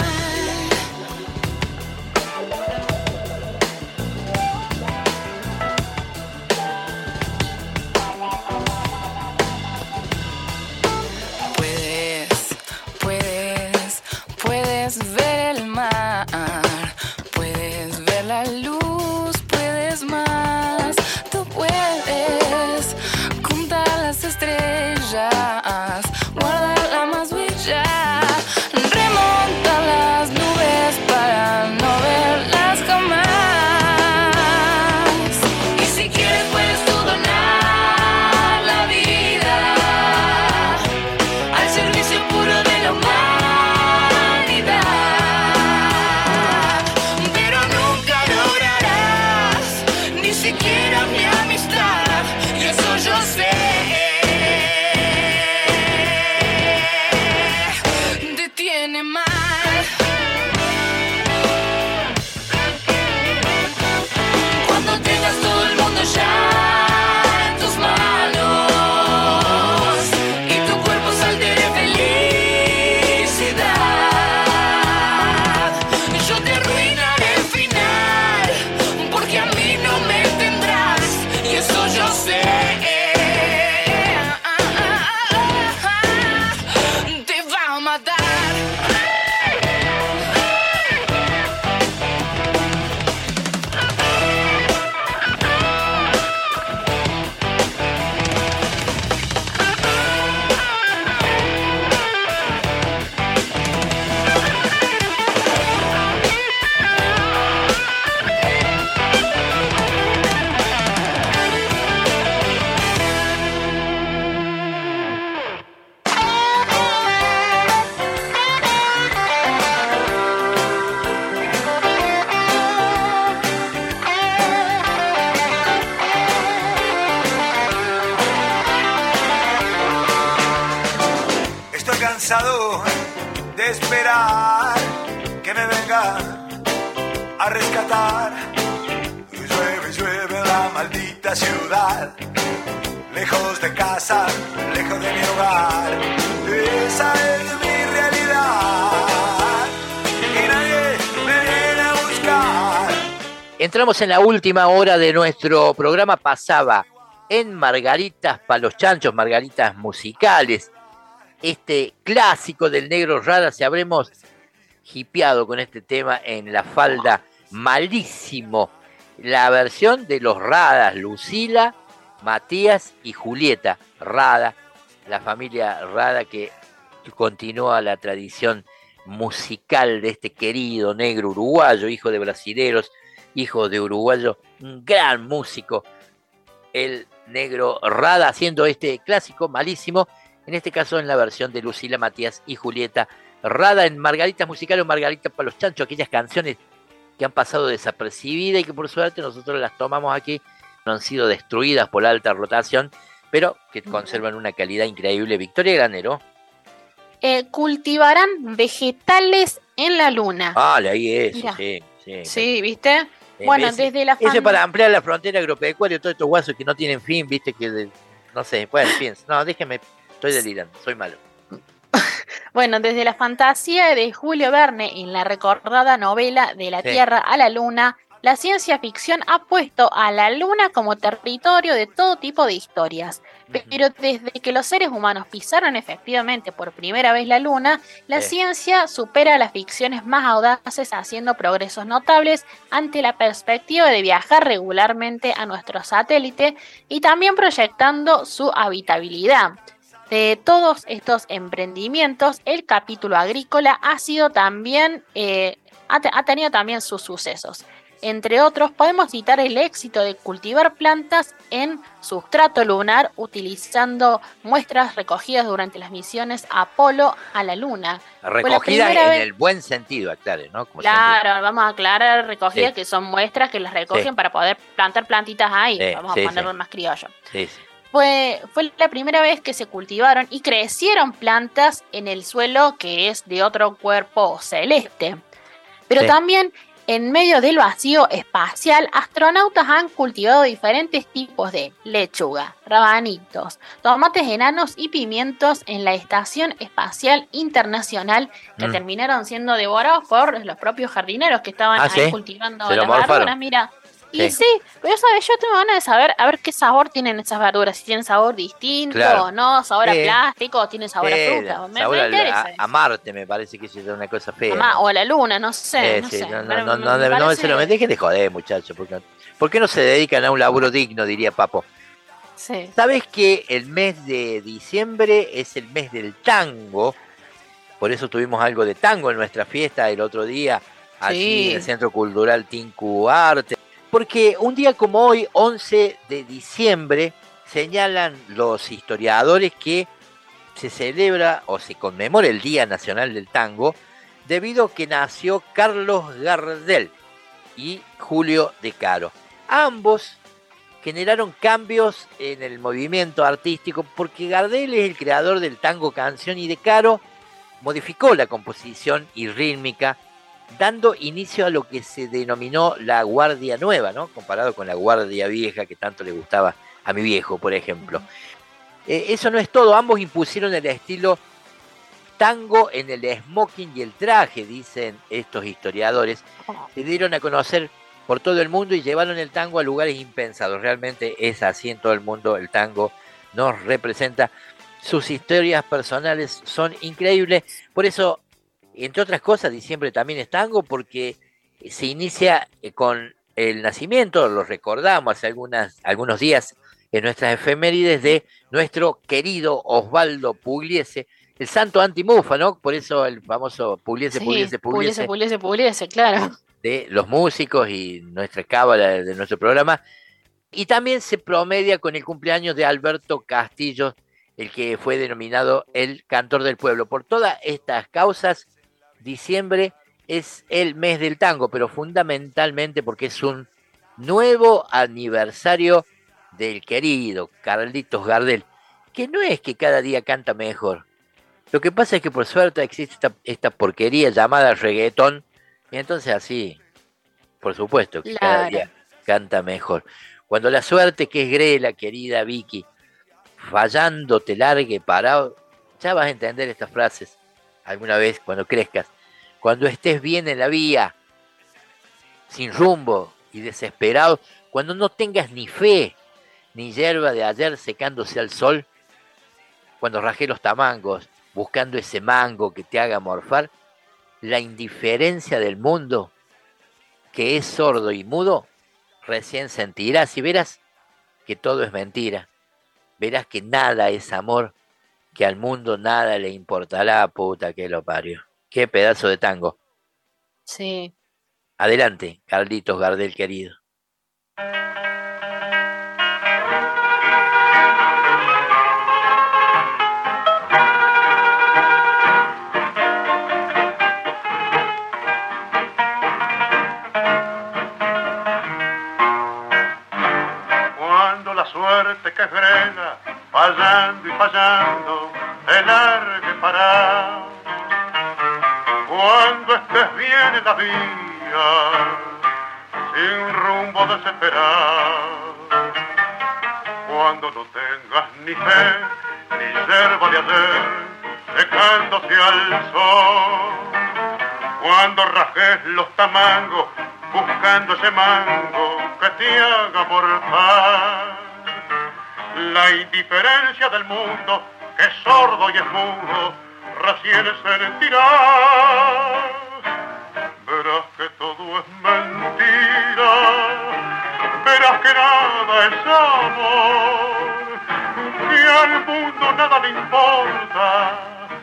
Puedes, puedes, puedes ver el mar, puedes ver la luz, puedes más. Puedes contar las estrellas, guardar la más bella, remontar las nubes para no verlas jamás. Y si quieres puedes tú donar la vida al servicio puro de la humanidad, pero nunca lograrás ni siquiera mi amistad. Eso yo sé. Te tiene mal. Cuando tengas todo el mundo ya en tus manos y tu cuerpo salte de felicidad, yo te arruinaré el final, porque a mí no me tendrás. Y eso yo sé. Te va a matar. Cansado de esperar que me venga a rescatar. Llueve, llueve en la maldita ciudad, lejos de casa, lejos de mi hogar. Esa es mi realidad y nadie me viene a buscar. Entramos en la última hora de nuestro programa. Pasaba en Margaritas para los chanchos, Margaritas musicales, este clásico del Negro Rada. Si habremos hipeado con este tema en La Falda, malísimo. La versión de los Radas, Lucila, Matías y Julieta Rada, la familia Rada que continúa la tradición musical de este querido negro uruguayo, hijo de brasileros, hijo de uruguayo, un gran músico, el Negro Rada, haciendo este clásico malísimo, en este caso en la versión de Lucila, Matías y Julieta Rada, en Margaritas musicales o Margaritas para los chanchos, aquellas canciones que han pasado desapercibidas y que por suerte nosotros las tomamos aquí, no han sido destruidas por la alta rotación, pero que conservan una calidad increíble. Victoria Granero. Eh, cultivarán vegetales en la luna. Ah, ahí es, Mirá. sí, sí. Sí, ¿viste? En Bueno, vez- desde la Eso es fam- para ampliar la frontera agropecuaria, todos estos guasos que no tienen fin, viste, que de- no sé, bueno, pienso, no, déjeme, estoy delirando, soy malo. Bueno, desde la fantasía de Julio Verne en la recordada novela De la Sí. Tierra a la Luna, la ciencia ficción ha puesto a la Luna como territorio de todo tipo de historias. Pero desde que los seres humanos pisaron efectivamente por primera vez la Luna, la Sí. ciencia supera las ficciones más audaces, haciendo progresos notables ante la perspectiva de viajar regularmente a nuestro satélite y también proyectando su habitabilidad. De todos estos emprendimientos, el capítulo agrícola ha sido también, eh, ha, te- ha tenido también sus sucesos. Entre otros, podemos citar el éxito de cultivar plantas en sustrato lunar utilizando muestras recogidas durante las misiones Apolo a la Luna. Fue la Recogida primera en vez- el buen sentido, aclare, ¿no? Como Claro, vamos a aclarar recogidas Sí. que son muestras que las recogen Sí. para poder plantar plantitas ahí. Sí, Vamos sí, a ponerlo sí. más criollo. siempre. Sí, sí. Fue, fue la primera vez que se cultivaron y crecieron plantas en el suelo que es de otro cuerpo celeste. Pero Sí. también en medio del vacío espacial, astronautas han cultivado diferentes tipos de lechuga, rabanitos, tomates enanos y pimientos en la Estación Espacial Internacional que Mm. terminaron siendo devorados por los propios jardineros que estaban Ah, ahí ¿sí? cultivando Se lo las morfaron. verduras. Mira. Y Sí. sí, pero sabes, yo tengo ganas de saber a ver qué sabor tienen esas verduras, si tienen sabor distinto Claro. o no, sabor Sí. a plástico o tienen sabor Eh, a fruta. Me, sabor me a, interesa. a- a Marte me parece que es una cosa fea. Ama- ¿no? o a la luna, no sé, Eh, no sí, sé. no, no, Me- no, me- no, me no, parece- se lo me dejen de joder, muchachos. Porque, ¿por qué no se dedican a un laburo digno, diría Papo? Sí. ¿Sabes que el mes de diciembre es el mes del tango? Por eso tuvimos algo de tango en nuestra fiesta el otro día, allí Sí. en el Centro Cultural Tinku Arte. Porque un día como hoy, once de diciembre, señalan los historiadores que se celebra o se conmemora el Día Nacional del Tango debido a que nació Carlos Gardel y Julio De Caro. Ambos generaron cambios en el movimiento artístico porque Gardel es el creador del tango canción y De Caro modificó la composición y rítmica dando inicio a lo que se denominó la Guardia Nueva, ¿no? Comparado con la Guardia Vieja que tanto le gustaba a mi viejo, por ejemplo. Eh, eso no es todo, ambos impusieron el estilo tango en el smoking y el traje, dicen estos historiadores. Se dieron a conocer por todo el mundo y llevaron el tango a lugares impensados. Realmente es así en todo el mundo, el tango nos representa. Sus historias personales son increíbles, por eso, entre otras cosas, diciembre también es tango, porque se inicia con el nacimiento, lo recordamos hace algunas, algunos días en nuestras efemérides, de nuestro querido Osvaldo Pugliese, el santo antimufa, ¿no? Por eso el famoso Pugliese, Sí, Pugliese, puliese, Pugliese, puliese, puliese, claro. de los músicos y nuestra cábala de nuestro programa. Y también se promedia con el cumpleaños de Alberto Castillo, el que fue denominado el cantor del pueblo. Por todas estas causas, diciembre es el mes del tango, pero fundamentalmente porque es un nuevo aniversario del querido Carlitos Gardel, que no es que cada día canta mejor. Lo que pasa es que por suerte existe esta, esta porquería llamada reggaetón, y entonces así, por supuesto, que cada Claro. día canta mejor. Cuando la suerte que es grela, querida Vicky, fallando te largue parado, ya vas a entender estas frases alguna vez cuando crezcas. Cuando estés bien en la vía, sin rumbo y desesperado, cuando no tengas ni fe, ni hierba de ayer secándose al sol, cuando rajé los tamangos, buscando ese mango que te haga morfar, la indiferencia del mundo, que es sordo y mudo, recién sentirás y verás que todo es mentira. Verás que nada es amor, que al mundo nada le importará, puta que lo parió. Qué pedazo de tango. Sí. Adelante, Carlitos Gardel querido. Cuando la suerte que frena, fallando y fallando, te largue parar. Cuando estés bien en la vía, sin rumbo desesperar. Cuando no tengas ni fe, ni yerba de ayer, secándose al sol. Cuando rajes los tamangos, buscando ese mango que te haga mortal. La indiferencia del mundo, que es sordo y es mudo, recién sentirás. Verás que todo es mentira, verás que nada es amor, que al mundo nada le importa.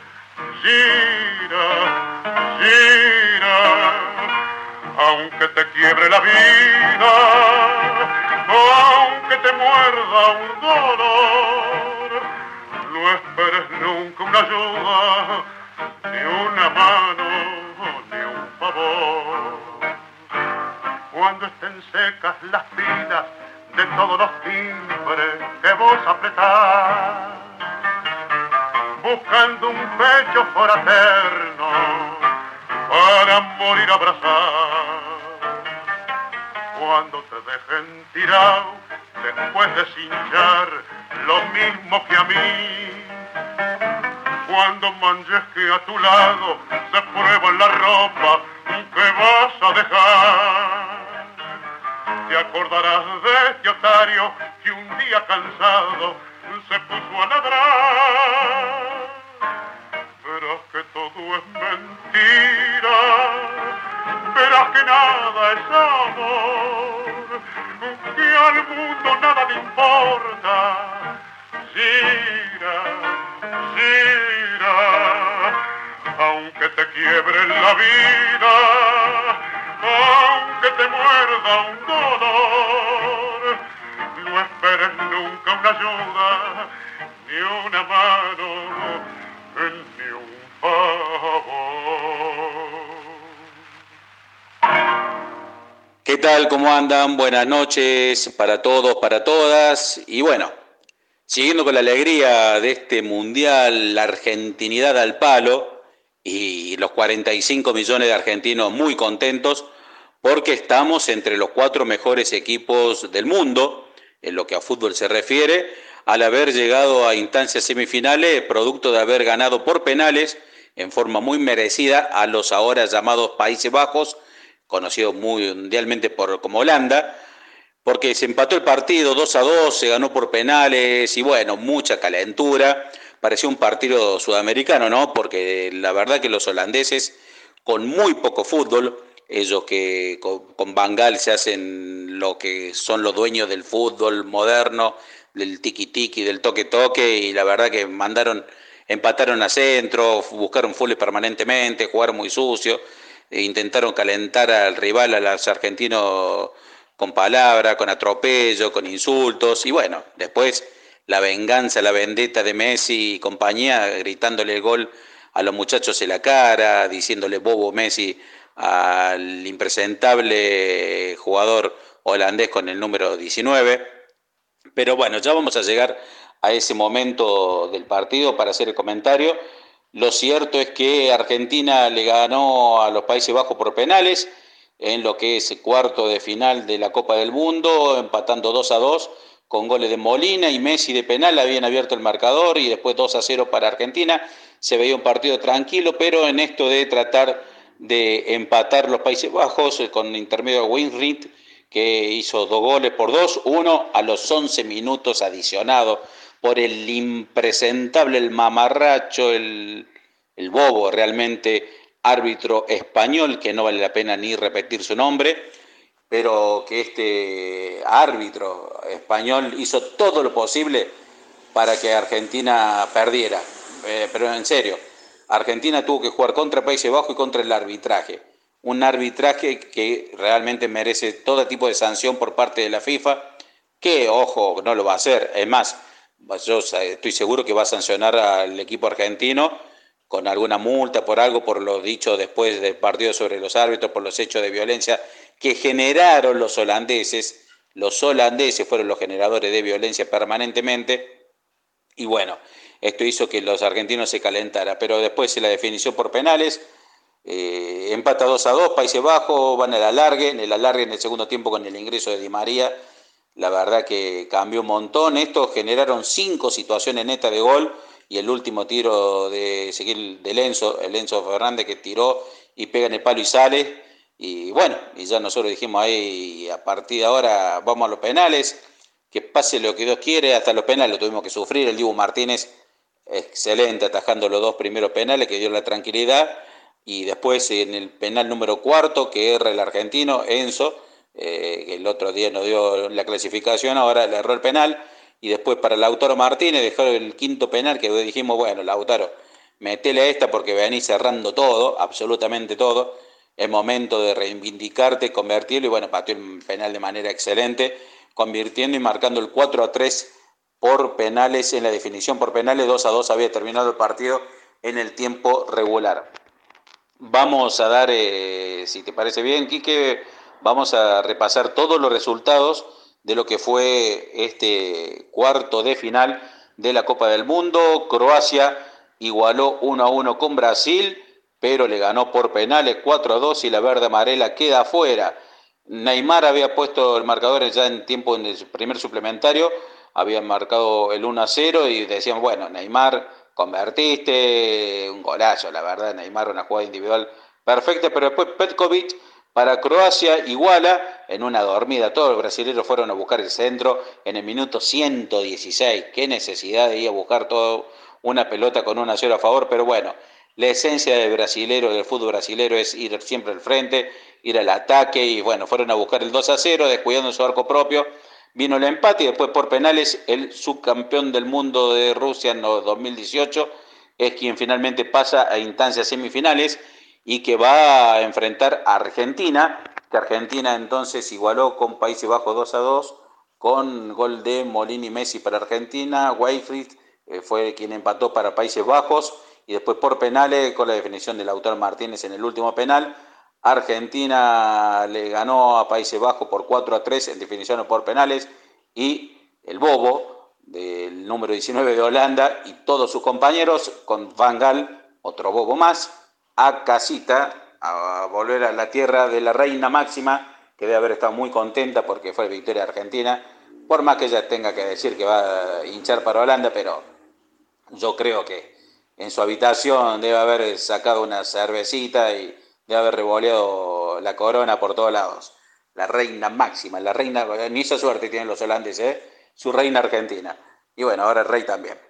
Gira, gira, aunque te quiebre la vida, aunque te muerda un dolor, no esperes nunca una ayuda, ni una mano, ni un favor. Cuando estén secas las pilas de todos los timbres que vos apretás, buscando un pecho fraterno para morir abrazado. Cuando te dejen tirado después de cinchar lo mismo que a mí, cuando manches que a tu lado se prueba la ropa que vas a dejar, te acordarás de este otario que un día cansado se puso a ladrar. Verás que todo es mentira, verás que nada es amor, que al mundo nada le importa. Gira, gira, aunque te quiebre la vida, aunque te muerda un dolor, no esperes nunca una ayuda, ni una mano, ni un favor. ¿Qué tal? ¿Cómo andan? Buenas noches para todos, para todas. Y bueno, siguiendo con la alegría de este mundial, la argentinidad al palo y los cuarenta y cinco millones de argentinos muy contentos porque estamos entre los cuatro mejores equipos del mundo en lo que a fútbol se refiere, al haber llegado a instancias semifinales, producto de haber ganado por penales en forma muy merecida a los ahora llamados Países Bajos, conocidos mundialmente por, como Holanda, porque se empató el partido dos a dos, se ganó por penales y bueno, mucha calentura. Pareció un partido sudamericano, ¿no? Porque la verdad que los holandeses, con muy poco fútbol, ellos que con, con Van Gaal se hacen lo que son los dueños del fútbol moderno, del tiki-tiki, del toque-toque, y la verdad que mandaron, empataron a centro, buscaron fules permanentemente, jugaron muy sucio, e intentaron calentar al rival, a los argentinos, con palabra, con atropello, con insultos, y bueno, después la venganza, la vendetta de Messi y compañía, gritándole el gol a los muchachos en la cara, diciéndole bobo Messi al impresentable jugador holandés con el número diecinueve. Pero bueno, ya vamos a llegar a ese momento del partido para hacer el comentario. Lo cierto es que Argentina le ganó a los Países Bajos por penales en lo que es el cuarto de final de la Copa del Mundo, empatando dos a dos con goles de Molina y Messi de penal. Habían abierto el marcador y después dos a cero para Argentina. Se veía un partido tranquilo, pero en esto de tratar de empatar los Países Bajos con intermedio de Winrit, que hizo dos goles por dos, uno a los once minutos adicionado por el impresentable, el mamarracho, el, el bobo realmente, árbitro español, que no vale la pena ni repetir su nombre, pero que este árbitro español hizo todo lo posible para que Argentina perdiera. Eh, pero en serio, Argentina tuvo que jugar contra Países Bajos y contra el arbitraje. Un arbitraje que realmente merece todo tipo de sanción por parte de la FIFA, que, ojo, no lo va a hacer. Es más, yo estoy seguro que va a sancionar al equipo argentino con alguna multa por algo, por lo dicho después del partido sobre los árbitros, por los hechos de violencia que generaron los holandeses. Los holandeses fueron los generadores de violencia permanentemente. Y bueno, esto hizo que los argentinos se calentaran. Pero después en la definición por penales, eh, empata dos a dos, Países Bajos, van al alargue, en el alargue en el segundo tiempo con el ingreso de Di María. La verdad que cambió un montón. Estos generaron cinco situaciones netas de gol y el último tiro de Ezequiel de Lenzo, el Enzo Fernández que tiró y pega en el palo y sale. Y bueno, y ya nosotros dijimos ahí, a partir de ahora vamos a los penales, que pase lo que Dios quiere, hasta los penales lo tuvimos que sufrir. El Dibu Martínez, excelente, atajando los dos primeros penales, que dio la tranquilidad. Y después en el penal número cuarto, que erra el argentino, Enzo, eh, que el otro día nos dio la clasificación, ahora le erró el penal. Y después para Lautaro Martínez dejó el quinto penal, que dijimos, bueno, Lautaro, metele a esta porque venís cerrando todo, absolutamente todo. Es momento de reivindicarte, convertirlo, y bueno, pateó el penal de manera excelente, convirtiendo y marcando el cuatro a tres por penales, en la definición por penales. Dos a dos había terminado el partido en el tiempo regular. Vamos a dar, eh, si te parece bien, Quique, vamos a repasar todos los resultados de lo que fue este cuarto de final de la Copa del Mundo. Croacia igualó uno a uno con Brasil, pero le ganó por penales cuatro a dos y la verde amarela queda afuera. Neymar había puesto el marcador ya en tiempo en el primer suplementario, había marcado el uno a cero y decían, bueno, Neymar, convertiste, un golazo, la verdad, Neymar, una jugada individual perfecta, pero después Petkovic para Croacia iguala en una dormida. Todos los brasileños fueron a buscar el centro en el minuto ciento dieciséis. Qué necesidad de ir a buscar todo una pelota con un a cero a favor, pero bueno, la esencia del brasilero, del fútbol brasilero, es ir siempre al frente, ir al ataque, y bueno, fueron a buscar el dos a cero, descuidando su arco propio. Vino el empate y después por penales el subcampeón del mundo de Rusia en dos mil dieciocho es quien finalmente pasa a instancias semifinales y que va a enfrentar a Argentina, que Argentina entonces igualó con Países Bajos dos a dos, con gol de Molina y Messi para Argentina. Weifried eh, fue quien empató para Países Bajos, y después por penales, con la definición de Lautaro Martínez en el último penal, Argentina le ganó a Países Bajos por cuatro a tres en definición por penales, y el bobo del número diecinueve de Holanda y todos sus compañeros, con Van Gaal, otro bobo más, a casita, a volver a la tierra de la reina máxima, que debe haber estado muy contenta porque fue victoria argentina, por más que ella tenga que decir que va a hinchar para Holanda, pero yo creo que en su habitación debe haber sacado una cervecita y debe haber revoleado la corona por todos lados. La reina máxima, la reina, ni esa suerte tienen los holandeses, ¿eh? Su reina argentina. Y bueno, ahora el rey también.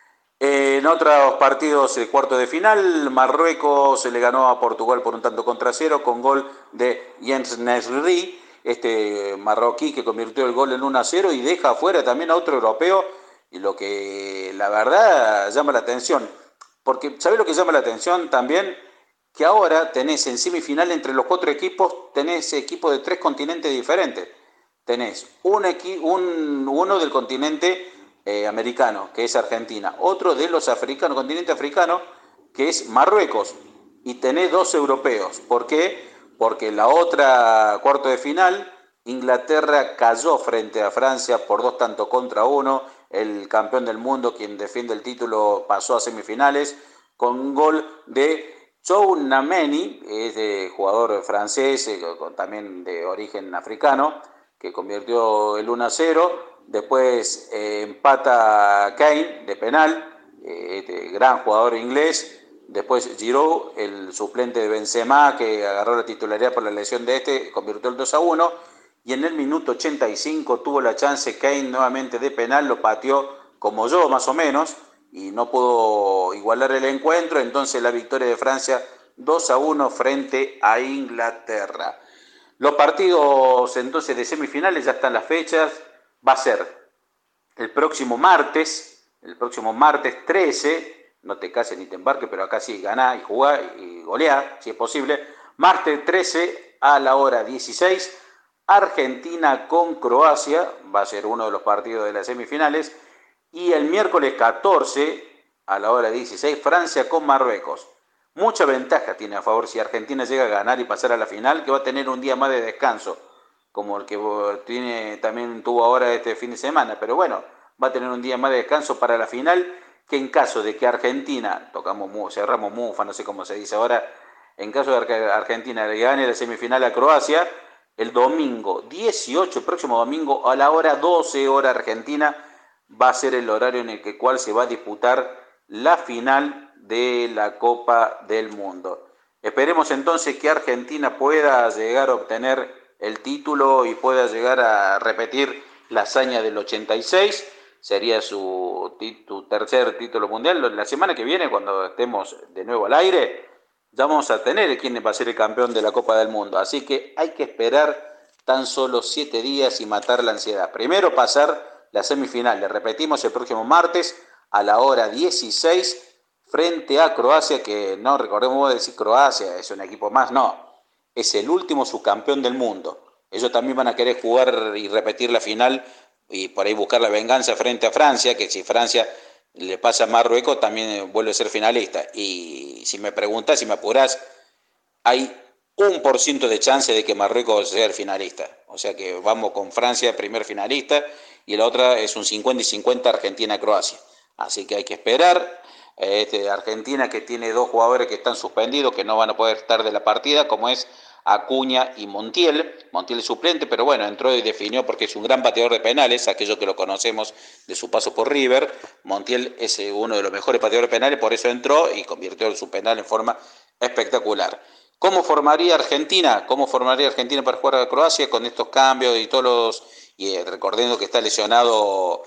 En otros partidos de cuarto de final, Marruecos se le ganó a Portugal por un tanto contra cero con gol de Jens Nesri, este marroquí que convirtió el gol en uno a cero y deja afuera también a otro europeo, y lo que la verdad llama la atención, porque ¿sabés lo que llama la atención también? Que ahora tenés en semifinal entre los cuatro equipos, tenés equipos de tres continentes diferentes. Tenés un equi- un, uno del continente eh, americano, que es Argentina, otro de los africanos, continente africano, que es Marruecos, y tenés dos europeos. ¿Por qué? Porque la otra cuarto de final, Inglaterra cayó frente a Francia por dos tantos contra uno. El campeón del mundo, quien defiende el título, pasó a semifinales con gol de Chouameni, es de jugador francés, eh, con, también de origen africano, que convirtió el uno a cero. Después eh, empata Kane de penal, eh, este gran jugador inglés. Después Giroud, el suplente de Benzema, que agarró la titularidad por la lesión de este, convirtió el dos a uno. Y en el minuto ochenta y cinco tuvo la chance Kane nuevamente de penal, lo pateó como yo más o menos, y no pudo igualar el encuentro. Entonces la victoria de Francia dos a uno frente a Inglaterra. Los partidos entonces de semifinales, ya están las fechas. Va a ser el próximo martes, el próximo martes trece, no te cases ni te embarques, pero acá sí, ganá y jugá y goleá, si es posible. Martes trece a la hora dieciséis, Argentina con Croacia, va a ser uno de los partidos de las semifinales. Y el miércoles catorce a la hora dieciséis, Francia con Marruecos. Mucha ventaja tiene a favor si Argentina llega a ganar y pasar a la final, que va a tener un día más de descanso, como el que tiene, también tuvo ahora este fin de semana. Pero bueno, va a tener un día más de descanso para la final, que en caso de que Argentina, tocamos, cerramos mufa, no sé cómo se dice ahora, en caso de que Argentina le gane la semifinal a Croacia, el domingo dieciocho, el próximo domingo a la hora doce, hora argentina, va a ser el horario en el que cual se va a disputar la final de la Copa del Mundo. Esperemos entonces que Argentina pueda llegar a obtener el título y pueda llegar a repetir la hazaña del ochenta y seis. Sería su, su tercer título mundial. La semana que viene, cuando estemos de nuevo al aire, ya vamos a tener quién va a ser el campeón de la Copa del Mundo. Así que hay que esperar tan solo siete días y matar la ansiedad. Primero pasar la semifinal. Le repetimos el próximo martes a la hora dieciséis frente a Croacia, que no recordemos decir Croacia, es un equipo más, no. Es el último subcampeón del mundo. Ellos también van a querer jugar y repetir la final y por ahí buscar la venganza frente a Francia, que si Francia le pasa a Marruecos también vuelve a ser finalista. Y si me preguntas, si me apurás, hay un por ciento de chance de que Marruecos sea el finalista. O sea que vamos con Francia, primer finalista, y la otra es un cincuenta y cincuenta Argentina-Croacia. Así que hay que esperar. Este, Argentina, que tiene dos jugadores que están suspendidos, que no van a poder estar de la partida, como es Acuña y Montiel. Montiel es suplente, pero bueno, entró y definió porque es un gran pateador de penales, aquellos que lo conocemos de su paso por River. Montiel es uno de los mejores pateadores de penales, por eso entró y convirtió su penal en forma espectacular. ¿Cómo formaría Argentina? ¿Cómo formaría Argentina para jugar a Croacia con estos cambios y todos los... Y eh, recordando que está lesionado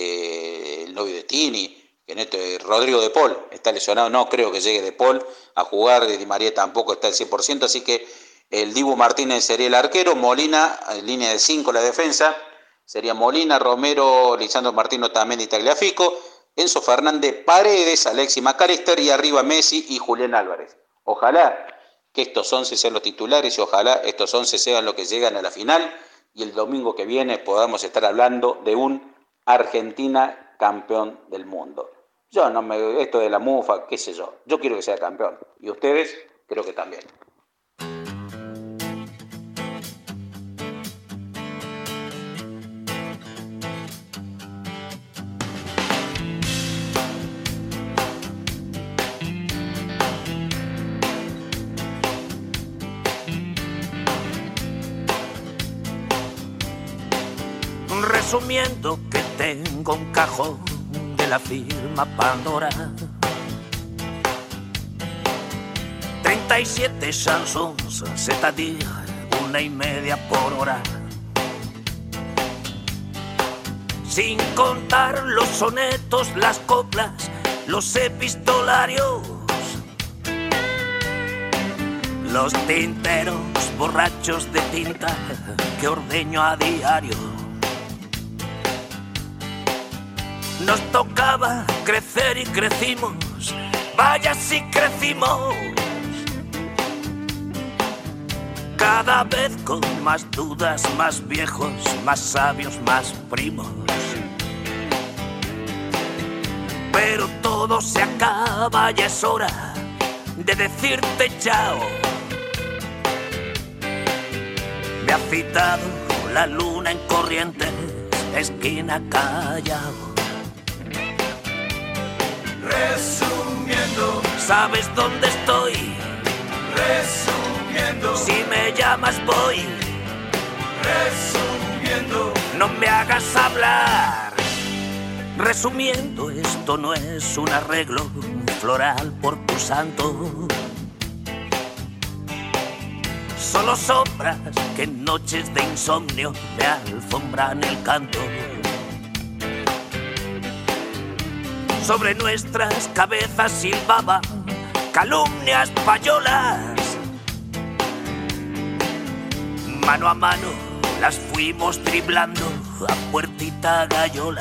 eh, el novio de Tini, en este, Rodrigo de Paul está lesionado, no creo que llegue de Paul a jugar, Di María tampoco está al cien por ciento, así que el Dibu Martínez sería el arquero, Molina en línea de cinco la defensa, sería Molina, Romero, Lisandro Martino, Tamendi y Tagliafico, Enzo Fernández, Paredes, Alexis McAllister y arriba Messi y Julián Álvarez. Ojalá que estos once sean los titulares y ojalá estos once sean los que llegan a la final y el domingo que viene podamos estar hablando de un Argentina campeón del mundo. Yo no me, esto de la mufa, qué sé yo, yo quiero que sea campeón y ustedes creo que también. Resumiendo que tengo un cajón de la firma Pandora, treinta y siete chansons c'est-à-dire una y media por hora, sin contar los sonetos, las coplas, los epistolarios, los tinteros borrachos de tinta que ordeño a diario. Nos tocaba crecer y crecimos, vaya si crecimos, cada vez con más dudas, más viejos, más sabios, más primos. Pero todo se acaba y es hora de decirte chao. Me ha citado la luna en Corrientes, esquina Callao. Resumiendo, ¿sabes dónde estoy? Resumiendo, si me llamas voy. Resumiendo, no me hagas hablar. Resumiendo, esto no es un arreglo floral por tu santo. Solo sombras que en noches de insomnio me alfombran el canto. Sobre nuestras cabezas silbaban calumnias payolas. Mano a mano las fuimos driblando a puertita gallola.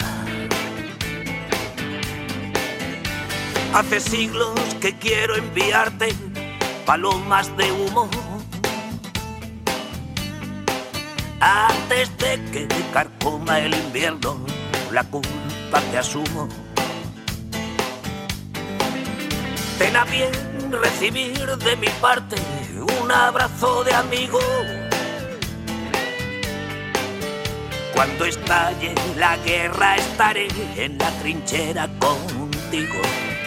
Hace siglos que quiero enviarte palomas de humo, antes de que te carcoma el invierno, la culpa que asumo. Ten a bien recibir de mi parte un abrazo de amigo. Cuando estalle la guerra estaré en la trinchera contigo.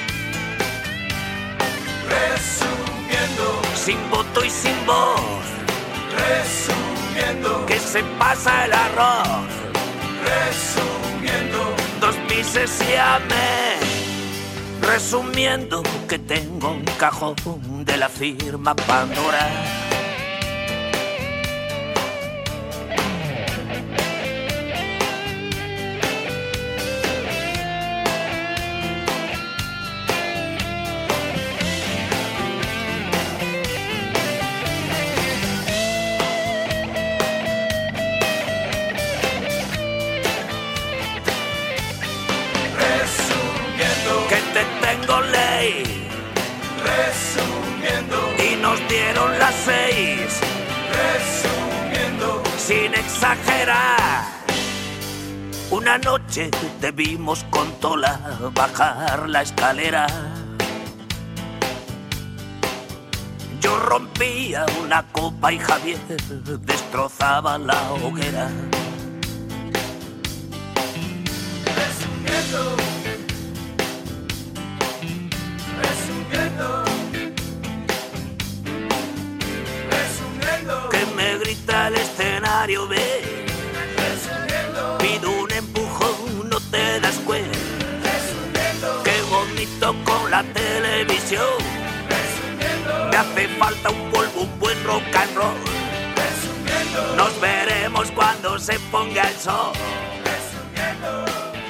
Resumiendo, sin voto y sin voz. Resumiendo, que se pasa el arroz. Resumiendo, dos pises y amén. Resumiendo que tengo un cajón de la firma Pandora. Resumiendo, y nos dieron las seis. Resumiendo, sin exagerar, una noche debimos con Tola bajar la escalera. Yo rompía una copa y Javier destrozaba la hoguera. Resumiendo, resumiendo, resumiendo, que me grita el escenario, ve. Resumiendo, pido un empujón, no te das cuenta. Resumiendo, que vomito con la televisión. Resumiendo, me hace falta un polvo, un buen rock and roll. Resumiendo, nos veremos cuando se ponga el sol. Resumiendo,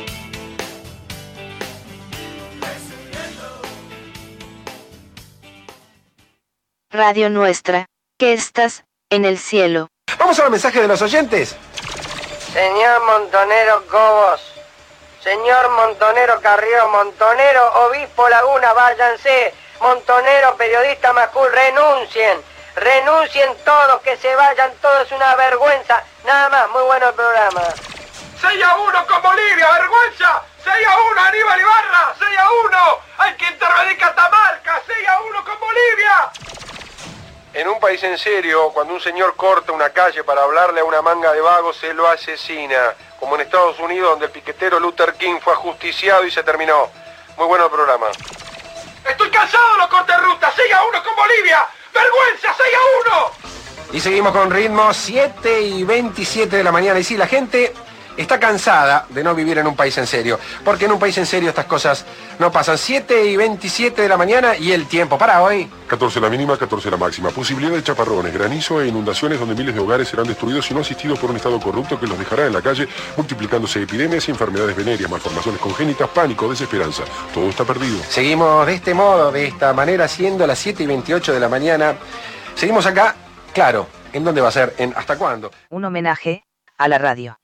Radio Nuestra, que estás en el cielo. Vamos a los mensajes de los oyentes. Señor Montonero Cobos, señor Montonero Carrió, Montonero Obispo Laguna, váyanse. Montonero Periodista Macul, renuncien. Renuncien todos, que se vayan todos, es una vergüenza. Nada más, muy bueno el programa. seis a uno con Bolivia, vergüenza. seis a uno Aníbal Ibarra, seis a uno. Hay que intervenir Catamarca, seis a uno con Bolivia. En un país en serio, cuando un señor corta una calle para hablarle a una manga de vagos, se lo asesina. Como en Estados Unidos, donde el piquetero Luther King fue ajusticiado y se terminó. Muy bueno el programa. Estoy cansado de los cortes de ruta, seis a uno con Bolivia. ¡Vergüenza, seis a uno! Y seguimos con ritmo, siete y veintisiete de la mañana. Y sí, la gente está cansada de no vivir en un país en serio, porque en un país en serio estas cosas no pasan. siete y veintisiete de la mañana y el tiempo para hoy. catorce la mínima, catorce la máxima. Posibilidad de chaparrones, granizo e inundaciones donde miles de hogares serán destruidos y no asistidos por un estado corrupto que los dejará en la calle, multiplicándose epidemias y enfermedades venéreas, malformaciones congénitas, pánico, desesperanza. Todo está perdido. Seguimos de este modo, de esta manera, siendo las siete y veintiocho de la mañana. Seguimos acá, claro, ¿en dónde va a ser? ¿En hasta cuándo? Un homenaje a la radio.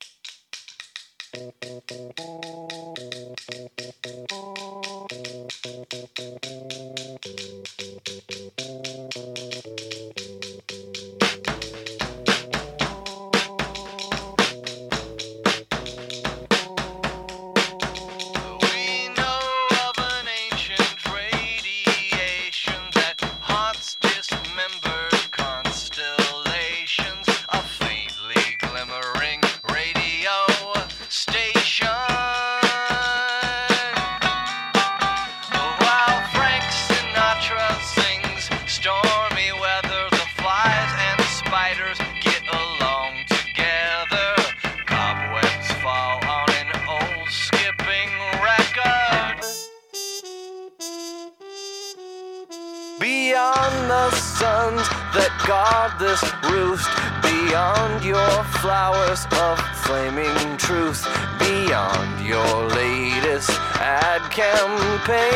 Beyond the suns that guard this roost, beyond your flowers of flaming truth, beyond your latest ad campaigns,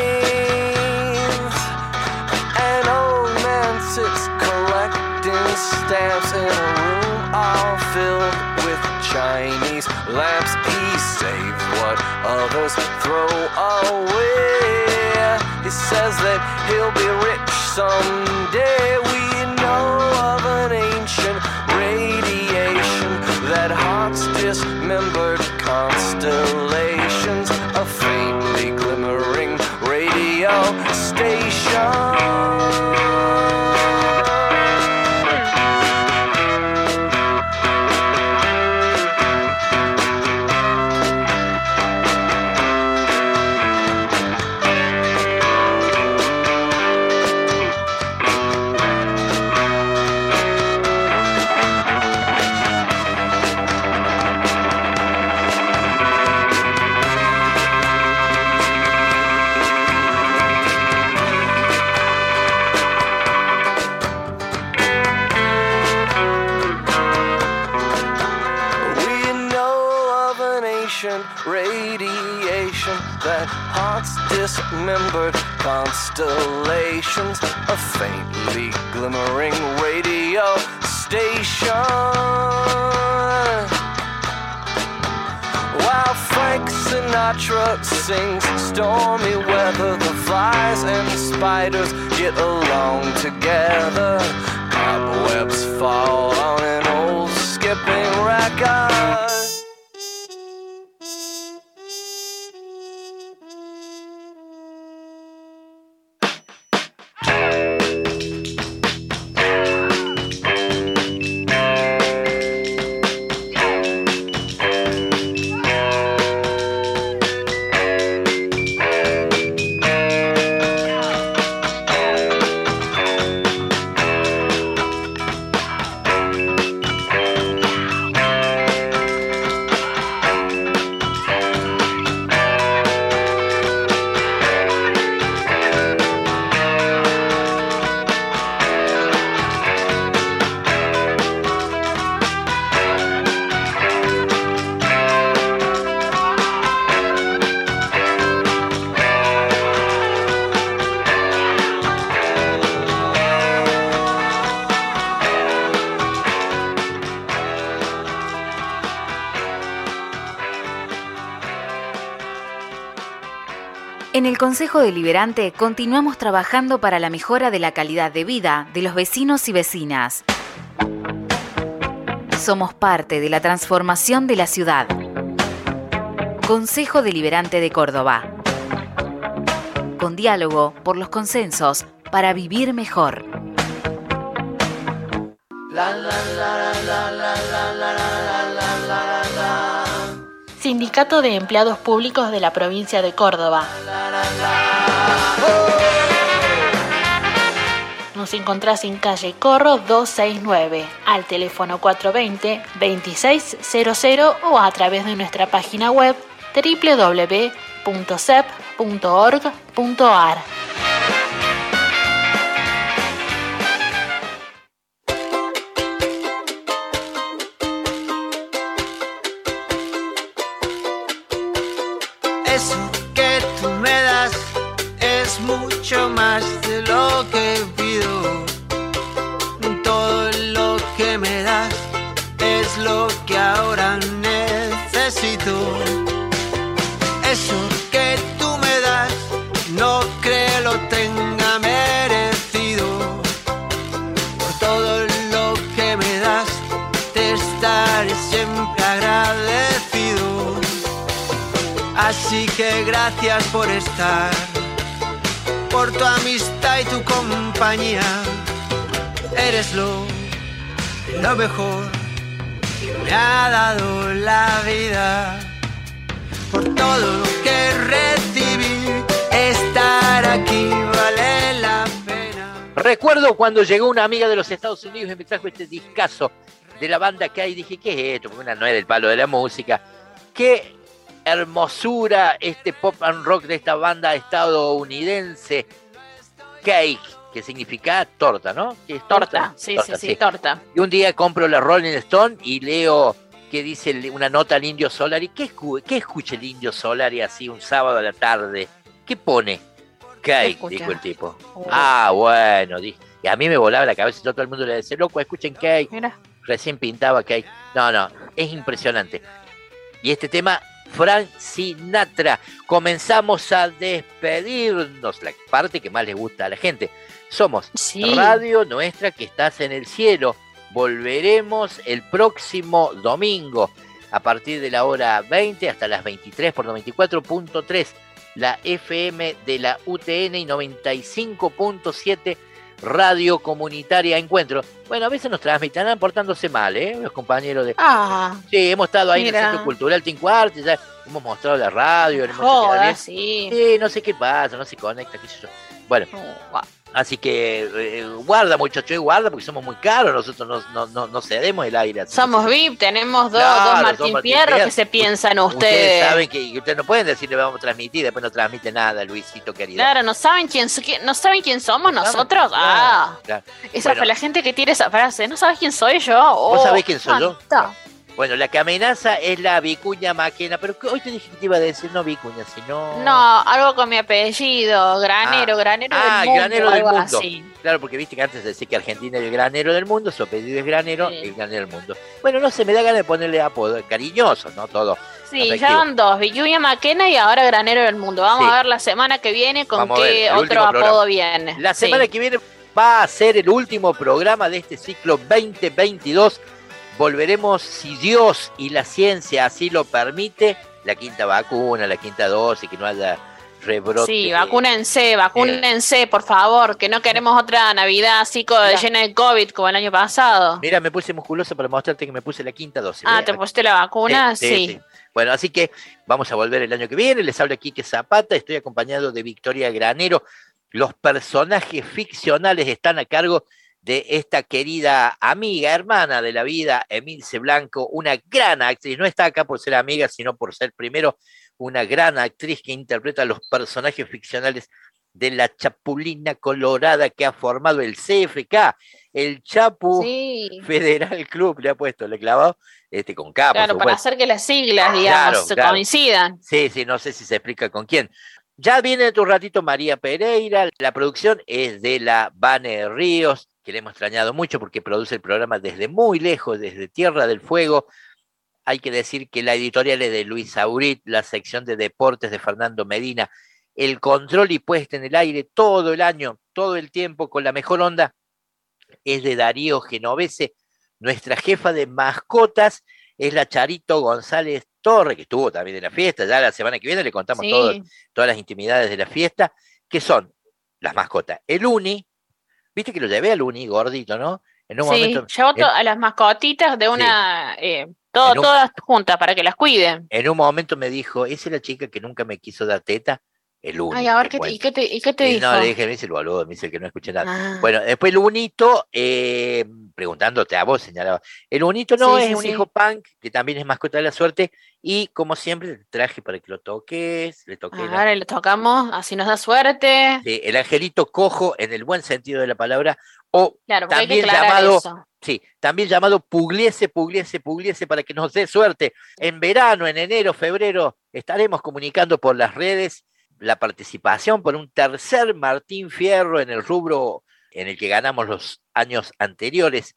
an old man sits collecting stamps in a room all filled with Chinese lamps. He saves what others throw away. He says that he'll be rich someday. We know of an ancient radiation that haunts dismembered constellations, a faintly glimmering radio station. fluorescent radiation that haunts dismembered constellations, a faintly glimmering radio station. While Frank Sinatra sings stormy weather, the flies and spiders get along together. Cobwebs fall on an old skipping record. En el Consejo Deliberante continuamos trabajando para la mejora de la calidad de vida de los vecinos y vecinas. Somos parte de la transformación de la ciudad. Consejo Deliberante de Córdoba. Con diálogo por los consensos para vivir mejor. La, la, la, la, la, la, la, la, la, la, la. Sindicato de Empleados Públicos de la Provincia de Córdoba. Nos encontrás en calle Corro doscientos sesenta y nueve, al teléfono cuatro dos cero, veintiséis cero cero o a través de nuestra página web doble u doble u doble u punto c e p punto org punto a r. Eso que tú me das es mucho más de lo que pido. Todo lo que me das es lo que ahora necesito. Eso que tú me das no creo lo tenga merecido. Por todo lo que me das te estaré siempre agradecido. Así que gracias por estar, por tu amistad y tu compañía. Eres lo, lo mejor que me ha dado la vida. Por todo lo que recibí, estar aquí vale la pena. Recuerdo cuando llegó una amiga de los Estados Unidos y me trajo este discazo de la banda que hay. Dije, ¿qué es esto? Porque una no es del palo de la música. ¿Qué hermosura este pop and rock de esta banda estadounidense? Cake, que significa torta, ¿no? ¿Qué es torta? Torta, sí, torta, sí, sí, sí, torta. Y un día compro la Rolling Stone y leo que dice una nota al Indio Solari. ¿Qué, escu ¿Qué escucha el Indio Solari así un sábado a la tarde? ¿Qué pone? Cake, dijo el tipo. Oh. Ah, bueno, dije. Y a mí me volaba la cabeza y todo el mundo le decía, loco, escuchen Cake. Mira. Recién pintaba Cake. No, no, es impresionante. Y este tema, Frank Sinatra. Comenzamos a despedirnos, la parte que más le gusta a la gente. Somos sí. Radio Nuestra, que estás en el cielo. Volveremos el próximo domingo a partir de la hora veinte hasta las veintitrés por noventa y cuatro punto tres, la F M de la U T N y noventa y cinco punto siete Radio Comunitaria Encuentro. Bueno, a veces nos transmiten portándose mal, ¿eh? Los compañeros de... Ah, sí, hemos estado ahí mira. En el Centro Cultural Tincuarte, ya hemos mostrado la radio. Hemos Joda, sí. sí. No sé qué pasa, no se conecta, qué sé yo. Bueno, oh, así que eh, guarda, muchachos, guarda, porque somos muy caros, nosotros no, no, no, no cedemos el aire. Somos V I P, tenemos dos, claro, dos Martín, Martín Fierro, Fierro que se piensan ustedes. Ustedes saben que ustedes no pueden decirle vamos a transmitir, después no transmite nada, Luisito querido. Claro, no saben quién, no saben quién somos nosotros. Claro, ah, claro. Esa bueno. Fue la gente que tiene esa frase, ¿no sabes quién soy yo? Oh, ¿Vos sabés quién soy yo? Bueno, la que amenaza es la Vicuña Maquena, pero hoy te dije que te iba a decir no Vicuña, sino... No, algo con mi apellido, Granero, Ah, Granero ah, del Mundo, Granero del algo Mundo. así. Claro, porque viste que antes decía que Argentina era el granero del mundo, su apellido es Granero, el granero del mundo. Bueno, no sé, me da ganas de ponerle apodo, cariñoso, ¿no? Todo. Sí, afectivo. ya van dos, Vicuña Maquena y ahora Granero del Mundo. Vamos Sí. a ver la semana que viene con Vamos a ver, qué el otro último apodo programa. viene. La Sí. semana que viene va a ser el último programa de este ciclo veinte veintidós. Volveremos, si Dios y la ciencia así lo permite, la quinta vacuna, la quinta dosis, que no haya rebrote. Sí, vacúnense, vacúnense, por favor, que no queremos otra Navidad así co- Mirá. llena de COVID como el año pasado. Mira, me puse musculoso para mostrarte que me puse la quinta dosis. Ah, ¿ves? ¿te pusiste la vacuna? Sí, Sí. sí, sí. Bueno, así que vamos a volver el año que viene. Les habla Quique Zapata, estoy acompañado de Victoria Granero. Los personajes ficcionales están a cargo de esta querida amiga, hermana de la vida, Emilce Blanco, una gran actriz. No está acá por ser amiga, sino por ser primero una gran actriz que interpreta los personajes ficcionales de la Chapulina Colorada que ha formado el C F K, el Chapu Sí. Federal Club, le ha puesto, le ha clavado, este, con K, por Claro, para supuesto. hacer que las siglas, digamos, Claro, se claro. coincidan. Sí, sí, no sé si se explica con quién. Ya viene dentro de un ratito María Pereira, la producción es de la Vane Ríos, que le hemos extrañado mucho porque produce el programa desde muy lejos, desde Tierra del Fuego. Hay que decir que la editorial es de Luis Aurit, la sección de deportes de Fernando Medina, el control y puesta en el aire todo el año, todo el tiempo, con la mejor onda, es de Darío Genovese. Nuestra jefa de mascotas es la Charito González Torre, que estuvo también en la fiesta. Ya la semana que viene le contamos Sí. todo, todas las intimidades de la fiesta, que son las mascotas. El Uni, viste que lo llevé al Uni, gordito, ¿no? En un Sí, momento, llevo to- en, a las mascotitas de una, eh, todo- En un- todas juntas para que las cuiden. en un momento me dijo, esa es la chica que nunca me quiso dar teta, el Uni. Ay, a ver, te ¿qué te- cuento. ¿y qué te, y qué te Y dijo? no, le dije, me dice el boludo, me dice que no escuché nada. Ah. Bueno, después el Unito, eh, preguntándote a vos, señalaba. El Unito no Sí, es sí, un sí. hijo punk, que también es mascota de la suerte, y como siempre te traje para que lo toques, le toqué la- Ahora le tocamos, así nos da suerte. sí, el angelito cojo en el buen sentido de la palabra, o Claro, porque hay que también aclarar llamado, eso. sí, también llamado Pugliese, Pugliese, Pugliese, para que nos dé suerte. En verano, en enero, febrero, estaremos comunicando por las redes la participación por un tercer Martín Fierro en el rubro en el que ganamos los años anteriores.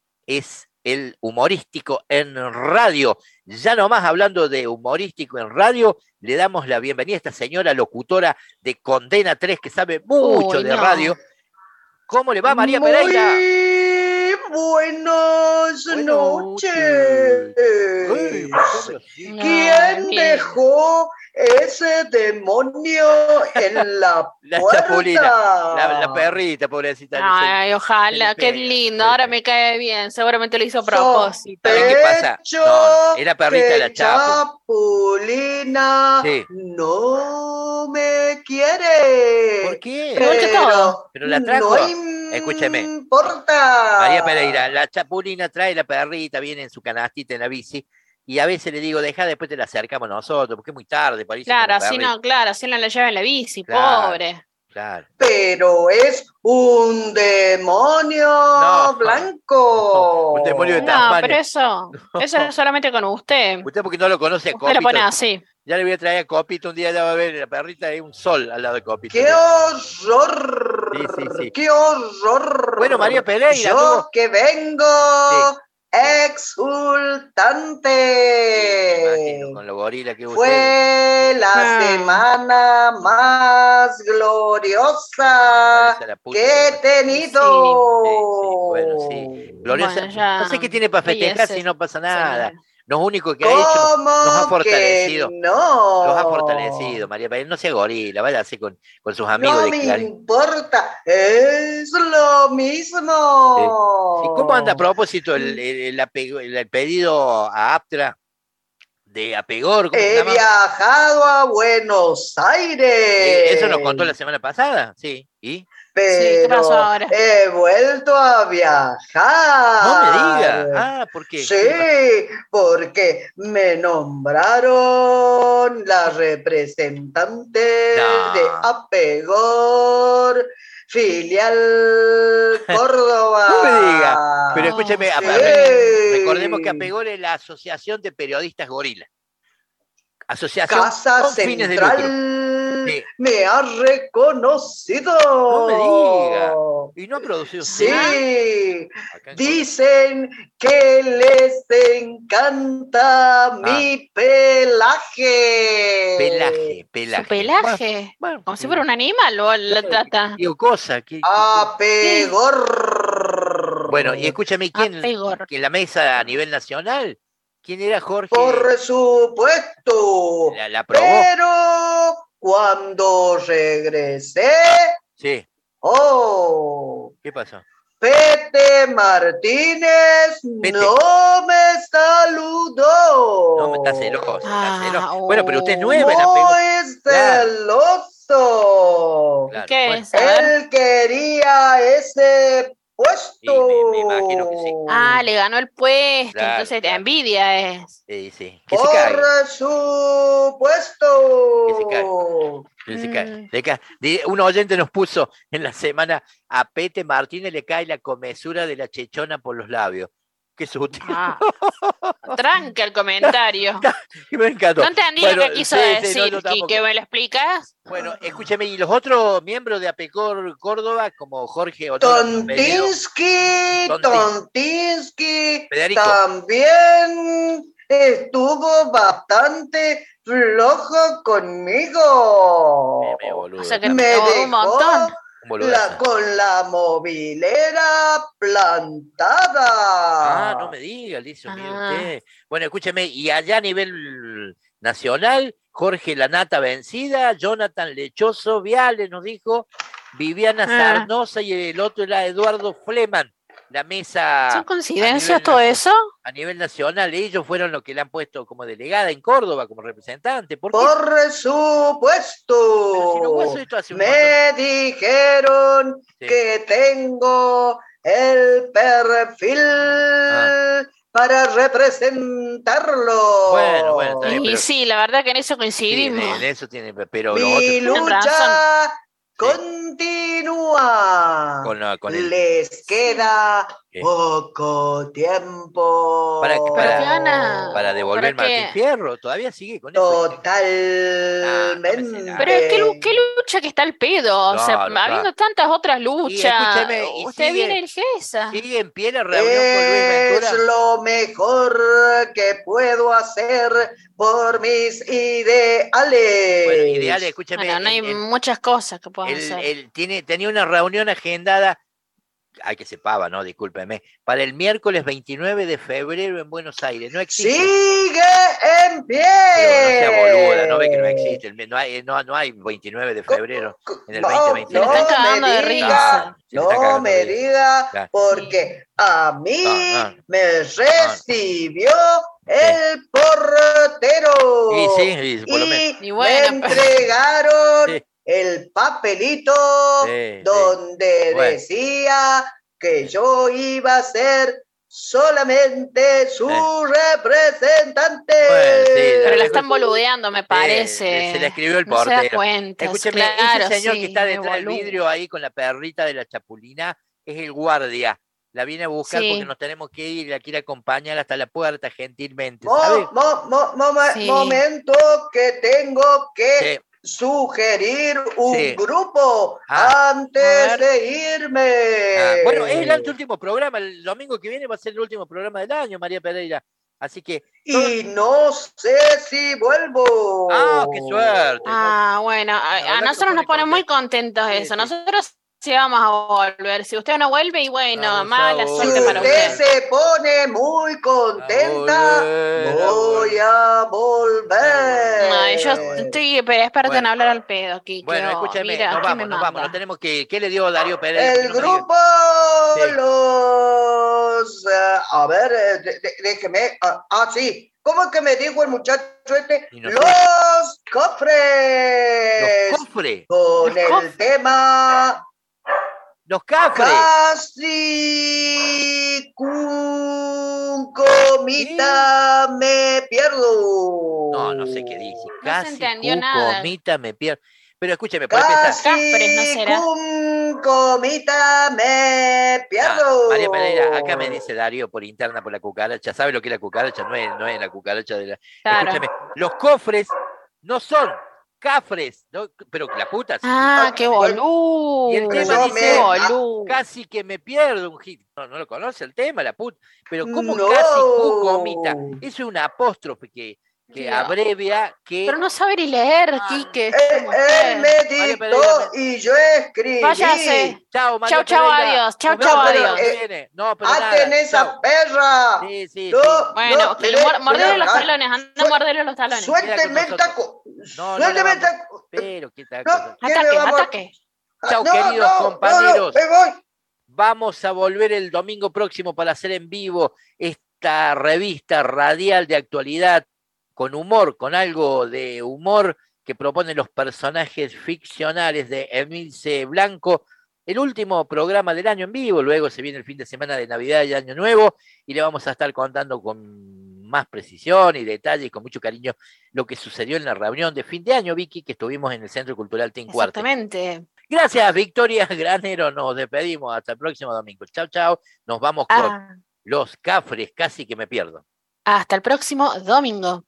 Es el humorístico en radio. Ya nomás hablando de humorístico en radio, le damos la bienvenida a esta señora locutora de Condena tres que sabe mucho Uy, de no. radio. ¿Cómo le va, María Muy Pereira? buenas noches. ¿Quién bien. dejó ese demonio en la La puerta? chapulina, la, la perrita, pobrecita. Ay, ojalá, qué lindo, ahora me cae bien, seguramente lo hizo a propósito. ¿Sabés qué pasa? No, era perrita de la que Chapu. Chapulina Sí. no me quiere. ¿Por qué? Pero, Pero la trajo. no Escúcheme. importa. María Pereira, la chapulina trae la perrita, viene en su canastita en la bici, y a veces le digo, deja, después te la acercamos nosotros, porque es muy tarde, por ahí se Claro, pone así perrita. no, claro, así no la lleva en la bici, Claro. pobre. Claro. Pero es un demonio No. blanco. Un demonio de No, Tasmania. pero eso, eso es solamente con usted. Usted porque no lo conoce a Usted lo Copito. pone así. Ya le voy a traer a Copito, un día ya va a ver la perrita, hay un sol al lado de Copito. ¡Qué horror! Sí, sí, sí. ¡Qué horror! Bueno, María Pereira, Yo ¿cómo? que vengo exultante. Imagino, con los gorilas que usted. Fue la Ah. semana más gloriosa Esa es la puta que he tenido. Bueno, sí. Gloriosa. Bueno, ya. No sé qué tiene para festejar Fíjese, si no pasa nada. señora. Lo único que ha hecho ¿Cómo nos ha que fortalecido. no? Los ha fortalecido, María Pereira. No sea gorila, vaya así con, con sus amigos No de me Clarín. importa, es lo mismo. ¿Y cómo anda a propósito el, el, el apego- el pedido a Aptra de Apegor? ¿Cómo se He llama? viajado a Buenos Aires. Eh, Eso nos contó la semana pasada, sí. ¿Y? Pero Sí, ¿qué pasó ahora? he vuelto a viajar. No me diga. Ah, ¿por qué? Sí, porque me nombraron la representante No. de Apegor, filial Córdoba. No me diga. Pero escúcheme, a- a Sí. ver, recordemos que APEGOR es la Asociación de Periodistas Gorila. Asociación Casa con fines de lucro. Central Sí. me ha reconocido. No me diga. ¿Y no ha producido usted? Sí, dicen que les encanta mi pelaje. Pelaje, pelaje. Su pelaje. Como si fuera un animal o la trata. Digo, cosa. que- Apegor. Bueno, y escúchame, ¿quién? Apegor. Que en la mesa a nivel nacional, ¿quién era Jorge? Por supuesto. La, la aprobó. Pero cuando regresé, Sí. oh, ¿Qué pasó? Pete Martínez no me saludó. No, me está celoso. está Ah, celoso. oh. Bueno, pero usted es nueva en APEGOR. Muy celoso. Claro, ¿Qué bueno. es? A ver. Él quería ese puesto. Sí, me, me imagino que sí. Ah, le ganó el puesto, Claro, entonces claro. envidia es. Sí, sí. Que se cague. Por supuesto. Que se cague. Que se cague. Mm. Le cae. Di- Un oyente nos puso en la semana: a Pete Martínez le cae la comesura de la chechona por los labios. Qué sutil. Ah, tranca el comentario. Me encantó. No entendí Bueno, lo que quiso sí, sí, no, decir, yo tampoco. Quique, ¿me lo explicas? Bueno, escúcheme, y los otros miembros de APEGOR Córdoba, como Jorge Otero Pedido, Tontinsky, Tonti- Tontinsky Federico. también estuvo bastante flojo conmigo. Me, me boludo. O sea que Me me un dejó montón. Un boludo. la, con la movilera plantada. Ah, no me diga, Alicia, mire Ah. usted. Bueno, escúcheme, y allá a nivel nacional, Jorge Lanata Vencida, Jonathan Lechoso Viale nos dijo, Viviana Ah. Sarnosa y el otro era Eduardo Fleman. La mesa ¿Son a coincidencias nivel todo nacio- eso? a nivel nacional, ellos fueron los que le han puesto como delegada en Córdoba, como representante. ¿Por qué? Por supuesto. Pero si no fue eso esto hace un Me dijeron Sí. que tengo el perfil Ah. para representarlo. Bueno, bueno, está bien, Y pero- sí, la verdad que en eso Sí, coincidimos. en eso tiene, pero los Mi otros Tienen lucha continúa. con, la- con el Les queda ¿Qué? poco tiempo. Para, ¿Pero para, qué gana? para devolver ¿Para qué? Martín Fierro, todavía sigue con eso. Totalmente. Pero es que lu- qué lucha que está el pedo, o sea, Claro, claro. habiendo tantas otras luchas, escúcheme, y usted sigue- viene el Gesa. Sigue en pie la reunión con Luis Es Ventura. lo mejor que puedo hacer por mis ideales. Bueno, ideal, escúcheme. Bueno, no hay él- él- muchas cosas que puedan él- hacer. él tiene, tenía una reunión agendada, hay que sepaba, ¿no? Discúlpeme, para el miércoles veintinueve de febrero en Buenos Aires. No existe. Sigue en pie. Pero no sea boluda, no ve que no existe. el- No hay, no, no hay veintinueve de febrero en el No, veinte veintiuno. Se le están no cagando me de diga, risa. Se le está no cagando me de risa. diga, Claro. porque a mí No, no. me recibió el portero. Y sí, y por lo menos. Y Y bueno, me entregaron Sí. el papelito Sí, sí. donde Bueno. decía que yo iba a ser solamente su representante. Bueno, sí, Pero la la- están boludeando, me parece. Se le escribió el No se portero. da cuenta. Escúcheme, Claro, ese señor sí, que está me detrás del boludo. vidrio ahí con la perrita de la chapulina es el guardia. La viene a buscar Sí. porque nos tenemos que ir y la quiere acompañar hasta la puerta gentilmente, Mo- ¿sabe? mo- mo- mo- Sí. Momento que tengo que Sí. sugerir un Sí. grupo Ah. antes A ver. de irme. Ah, bueno, es el último programa, el domingo que viene va a ser el último programa del año, María Pereira. Así que... Y no sé si vuelvo. ¡Ah, qué suerte! ¿no? Ah, bueno, a, verdad a que nosotros pone nos pone muy contento. contentos Sí, eso. sí. Nosotros sí vamos a volver. Si usted no vuelve, y bueno, Vamos a mala volver. Si suerte para usted usted. se pone muy contenta, volver, a voy a volver. Ay, yo estoy pero experta en Bueno. hablar al pedo, Kike. Bueno, oh, escúcheme, mira, nos ¿qué me vamos, nos vamos, manda? nos tenemos que... ¿Qué le dio Darío Pereira? El No me diga. grupo, Sí. los... eh, a ver, eh, de- de- déjeme... ah, ah, sí. ¿Cómo es que me dijo el muchacho este? Y no sé. Los cofres. Los cofres, Con Los el cofres. tema... los cafres. Casi un comita me pierdo. No, no sé qué dice. No se Casi entendió cu- nada. comita me pierdo. Pero escúcheme, por empezar. Cafres, ¿no será? Cum comita me pierdo. Ah, María Pereira, acá me dice Darío por interna por la cucaracha. ¿Sabe lo que es la cucaracha? No es, no es la cucaracha de la. Claro. Escúcheme, los cofres no son cafres, ¿no? Pero la puta. sí. Ah, qué boludo. Y el tema No, dice, me- boludo. casi que me pierdo un hit. No, no lo conoce el tema, la puta. Pero ¿cómo No. casi cu comita? Eso es una apóstrofe que, que Dios. abrevia, que. Pero no saber y leer, Quique. es Él, como él usted. me María dictó Pereira, y yo escribí. Váyase. Chao, María Chau, chau, Pereira. adiós. Chau, Nos chau, vemos el adiós. año que viene. No, pero nada. ¡Aten esa chau. perra! Sí, sí, No, sí. Bueno, no, que le mire, mor- mordele mire, los ah, talones, anda a morderle los talones. Suélteme el nosotros. taco. No, no, Suélteme no, el taco. Pero, ¿qué tal? No, cosa? ¿qué me Ataque, vamos a- ataque. Chau, No, queridos no, compañeros. No, no, me voy. Vamos a volver el domingo próximo para hacer en vivo esta revista radial de actualidad con humor, con algo de humor que proponen los personajes ficcionales de Emilce Blanco. El último programa del año en vivo, luego se viene el fin de semana de Navidad y Año Nuevo y le vamos a estar contando con más precisión y detalle y con mucho cariño lo que sucedió en la reunión de fin de año, Vicky, que estuvimos en el Centro Cultural Tincuarte. Exactamente. Gracias, Victoria Granero. Nos despedimos. Hasta el próximo domingo. Chao, chao. Nos vamos con Ah, los cafres. Casi que me pierdo. hasta el próximo domingo.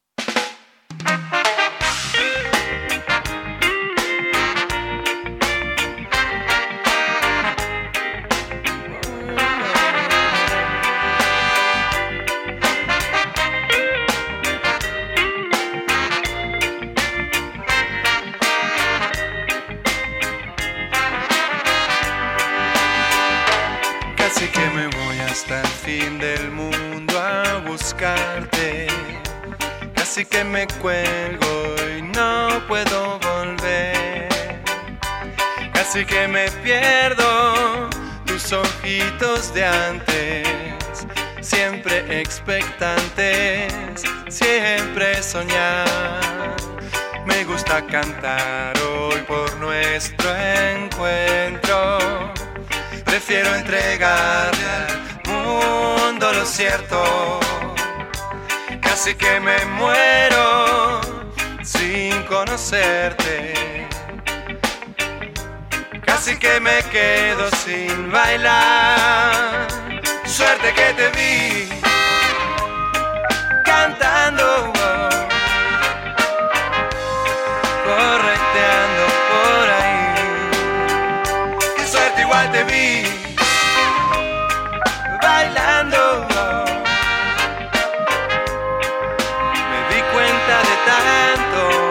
Casi que me voy hasta el fin del mundo a buscarte. Casi que me cuelgo y no puedo volver. Casi que me pierdo tus ojitos de antes. Siempre expectantes, siempre soñar. Me gusta cantar hoy por nuestro encuentro. Prefiero entregarle al mundo lo cierto. Casi que me muero sin conocerte. Casi que me quedo sin bailar. Suerte que te vi cantando, correteando por ahí. Qué suerte, igual te vi bailando. Me di cuenta de tanto.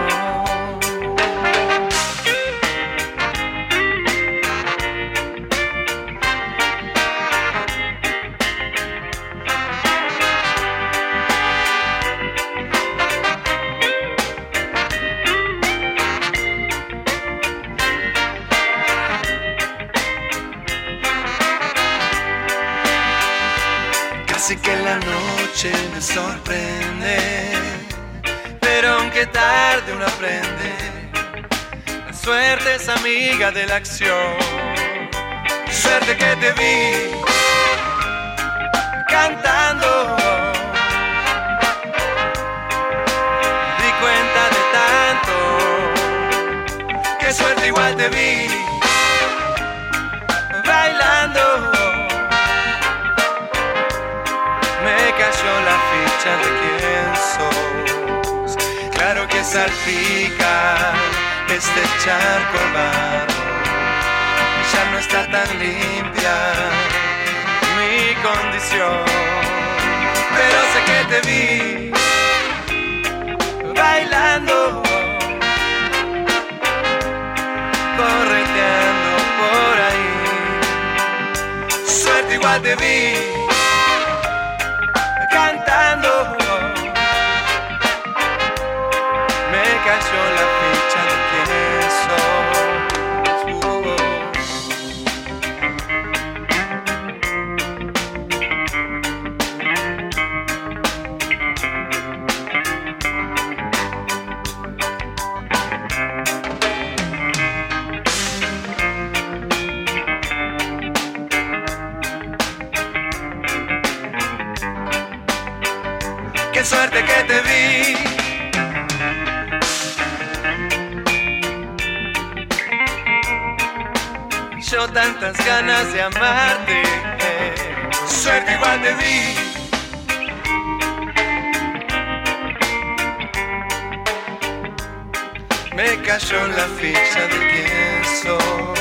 Casi que la noche me sorprende, pero aunque tarde uno aprende, la suerte es amiga de la acción. Suerte que te vi cantando, me di cuenta de tanto. Qué suerte, igual te vi bailando. Me cayó la ficha de quién sos. Claro que salpica este charco barro. Ya no está tan limpia mi condición. Pero sé que te vi bailando, correteando por ahí. Suerte, igual te vi cantando. Me cayó la ficha de quién soy. Qué suerte que te vi yo tantas ganas de amarte. Suerte igual te di. Me cayó la ficha de quién sos.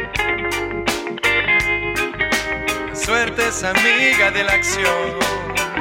La suerte es amiga de la acción.